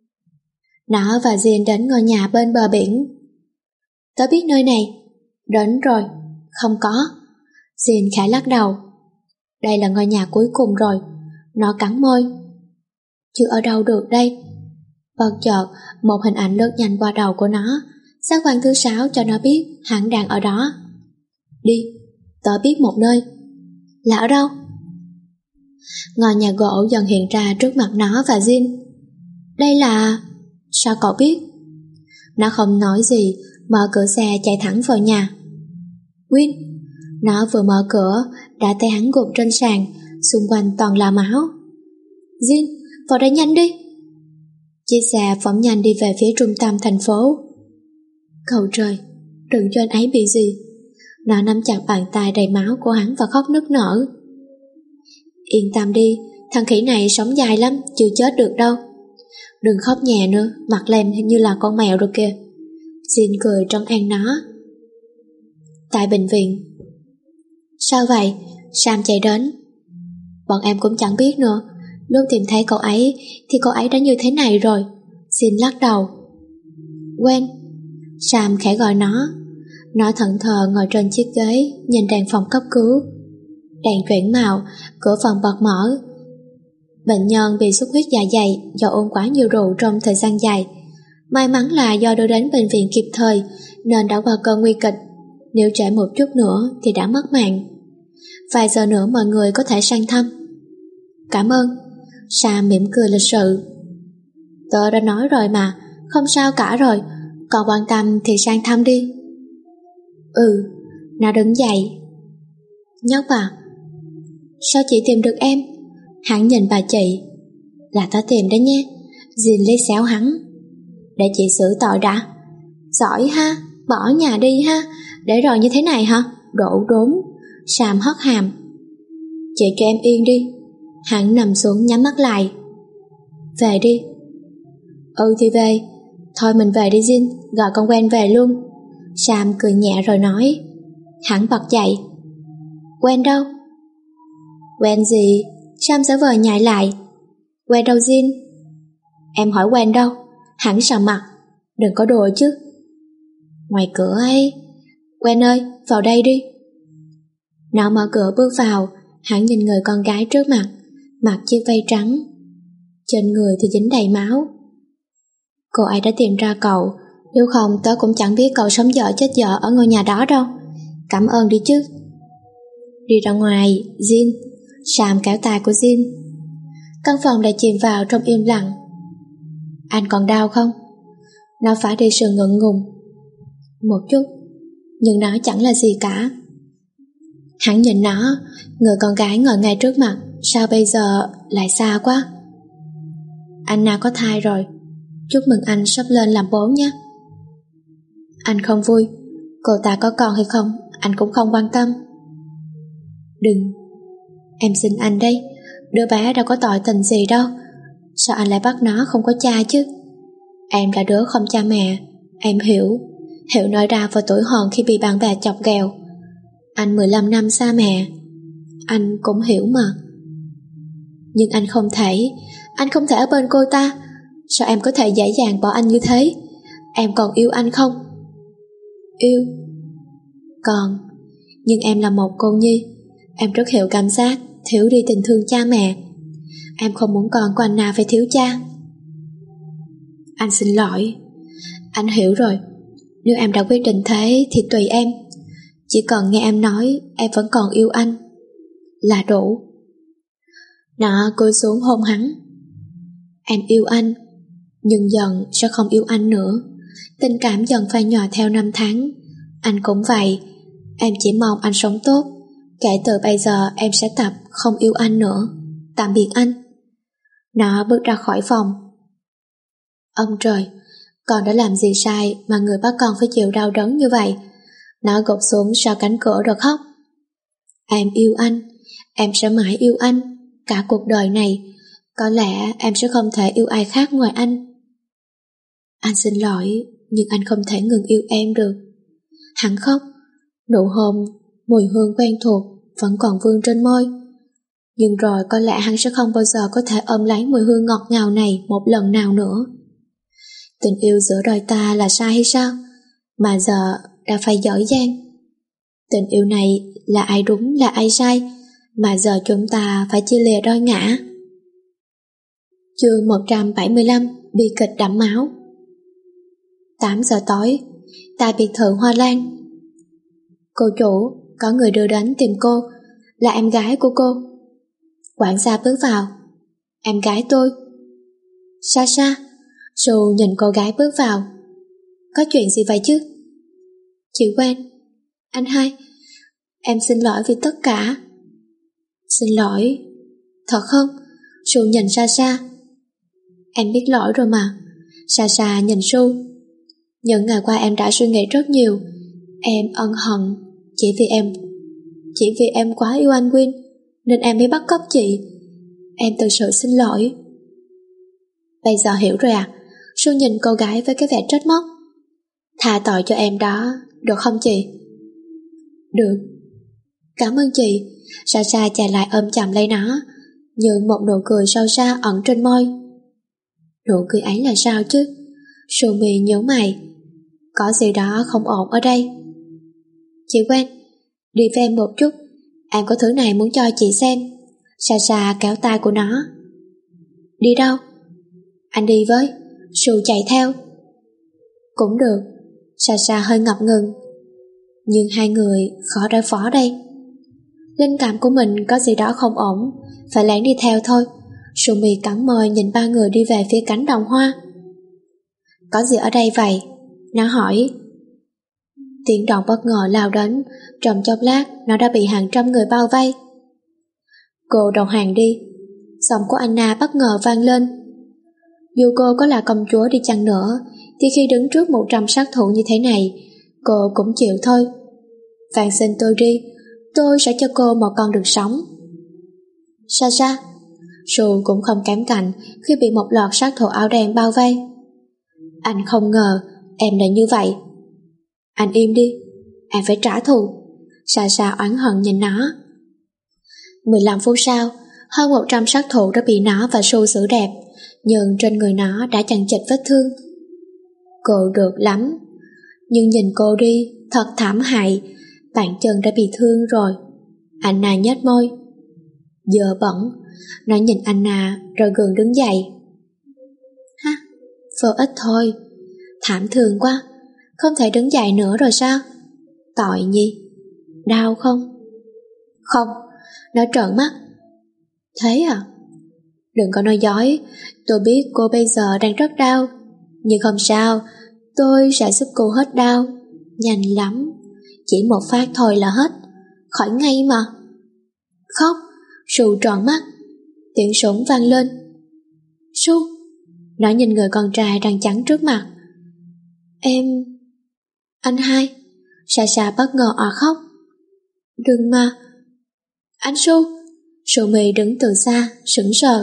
Nó và Jin đến ngôi nhà bên bờ biển. Tớ biết nơi này. Đến rồi. Không có. Jin khẽ lắc đầu. Đây là ngôi nhà cuối cùng rồi. Nó cắn môi. Chứ ở đâu được đây? Bất chợt, một hình ảnh lướt nhanh qua đầu của nó. Giác quan thứ sáu cho nó biết hẳn đang ở đó. Đi, tớ biết một nơi. Là ở đâu? Ngôi nhà gỗ dần hiện ra trước mặt nó và Jin. Đây là... Sao cậu biết? Nó không nói gì, mở cửa xe chạy thẳng vào nhà. Win. Nó vừa mở cửa đã thấy hắn gục trên sàn, xung quanh toàn là máu. Jin, vào đây nhanh đi. Chiếc xe phóng nhanh đi về phía trung tâm thành phố. Cầu trời, đừng cho anh ấy bị gì. Nó nắm chặt bàn tay đầy máu của hắn và khóc nức nở. Yên tâm đi, thằng khỉ này sống dài lắm, chưa chết được đâu. Đừng khóc nhè nữa, mặt lem như là con mèo rồi kìa. Jin cười trấn an nó. Tại bệnh viện. Sao vậy? Sam chạy đến. Bọn em cũng chẳng biết nữa. Lúc tìm thấy cậu ấy thì cậu ấy đã như thế này rồi. Jin lắc đầu. Quen. Sam khẽ gọi nó. Nó thẫn thờ ngồi trên chiếc ghế, nhìn đèn phòng cấp cứu. Đèn chuyển màu, cửa phòng bật mở. Bệnh nhân bị xuất huyết dạ dày do uống quá nhiều rượu trong thời gian dài. May mắn là do đưa đến bệnh viện kịp thời nên đã qua cơn nguy kịch. Nếu trễ một chút nữa thì đã mất mạng. Vài giờ nữa mọi người có thể sang thăm. Cảm ơn. Sam mỉm cười lịch sự. Tớ đã nói rồi mà, không sao cả rồi. Còn quan tâm thì sang thăm đi. Ừ. Nó đứng dậy. Nhóc à, sao chị tìm được em? Hắn nhìn bà chị. Là tớ tìm đấy nhé. Jin lấy xéo hắn. Để chị xử tội đã. Giỏi ha, bỏ nhà đi ha. Để rồi như thế này hả? Đổ đốn. Sam hất hàm. Chị cho em yên đi. Hắn nằm xuống nhắm mắt lại. Về đi. Ừ thì về. Thôi mình về đi Jin, gọi con quen về luôn. Sam cười nhẹ rồi nói. Hắn bật dậy. Quen đâu? Quen gì? Sam giả vờ nhại lại. Quen đâu Jin? Em hỏi quen đâu? Hắn sờ mặt. Đừng có đùa chứ. Ngoài cửa ấy. Quen ơi, vào đây đi. Nó mở cửa bước vào. Hắn nhìn người con gái trước mặt, mặc chiếc vây trắng, trên người thì dính đầy máu. Cô ấy đã tìm ra cậu, nếu không tớ cũng chẳng biết cậu sống dở chết dở ở ngôi nhà đó đâu. Cảm ơn đi chứ. Đi ra ngoài, Jin. Sam kéo tay của Jin. Căn phòng đã chìm vào trong im lặng. Anh còn đau không? Nó phải đi sự ngượng ngùng. Một chút, nhưng nó chẳng là gì cả. Hắn nhìn nó, người con gái ngồi ngay trước mặt, sao bây giờ lại xa quá. Anna có thai rồi, chúc mừng anh sắp lên làm bố nhé. Anh không vui, cô ta có con hay không, anh cũng không quan tâm. Đừng, em xin anh đấy, đứa bé đâu có tội tình gì đâu. Sao anh lại bắt nó không có cha chứ? Em là đứa không cha mẹ, em hiểu, hiểu nỗi đau và tuổi hờn khi bị bạn bè chọc ghẹo. Anh mười lăm năm xa mẹ, anh cũng hiểu mà. Nhưng anh không thể, anh không thể ở bên cô ta. Sao em có thể dễ dàng bỏ anh như thế? Em còn yêu anh không? Yêu. Còn, nhưng em là một cô nhi. Em rất hiểu cảm giác thiếu đi tình thương cha mẹ. Em không muốn con của anh nào phải thiếu cha. Anh xin lỗi. Anh hiểu rồi. Nếu em đã quyết định thế thì tùy em. Chỉ cần nghe em nói em vẫn còn yêu anh là đủ. Nó cúi xuống hôn hắn. Em yêu anh, nhưng dần sẽ không yêu anh nữa. Tình cảm dần phai nhòa theo năm tháng. Anh cũng vậy. Em chỉ mong anh sống tốt. Kể từ bây giờ em sẽ tập không yêu anh nữa. Tạm biệt anh. Nó bước ra khỏi phòng. Ông trời, con đã làm gì sai mà người bắt con phải chịu đau đớn như vậy? Nó gục xuống sau cánh cửa rồi khóc. Em yêu anh, em sẽ mãi yêu anh, cả cuộc đời này. Có lẽ em sẽ không thể yêu ai khác ngoài anh. Anh xin lỗi, nhưng anh không thể ngừng yêu em được. Hắn khóc. Nụ hôn, mùi hương quen thuộc vẫn còn vương trên môi. Nhưng rồi có lẽ hắn sẽ không bao giờ có thể ôm lấy mùi hương ngọt ngào này một lần nào nữa. Tình yêu giữa đôi ta là sai hay sao? Mà giờ đã phải giỏi giang. Tình yêu này là ai đúng là ai sai, mà giờ chúng ta phải chia lìa đôi ngã. Chương một trăm bảy mươi lăm, bi kịch đẫm máu. Tám giờ tối, tại biệt thự Hoa Lan. Cô chủ, có người đưa đến tìm cô, là em gái của cô. Quản gia bước vào. Em gái tôi. Sasha. Su nhìn cô gái bước vào. Có chuyện gì vậy chứ? Chị quen. Anh hai, em xin lỗi vì tất cả. Xin lỗi? Thật không? Su nhìn Sasha. Em biết lỗi rồi mà. Sasha nhìn Su. Những ngày qua em đã suy nghĩ rất nhiều. Em ân hận, Chỉ vì em Chỉ vì em quá yêu anh Win nên em mới bắt cóc chị. Em thực sự xin lỗi. Bây giờ hiểu rồi à? Su nhìn cô gái với cái vẻ trách móc. Tha tội cho em đó, được không chị? Được. Cảm ơn chị. Sasha chạy lại ôm chầm lấy nó, nhưng một nụ cười sâu xa ẩn trên môi. Nụ cười ấy là sao chứ? Sumi nhíu mày. Có gì đó không ổn ở đây. Chị quen, đi với em một chút. Em có thứ này muốn cho chị xem. Sasha kéo tay của nó. Đi đâu? Anh đi với. Su chạy theo. Cũng được. Sasha hơi ngập ngừng. Nhưng hai người khó đối phó đây. Linh cảm của mình có gì đó không ổn, phải lén đi theo thôi. Sumi cắn môi nhìn ba người đi về phía cánh đồng hoa. Có gì ở đây vậy? Nó hỏi. Tiếng động bất ngờ lao đến, trong chốc lát nó đã bị hàng trăm người bao vây. Cô đầu hàng đi. Giọng của Anna bất ngờ vang lên. Dù cô có là công chúa đi chăng nữa, thì khi đứng trước một trăm sát thủ như thế này, cô cũng chịu thôi. Van xin tôi đi, tôi sẽ cho cô một con đường sống. Sasha. Su cũng không kém cạnh khi bị một loạt sát thủ áo đen bao vây. Anh không ngờ em lại như vậy. Anh im đi, em phải trả thù. Sasha oán hận nhìn nó. mười lăm phút sau, hơn một trăm sát thủ đã bị nó và Su xử đẹp, nhưng trên người nó đã chằng chịt vết thương. Cô được lắm, nhưng nhìn cô đi, thật thảm hại. Bàn chân đã bị thương rồi. Anna nhếch môi. Dơ bẩn. Nó nhìn Anna rồi gượng đứng dậy. Ha, vô ích thôi. Thảm thương quá. Không thể đứng dậy nữa rồi sao? Tội nhi. Đau không? Không. Nó trợn mắt. Thế à? Đừng có nói dối. Tôi biết cô bây giờ đang rất đau. Nhưng không sao, tôi sẽ giúp cô hết đau. Nhanh lắm. Chỉ một phát thôi là hết. Khỏi ngay mà. Khóc. Su tròn mắt. Tiếng súng vang lên. Su. Nó nhìn người con trai đang chắn trước mặt. Em... Anh hai. Sasha bất ngờ òa khóc. Đừng mà. Anh Su. Sumi đứng từ xa, sững sờ.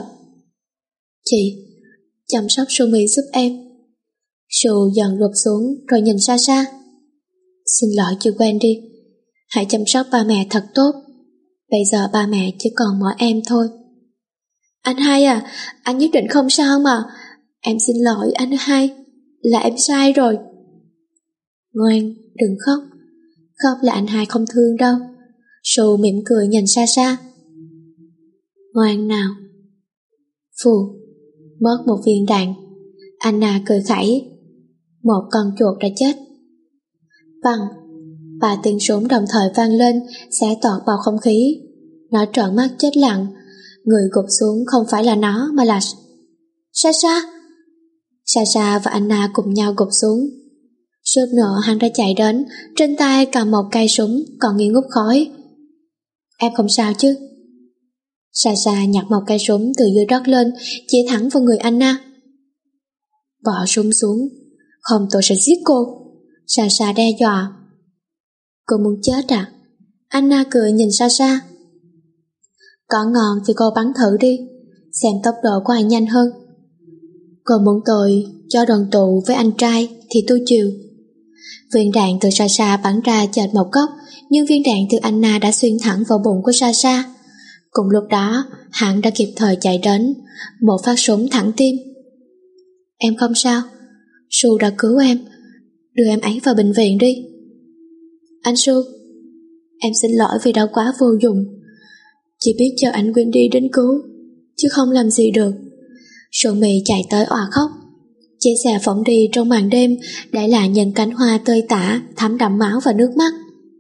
Chị, chăm sóc Sumi giúp em. Su dần gục xuống rồi nhìn Sasha. Xin lỗi chị Wendy, hãy chăm sóc ba mẹ thật tốt. Bây giờ ba mẹ chỉ còn mỗi em thôi. Anh hai à, anh nhất định không sao mà. Em xin lỗi anh hai, là em sai rồi. Ngoan, đừng khóc. Khóc là anh hai không thương đâu. Su mỉm cười nhìn Sasha. Ngoan nào. Phù, mất một viên đạn. Anna cười khẩy. Một con chuột đã chết. Bằng, ba tiếng súng đồng thời vang lên, xé toạc bầu không khí. Nó trợn mắt chết lặng. Người gục xuống không phải là nó mà là Sasha. Sasha và Anna cùng nhau gục xuống. Suốt nữa hắn đã chạy đến, trên tay cầm một cây súng còn nghi ngút khói. Em không sao chứ? Sasha nhặt một cây súng từ dưới đất lên, chỉ thẳng vào người Anna. Bỏ súng xuống, không tôi sẽ giết cô. Sasha đe dọa. Cô muốn chết à? Anna cười nhìn Sasha. Có ngon thì cô bắn thử đi, xem tốc độ của ai nhanh hơn. Cô muốn tôi cho đoàn tụ với anh trai thì tôi chịu. Viên đạn từ Sasha bắn ra chệch một góc, nhưng viên đạn từ Anna đã xuyên thẳng vào bụng của Sasha. Cùng lúc đó, hắn đã kịp thời chạy đến, một phát súng thẳng tim. Em không sao, Su đã cứu em, đưa em ấy vào bệnh viện đi. Anh Su, em xin lỗi vì đã quá vô dụng, chỉ biết chờ anh Wendy đến cứu, chứ không làm gì được. Sumi chạy tới òa khóc. Chiếc xe phóng đi trong màn đêm, để lại những cánh hoa tơi tả, thấm đẫm máu và nước mắt.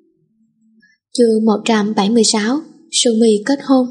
Chương một trăm bảy mươi sáu, Sumi kết hôn.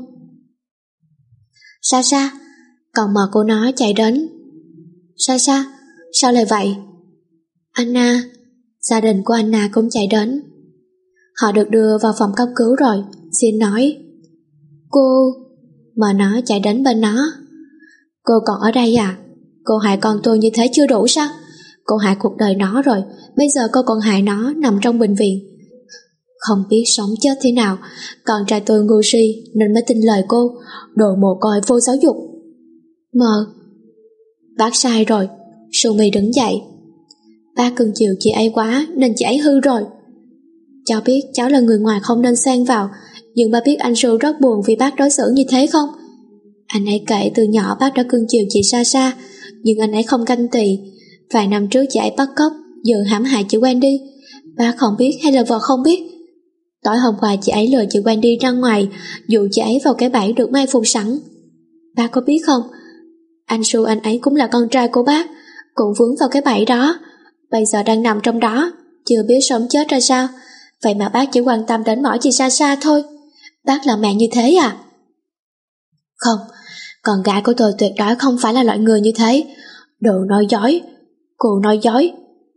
Sasha, còn mợ của nó chạy đến. Sasha, sao lại vậy? Anna, gia đình của Anna cũng chạy đến. Họ được đưa vào phòng cấp cứu rồi, xin nói. Cô... Mà nó chạy đến bên nó. Cô còn ở đây à? Cô hại con tôi như thế chưa đủ sao? Cô hại cuộc đời nó rồi, bây giờ cô còn hại nó nằm trong bệnh viện. Không biết sống chết thế nào, con trai tôi ngu si nên mới tin lời cô, đồ mồ côi vô giáo dục. Mờ. Bác sai rồi. Sumi đứng dậy. Bác cưng chiều chị ấy quá nên chị ấy hư rồi. Cháu biết cháu là người ngoài không nên xen vào, nhưng ba biết anh Su rất buồn vì bác đối xử như thế không? Anh ấy kể từ nhỏ bác đã cưng chiều chị Sasha, nhưng anh ấy không ganh tị. Vài năm trước chị ấy bắt cóc, giờ hãm hại chị Wendy. Bác không biết hay là vợ không biết? Tối hôm qua chị ấy lừa chị Wendy ra ngoài, dụ chị ấy vào cái bẫy được mai phục sẵn. Bác có biết không? Anh Su anh ấy cũng là con trai của bác, cũng vướng vào cái bẫy đó. Bây giờ đang nằm trong đó, chưa biết sống chết ra sao. Vậy mà bác chỉ quan tâm đến mỗi chị Sasha thôi. Bác làm mẹ như thế à? Không, con gái của tôi tuyệt đối không phải là loại người như thế. Đồ nói dối, cô nói dối.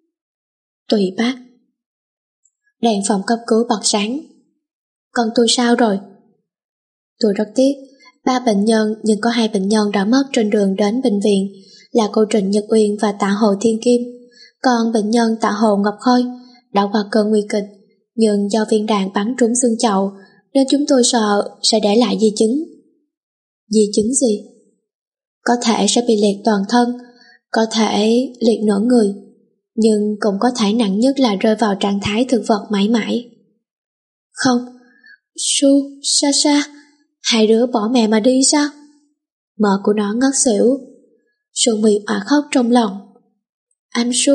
Tùy bác. Đèn phòng cấp cứu bật sáng. Con tôi sao rồi? Tôi rất tiếc, ba bệnh nhân nhưng có hai bệnh nhân đã mất trên đường đến bệnh viện là cô Trịnh Nhật Uyên và Tạ Hồ Thiên Kim. Còn bệnh nhân Tạ Hồ Ngọc Khôi đã qua cơn nguy kịch, nhưng do viên đạn bắn trúng xương chậu nên chúng tôi sợ sẽ để lại di chứng. Di chứng gì? Có thể sẽ bị liệt toàn thân, có thể liệt nửa người, nhưng cũng có thể nặng nhất là rơi vào trạng thái thực vật mãi mãi. Không, Su, Sasha, hai đứa bỏ mẹ mà đi sao? Mợ của nó ngất xỉu. Sumi òa khóc trong lòng. Anh Su.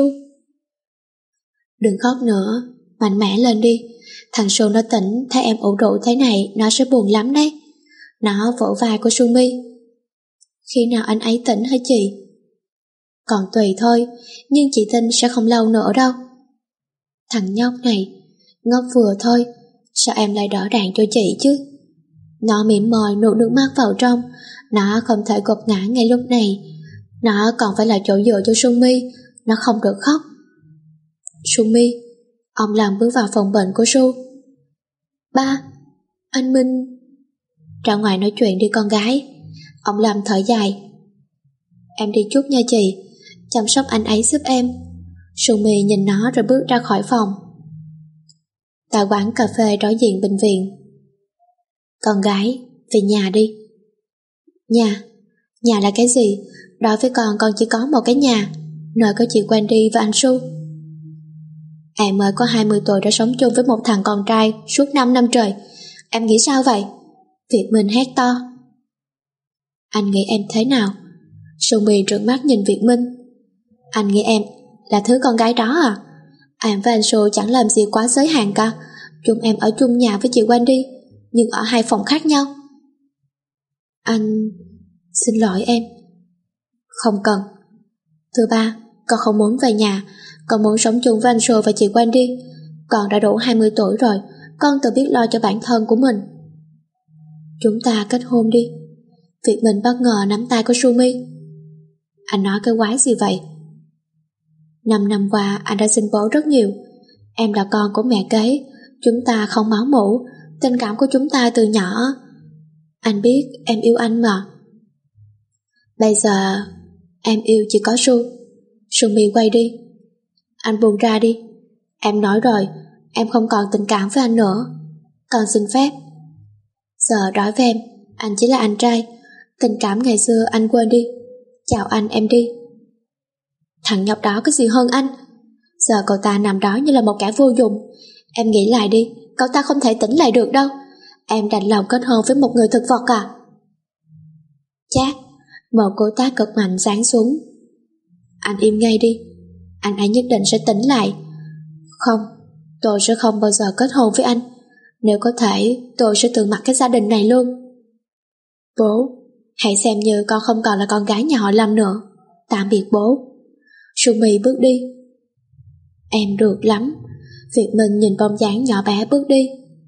Đừng khóc nữa, mạnh mẽ lên đi. Thằng Su nó tỉnh, thấy em ủ rũ thế này, nó sẽ buồn lắm đấy. Nó vỗ vai của Sumi. Khi nào anh ấy tỉnh hả chị? Còn tùy thôi, nhưng chị tin sẽ không lâu nữa đâu. Thằng nhóc này, ngốc vừa thôi, sao em lại đỡ đạn cho chị chứ? Nó mỉm môi nụ nước mắt vào trong, nó không thể gục ngã ngay lúc này. Nó còn phải là chỗ dựa cho Sumi, nó không được khóc. Sumi, ông Lâm bước vào phòng bệnh của Su. Ba, anh Minh... Ra ngoài nói chuyện đi con gái. Ông Lâm thở dài. Em đi chút nha chị, chăm sóc anh ấy giúp em. Sumi nhìn nó rồi bước ra khỏi phòng. Tại quán cà phê đối diện bệnh viện. Con gái, về nhà đi. Nhà? Nhà là cái gì? Đối với con, con chỉ có một cái nhà, nơi có chị Wendy và anh Su. Em mới có hai mươi tuổi đã sống chung với một thằng con trai suốt năm năm trời. Em nghĩ sao vậy? Việt Minh hét to. Anh nghĩ em thế nào? Sumi trợn mắt nhìn Việt Minh. Anh nghĩ em là thứ con gái đó à? Em và anh Su chẳng làm gì quá giới hạn cả. Chúng em ở chung nhà với chị Wendy, nhưng ở hai phòng khác nhau. Anh... xin lỗi em. Không cần. Thưa ba, con không muốn về nhà. Con muốn sống chung với anh Su và chị Wendy. Con đã đủ hai mươi tuổi rồi, con tự biết lo cho bản thân của mình. Chúng ta kết hôn đi. Việt Minh bất ngờ nắm tay của Sumi. Anh nói cái quái gì vậy? Năm năm qua anh đã xin bố rất nhiều. Em là con của mẹ kế, chúng ta không máu mủ, tình cảm của chúng ta từ nhỏ. Anh biết em yêu anh mà. Bây giờ em yêu chỉ có Su. Sumi quay đi. Anh buông ra đi. Em nói rồi, em không còn tình cảm với anh nữa. Con xin phép. Giờ đối với em, anh chỉ là anh trai. Tình cảm ngày xưa anh quên đi. Chào anh, em đi. Thằng nhóc đó có gì hơn anh? Giờ cậu ta nằm đó như là một kẻ vô dụng. Em nghĩ lại đi, cậu ta không thể tỉnh lại được đâu. Em đành lòng kết hôn với một người thực vật à? Chát, một cô ta cực mạnh giáng xuống. Anh im ngay đi. Anh ấy nhất định sẽ tỉnh lại. Không, tôi sẽ không bao giờ kết hôn với anh. Nếu có thể, tôi sẽ từ mặt cái gia đình này luôn. Bố, hãy xem như con không còn là con gái nhà họ Lâm nữa. Tạm biệt bố. Sumi bước đi. Em được lắm. Việt Minh nhìn bóng dáng nhỏ bé bước đi.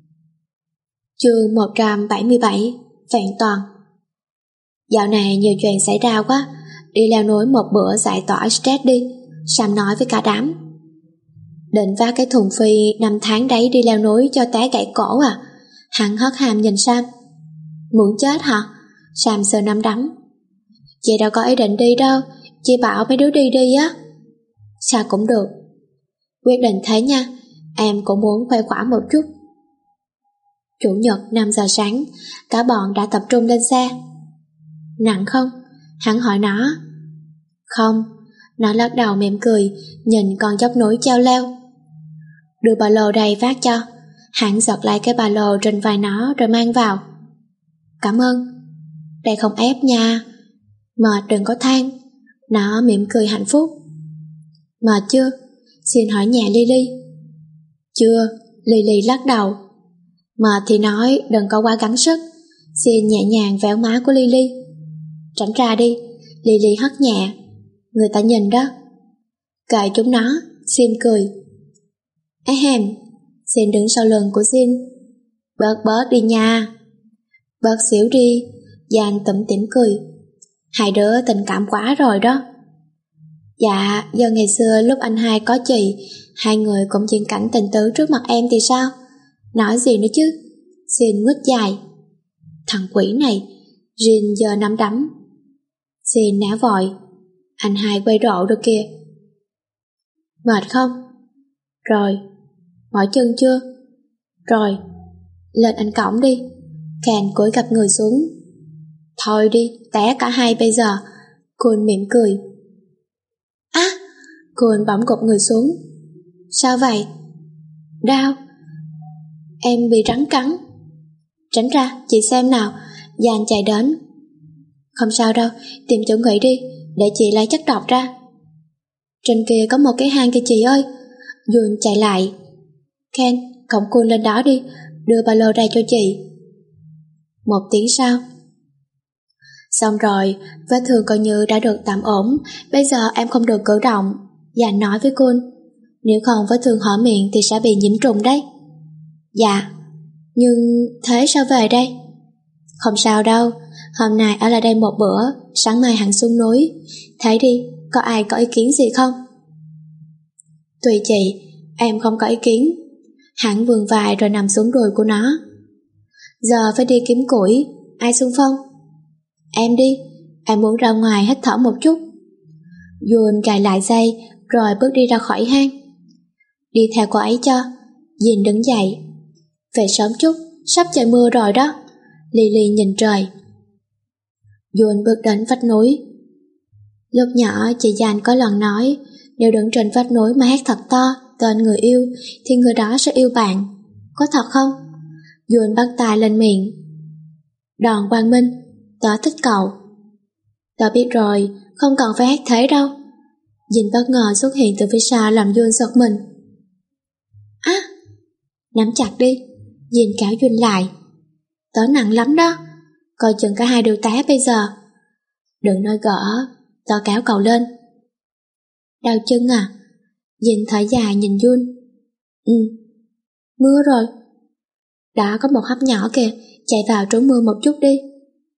Chương một trăm bảy mươi bảy. Vẹn toàn. Dạo này nhiều chuyện xảy ra quá. Đi leo núi một bữa giải tỏa stress đi, Sam nói với cả đám. Định vác cái thùng phi năm tháng đấy đi leo núi cho té gãy cổ à? Hắn hất hàm nhìn Sam. Muốn chết hả? Sam sờ nắm đấm. Chị đâu có ý định đi đâu, chị bảo mấy đứa đi đi á. Sao cũng được. Quyết định thế nha, em cũng muốn khoe khỏa một chút. Chủ nhật năm giờ sáng, cả bọn đã tập trung lên xe. Nặng không? Hắn hỏi nó. Không, nó lắc đầu mỉm cười, nhìn con dốc núi treo leo. Đưa ba lô đây vác cho. Hắn giật lại cái ba lô trên vai nó rồi mang vào. Cảm ơn. Đây không ép nha. Mệt đừng có than. Nó mỉm cười hạnh phúc. Mệt chưa? Xin hỏi nhẹ Lily. Chưa, Lily lắc đầu. Mệt thì nói đừng có quá gắng sức. Xin nhẹ nhàng véo má của Lily. Tránh ra đi. Lily hất nhẹ. Người ta nhìn đó. Kệ chúng nó. Xin cười. Ahem. Xin đứng sau lưng của Xin. Bớt bớt đi nha. Bớt xỉu đi. Giang tủm tỉm cười. Hai đứa tình cảm quá rồi đó. Dạ, do ngày xưa lúc anh hai có chị, hai người cũng diễn cảnh tình tứ trước mặt em thì sao? Nói gì nữa chứ? Xin ngước dài. Thằng quỷ này, Jin giờ nắm đấm. Xin nã vội. Anh hai quay rộ rồi kìa. Mệt không? Rồi. Mỏi chân chưa? Rồi. Lên anh cổng đi. Ken cúi gập người xuống. Thôi đi, té cả hai bây giờ. Kun mỉm cười. Á! À, Kun bỗng gục người xuống. Sao vậy? Đau. Em bị rắn cắn. Tránh ra, chị xem nào. Giang chạy đến. Không sao đâu, tìm chỗ nghỉ đi, để chị lấy chất độc ra. Trên kia có một cái hang kìa chị ơi. Jun chạy lại. Ken, cõng Kun lên đó đi, đưa ba lô ra cho chị. Một tiếng sau. Xong rồi, vết thương coi như đã được tạm ổn, bây giờ em không được cử động. Giang nói với Kun. Nếu không vết thương hở miệng thì sẽ bị nhiễm trùng đấy. Dạ. Nhưng thế sao về đây? Không sao đâu, hôm nay ở lại đây một bữa, sáng mai hẳn xuống núi. Thấy đi, có ai có ý kiến gì không? Tùy chị, em không có ý kiến. Hắn vươn vai rồi nằm xuống đùi của nó. Giờ phải đi kiếm củi, ai xung phong? Em đi, em muốn ra ngoài hít thở một chút. Jun cài lại dây rồi bước đi ra khỏi hang. Đi theo cô ấy cho. Jin đứng dậy. Về sớm chút, sắp trời mưa rồi đó. Lily nhìn trời. Jun bước đến vách núi. Lúc nhỏ chị Giang có lần nói, nếu đứng trên vách núi mà hét thật to tên người yêu thì người đó sẽ yêu bạn. Có thật không? Jun bắt tay lên miệng. Đòn Quang Minh, tớ thích cậu. Tớ biết rồi, không cần phải hát thế đâu. Jin bất ngờ xuất hiện từ phía sau làm Jun giật mình. Á! À, nắm chặt đi. Jin kéo Jun lại. Tớ nặng lắm đó, coi chừng cả hai đều té bây giờ. Đừng nói gỡ, tớ kéo cậu lên. Đau chân à? Jin thở dài nhìn Jun. Ừ, mưa rồi. Đã có một hấp nhỏ kìa, chạy vào trú mưa một chút đi.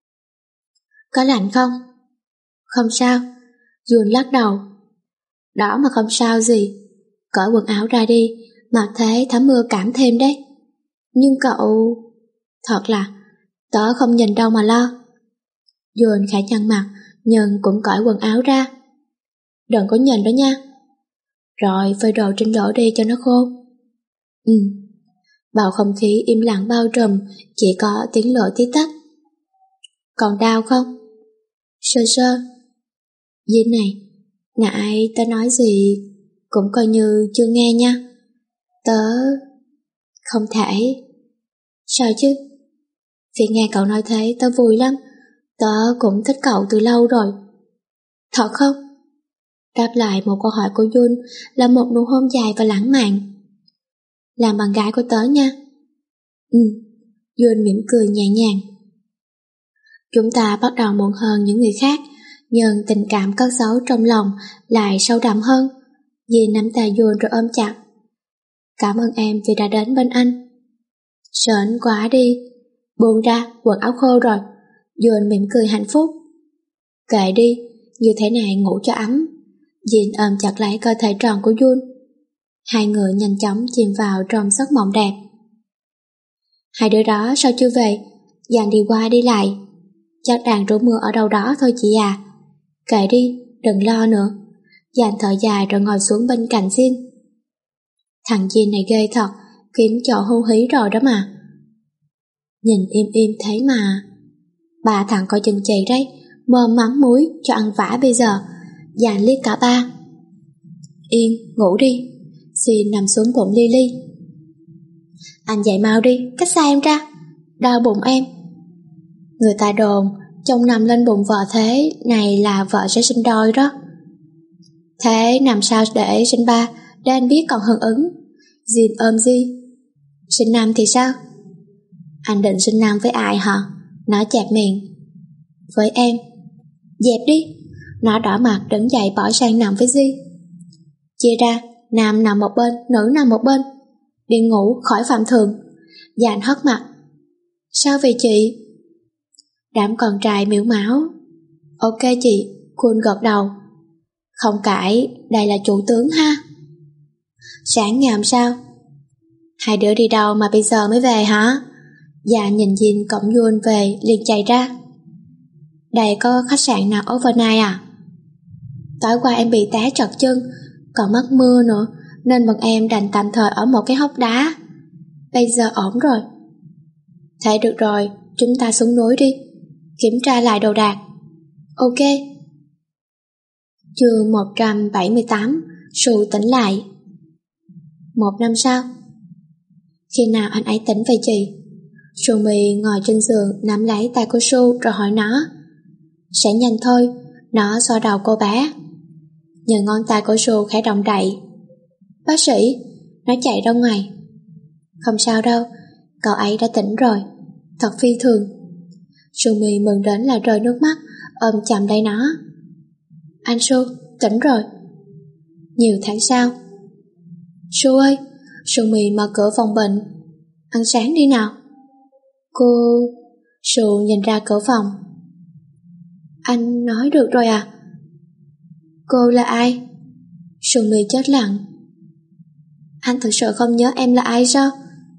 Có lạnh không? Không sao. Jun lắc đầu. Đó mà không sao gì. Cởi quần áo ra đi, mặc thế thấm mưa cảm thêm đấy. Nhưng cậu... Thật là, tớ không nhìn đâu mà lo. Jun khẽ nhăn mặt, nhưng cũng cởi quần áo ra. Đừng có nhìn đó nha. Rồi phơi đồ trên đổ đi cho nó khô. Ừ. Bầu không khí im lặng bao trùm, chỉ có tiếng lội tí tách. Còn đau không? Sơ sơ. Jin này, ngại tớ nói gì cũng coi như chưa nghe nha. Tớ... Không thể. Sao chứ? Vì nghe cậu nói thế tớ vui lắm. Tớ cũng thích cậu từ lâu rồi. Thật không? Đáp lại một câu hỏi của Jun là một nụ hôn dài và lãng mạn. Làm bạn gái của tớ nha. Ừ. Jun mỉm cười nhẹ nhàng. Chúng ta bắt đầu muộn hơn những người khác, nhưng tình cảm cất giấu trong lòng lại sâu đậm hơn. Dì nắm tay Jun rồi ôm chặt. Cảm ơn em vì đã đến bên anh. Sởn quá đi. Buông ra, quần áo khô rồi. Jun mỉm cười hạnh phúc. Kệ đi, như thế này ngủ cho ấm. Jin ôm chặt lấy cơ thể tròn của Jun. Hai người nhanh chóng chìm vào trong giấc mộng đẹp. Hai đứa đó sao chưa về? Giang đi qua đi lại. Chắc đang trú mưa ở đâu đó thôi chị à. Kệ đi, đừng lo nữa. Giang thở dài rồi ngồi xuống bên cạnh Jin. Thằng Jin này ghê thật, kiếm chỗ hưu hí rồi đó mà. Nhìn im im thế mà. Ba thằng coi chừng chị đấy, mơm mắm muối cho ăn vả bây giờ. Dàn liếc cả ba. Yên, ngủ đi. Xin nằm xuống bụng Lily. Anh dậy mau đi, cách xa em ra. Đau bụng em. Người ta đồn chồng nằm lên bụng vợ thế này là vợ sẽ sinh đôi đó. Thế làm sao để sinh ba, để anh biết còn hưởng ứng. Dìm ôm gì? Sinh nam thì sao? Anh định sinh nam với ai hả? Nó chẹp miệng. Với em. Dẹp đi. Nó đỏ mặt đứng dậy bỏ sang nằm với Di. Chia ra, nam nằm một bên, nữ nằm một bên. Đi ngủ khỏi phạm thường. Dàn hất mặt. Sao vậy chị? Đám con trai miếu máu. Ok chị, Khuôn gật đầu. Không cãi, đây là chủ tướng ha. Sáng ngày hôm sau. Hai đứa đi đâu mà bây giờ mới về hả? Dạ nhìn Jin cổng Yuan về liền chạy ra. Đây có khách sạn nào overnight à? Tối qua em bị té trật chân, còn mắc mưa nữa, nên bọn em đành tạm thời ở một cái hốc đá. Bây giờ ổn rồi. Thế được rồi, chúng ta xuống núi đi, kiểm tra lại đồ đạc. Ok. Chương một trăm bảy mươi tám. Su tỉnh lại. Một năm sau. Khi nào anh ấy tỉnh về chị? Sumi ngồi trên giường nắm lấy tay của Su rồi hỏi nó. Sẽ nhanh thôi. Nó xoa đầu cô bé. Nhờ ngón tay của Su khẽ động đậy. Bác sĩ. Nó chạy ra ngoài. Không sao đâu, cậu ấy đã tỉnh rồi. Thật phi thường. Sumi mừng đến là rơi nước mắt, ôm chầm lấy nó. Anh Su, tỉnh rồi. Nhiều tháng sau. Su ơi, Sumi mở cửa phòng bệnh. Ăn sáng đi nào. Cô... Su nhìn ra cửa phòng. Anh nói được rồi à? Cô là ai? Sumi chết lặng. Anh thực sự không nhớ em là ai sao?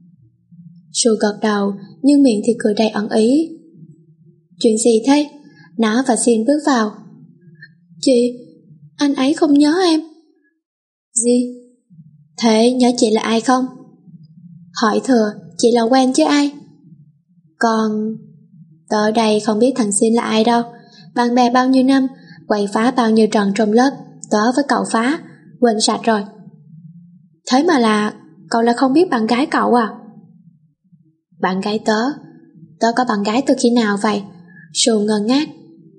Su gật đầu, nhưng miệng thì cười đầy ẩn ý. Chuyện gì thế? Nó và Xin bước vào. Chị, anh ấy không nhớ em. Gì? Thế nhớ chị là ai không? Hỏi thừa, chị là quen chứ ai? Còn... Tớ ở đây không biết thằng Xin là ai đâu. Bạn bè bao nhiêu năm, quậy phá bao nhiêu trận trong lớp, tớ với cậu phá, quên sạch rồi. Thế mà là... Cậu là không biết bạn gái cậu à? Bạn gái tớ? Tớ có bạn gái từ khi nào vậy? Su ngơ ngác.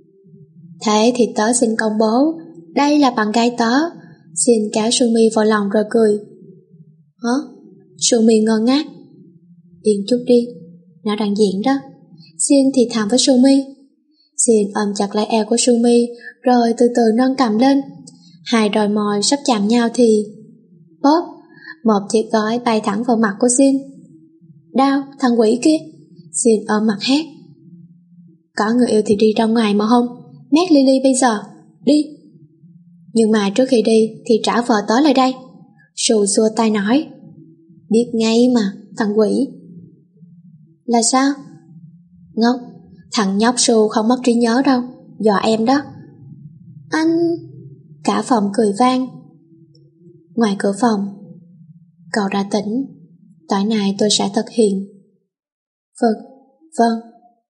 Thế thì tớ xin công bố, đây là bạn gái tớ. Xin kéo Sumi vào lòng rồi cười. Hả? Sumi ngơ ngác. Yên chút đi, nó đang diễn đó. Xin thì thầm với Sumi. Xin ôm chặt lấy eo của Sumi, rồi từ từ nâng cầm lên. Hai đôi môi sắp chạm nhau thì... Bóp! Một chiếc gói bay thẳng vào mặt của Xin. Đau, thằng quỷ kia! Xin ôm mặt hét. Có người yêu thì đi ra ngoài mà không? Mét Lily bây giờ, đi! Nhưng mà trước khi đi thì trả vợ tớ lại đây. Su xua tay nói. Biết ngay mà, thằng quỷ. Là sao? Ngốc, thằng nhóc Su không mất trí nhớ đâu, dọa em đó. Anh... Cả phòng cười vang. Ngoài cửa phòng. Cậu đã tỉnh. Tối nay tôi sẽ thực hiện. Vâng, vâng.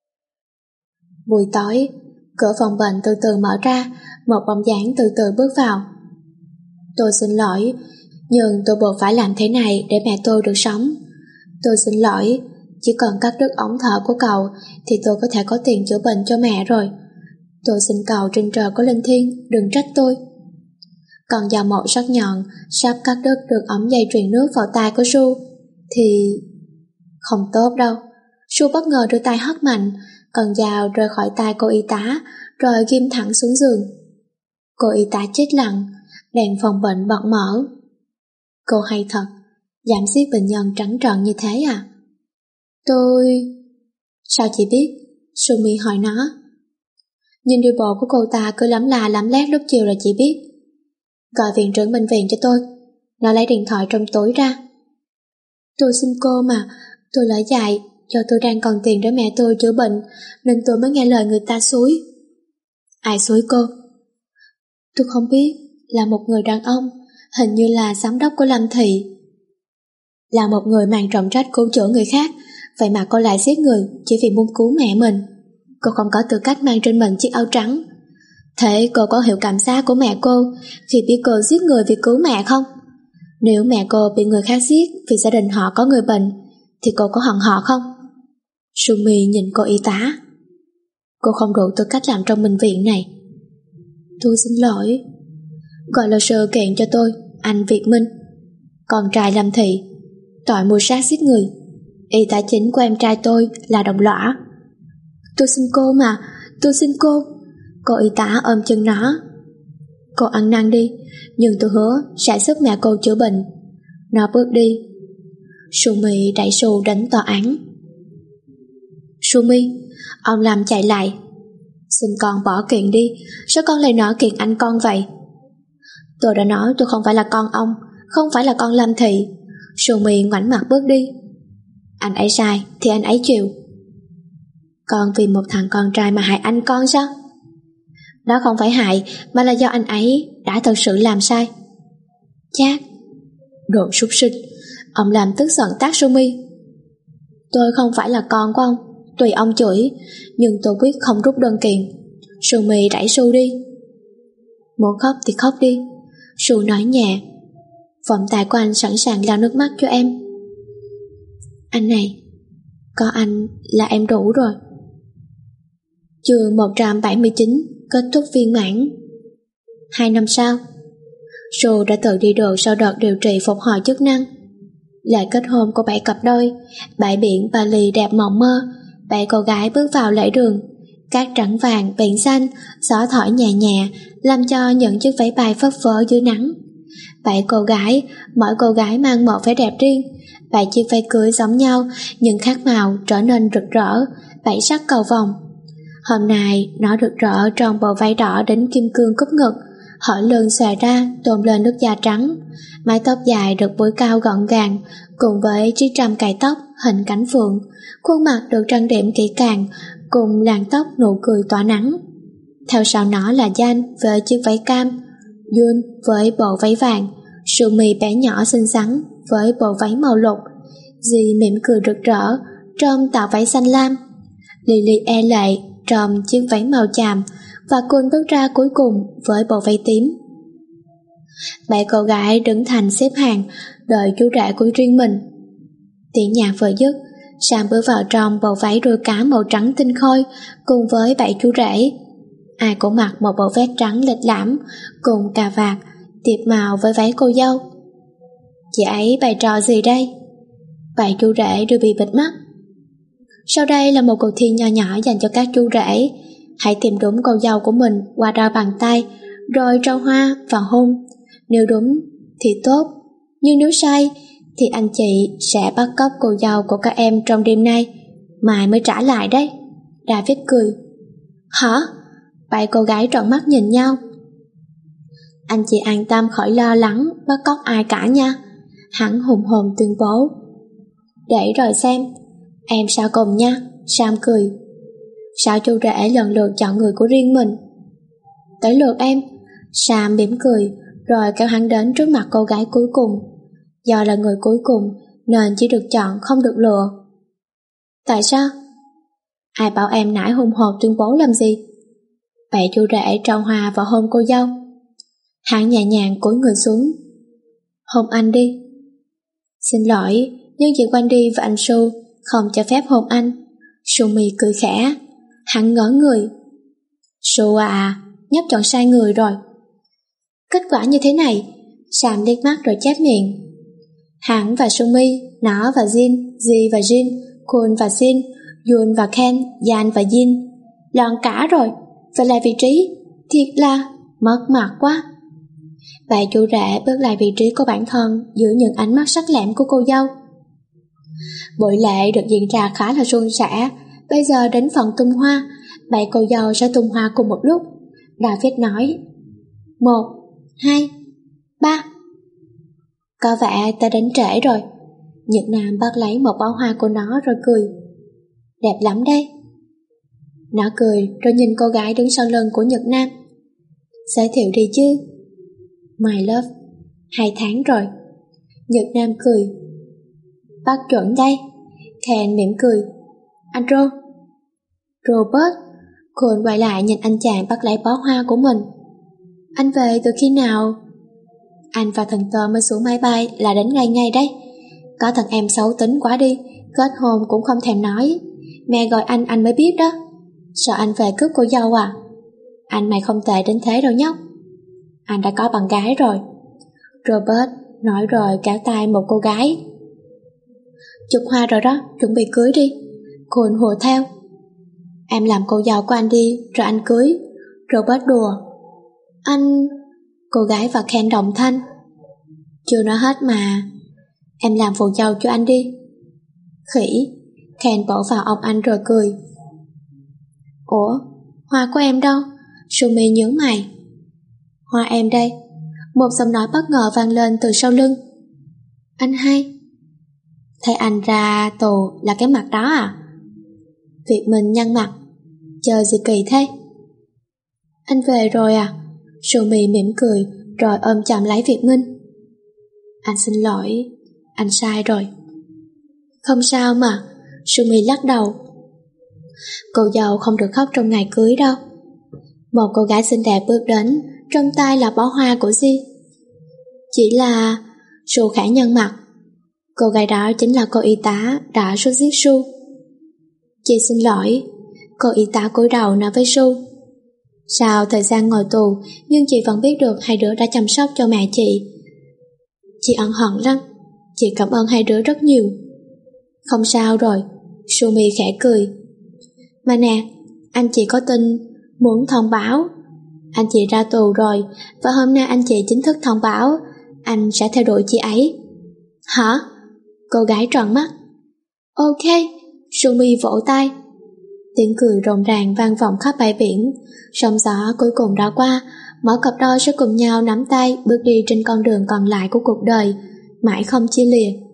Buổi tối, cửa phòng bệnh từ từ mở ra, một bóng dáng từ từ bước vào. Tôi xin lỗi, nhưng tôi buộc phải làm thế này để mẹ tôi được sống. Tôi xin lỗi, chỉ cần cắt đứt ống thở của cậu thì tôi có thể có tiền chữa bệnh cho mẹ rồi. Tôi xin cậu trên trời có linh thiêng, đừng trách tôi. Còn dao mổ sắc nhọn sắp cắt đứt được ống dây truyền nước vào tai của Su thì... Không tốt đâu. Su bất ngờ đưa tay hất mạnh, con dao rơi khỏi tay cô y tá rồi ghim thẳng xuống giường. Cô y tá chết lặng, đèn phòng bệnh bật mở. Cô hay thật, giảm giết bệnh nhân trắng trợn như thế à? Tôi... Sao chị biết? Sumi hỏi nó. Nhìn điều bộ của cô ta cứ lắm là lắm lét lúc chiều là chị biết. Gọi viện trưởng bệnh viện cho tôi. Nó lấy điện thoại trong túi ra. Tôi xin cô mà, tôi lỡ dại, do tôi đang còn tiền để mẹ tôi chữa bệnh nên tôi mới nghe lời người ta xúi. Ai xúi cô? Tôi không biết, là một người đàn ông, hình như là giám đốc của Lâm Thị. Là một người mang trọng trách cứu chữa người khác, Vậy mà cô lại giết người chỉ vì muốn cứu mẹ mình. Cô không có tư cách mang trên mình chiếc áo trắng. Thế cô có hiểu cảm giác của mẹ cô khi biết cô giết người vì cứu mẹ không? Nếu mẹ cô bị người khác giết vì gia đình họ có người bệnh, thì cô có hận họ không? Sumi nhìn cô y tá. Cô không đủ tư cách làm trong bệnh viện này. Tôi xin lỗi. Gọi luật sư kiện cho tôi, anh Việt Minh. Con trai Lâm Thị, tội mưu sát giết người. Y tá chính của em trai tôi là đồng lõa. Tôi xin cô mà, tôi xin cô. Cô y tá ôm chân nó. Cô ăn năn đi, nhưng tôi hứa sẽ giúp mẹ cô chữa bệnh. Nó bước đi. Sumi đẩy Su đến tòa án. Sumi, ông Lâm chạy lại. Xin con bỏ kiện đi, sao con lại nỡ kiện anh con vậy? Tôi đã nói tôi không phải là con ông, không phải là con Lâm Thị. Sumi ngoảnh mặt bước đi. Anh ấy sai thì anh ấy chịu. Con vì một thằng con trai mà hại anh con sao? Đó không phải hại, mà là do anh ấy đã thật sự làm sai. Chát. Đồ súc sinh. Ông làm tức giận tát Sumi. Tôi không phải là con của ông, tùy ông chửi, nhưng tôi quyết không rút đơn kiện. Sumi đẩy Su đi. Muốn khóc thì khóc đi. Su nói nhẹ. Vòng tay của anh sẵn sàng lau nước mắt cho em. Anh này, có anh là em đủ rồi. Chương một trăm bảy mươi chín kết thúc viên mãn. Hai năm sau, Su đã tự đi được sau đợt điều trị phục hồi chức năng. Lễ kết hôn của bảy cặp đôi, bãi biển Bali đẹp mộng mơ. Bảy cô gái bước vào lễ đường. Cát trắng vàng, biển xanh, gió thổi nhẹ nhẹ, làm cho những chiếc váy bay phấp phới dưới nắng. Bảy cô gái, mỗi cô gái mang một vẻ đẹp riêng. Bảy chiếc váy cưới giống nhau, nhưng khác màu trở nên rực rỡ, bảy sắc cầu vồng. Hôm nay, nó rực rỡ trong bộ váy đỏ đến kim cương cúp ngực, hở lưng xòe ra, tôn lên nước da trắng. Mái tóc dài được búi cao gọn gàng, cùng với chiếc tràm cài tóc hình cánh phượng, khuôn mặt được trang điểm kỹ càng, cùng làn tóc nụ cười tỏa nắng. Theo sau nó là Jan với chiếc váy cam, Yun với bộ váy vàng, Sumi bé nhỏ xinh xắn với bộ váy màu lục, Ji mỉm cười rực rỡ trong tà váy xanh lam, Lily e lệ trong chiếc váy màu chàm, và Kun bước ra cuối cùng với bộ váy tím. Bảy cô gái đứng thành xếp hàng đợi chú rể của riêng mình. Tiếng nhạc vừa dứt, Sam bước vào trong bộ váy đuôi cá màu trắng tinh khôi cùng với bảy chú rể. Ai cũng mặc một bộ vest trắng lịch lãm cùng cà vạt tiệp màu với váy cô dâu. Chị ấy bày trò gì đây? Bảy chú rể đều bị bịt mắt. Sau đây là một cuộc thi nho nhỏ dành cho các chú rể. Hãy tìm đúng cô dâu của mình qua đôi bàn tay, rồi trao hoa và hôn. Nếu đúng thì tốt, nhưng nếu sai thì anh chị sẽ bắt cóc cô dâu của các em trong đêm nay, mai mới trả lại đấy. David cười. Hả? Bảy cô gái trợn mắt nhìn nhau. Anh chị an tâm khỏi lo lắng bắt cóc ai cả nha, hắn hùng hồn tuyên bố. Để rồi xem, em sao cùng nha, Sam cười. Sao chú rể lần lượt chọn người của riêng mình? Tới lượt em, Sam mỉm cười, rồi kéo hắn đến trước mặt cô gái cuối cùng. Do là người cuối cùng nên chỉ được chọn không được lựa. Tại sao? Ai bảo em nãy hùng hồn tuyên bố làm gì? Bảy chú rể trao hoa vào hôn cô dâu. Hắn nhẹ nhàng cúi người xuống. Hôn anh đi. Xin lỗi, nhưng chị Wendy và anh Su không cho phép hôn anh. Sumi cười khẽ. Hắn ngỡ người. Su à, nhấp chọn sai người rồi. Kết quả như thế này. Sam liếc mắt rồi chép miệng. Hắn và Sumi, nó và Jin, Ji và Jin, Kun và Jin, Yun và Ken, Jan và Jin. Lòn cả rồi. Phải lại vị trí. Thiệt là mất mặt quá. Bảy chú rể bước lại vị trí của bản thân giữa những ánh mắt sắc lẹm của cô dâu. Buổi lễ được diễn ra khá là suôn sẻ. Bây giờ đến phần tung hoa. Bảy cô dâu sẽ tung hoa cùng một lúc. David nói. Một, hai, ba. Có vẻ ta đến trễ rồi. Nhật Nam bắt lấy một bó hoa của nó rồi cười. Đẹp lắm đây. Nó cười rồi nhìn cô gái đứng sau lưng của Nhật Nam. Giới thiệu đi chứ. My love, hai tháng rồi. Nhật Nam cười. Bắt chuẩn đây. Ken mỉm cười. Anh Ro. Robert. Khôn quay lại nhìn anh chàng bắt lấy bó hoa của mình. Anh về từ khi nào? Anh và thần tơ mới xuống máy bay là đến ngay ngay đấy. Có thằng em xấu tính quá đi, kết hôn cũng không thèm nói. Mẹ gọi anh anh mới biết đó. Sợ anh về cướp cô dâu à? Anh mày không tệ đến thế đâu nhóc. Anh đã có bạn gái rồi. Robert nói rồi kéo tay một cô gái. Chụp hoa rồi đó, chuẩn bị cưới đi. Khôn hùa theo. Em làm cô dâu của anh đi, rồi anh cưới. Robert đùa. Anh... Cô gái và Ken đồng thanh. Chưa nói hết mà. Em làm phụ dâu cho anh đi. Khỉ. Ken bổ vào ông anh rồi cười. Ủa, hoa của em đâu? Sumi nhướng mày. Hoa em đây. Một giọng nói bất ngờ vang lên từ sau lưng. Anh hai. Thấy anh ra tù là cái mặt đó à? Việt Minh nhăn mặt. Chờ gì kỳ thế? Anh về rồi à? Sumi mỉm cười rồi ôm chầm lấy Việt Minh. Anh xin lỗi, anh sai rồi. Không sao mà. Sumi lắc đầu. Cô dâu không được khóc trong ngày cưới đâu. Một cô gái xinh đẹp bước đến, trong tay là bó hoa của Di. Chỉ là... Su khẽ nhăn mặt. Cô gái đó chính là cô y tá đã xuất giết Su. Chị xin lỗi. Cô y tá cúi đầu nói với Su. Sau thời gian ngồi tù, nhưng chị vẫn biết được hai đứa đã chăm sóc cho mẹ chị. Chị ân hận lắm. Chị cảm ơn hai đứa rất nhiều. Không sao rồi. Sumi khẽ cười. Mà nè, anh chị có tin muốn thông báo. Anh chị ra tù rồi, và hôm nay anh chị chính thức thông báo anh sẽ theo đuổi chị ấy. Hả? Cô gái tròn mắt. Ok. Sumi vỗ tay. Tiếng cười rộn ràng vang vọng khắp bãi biển. Sóng gió cuối cùng đã qua. Mỗi cặp đôi sẽ cùng nhau nắm tay bước đi trên con đường còn lại của cuộc đời, mãi không chia lìa.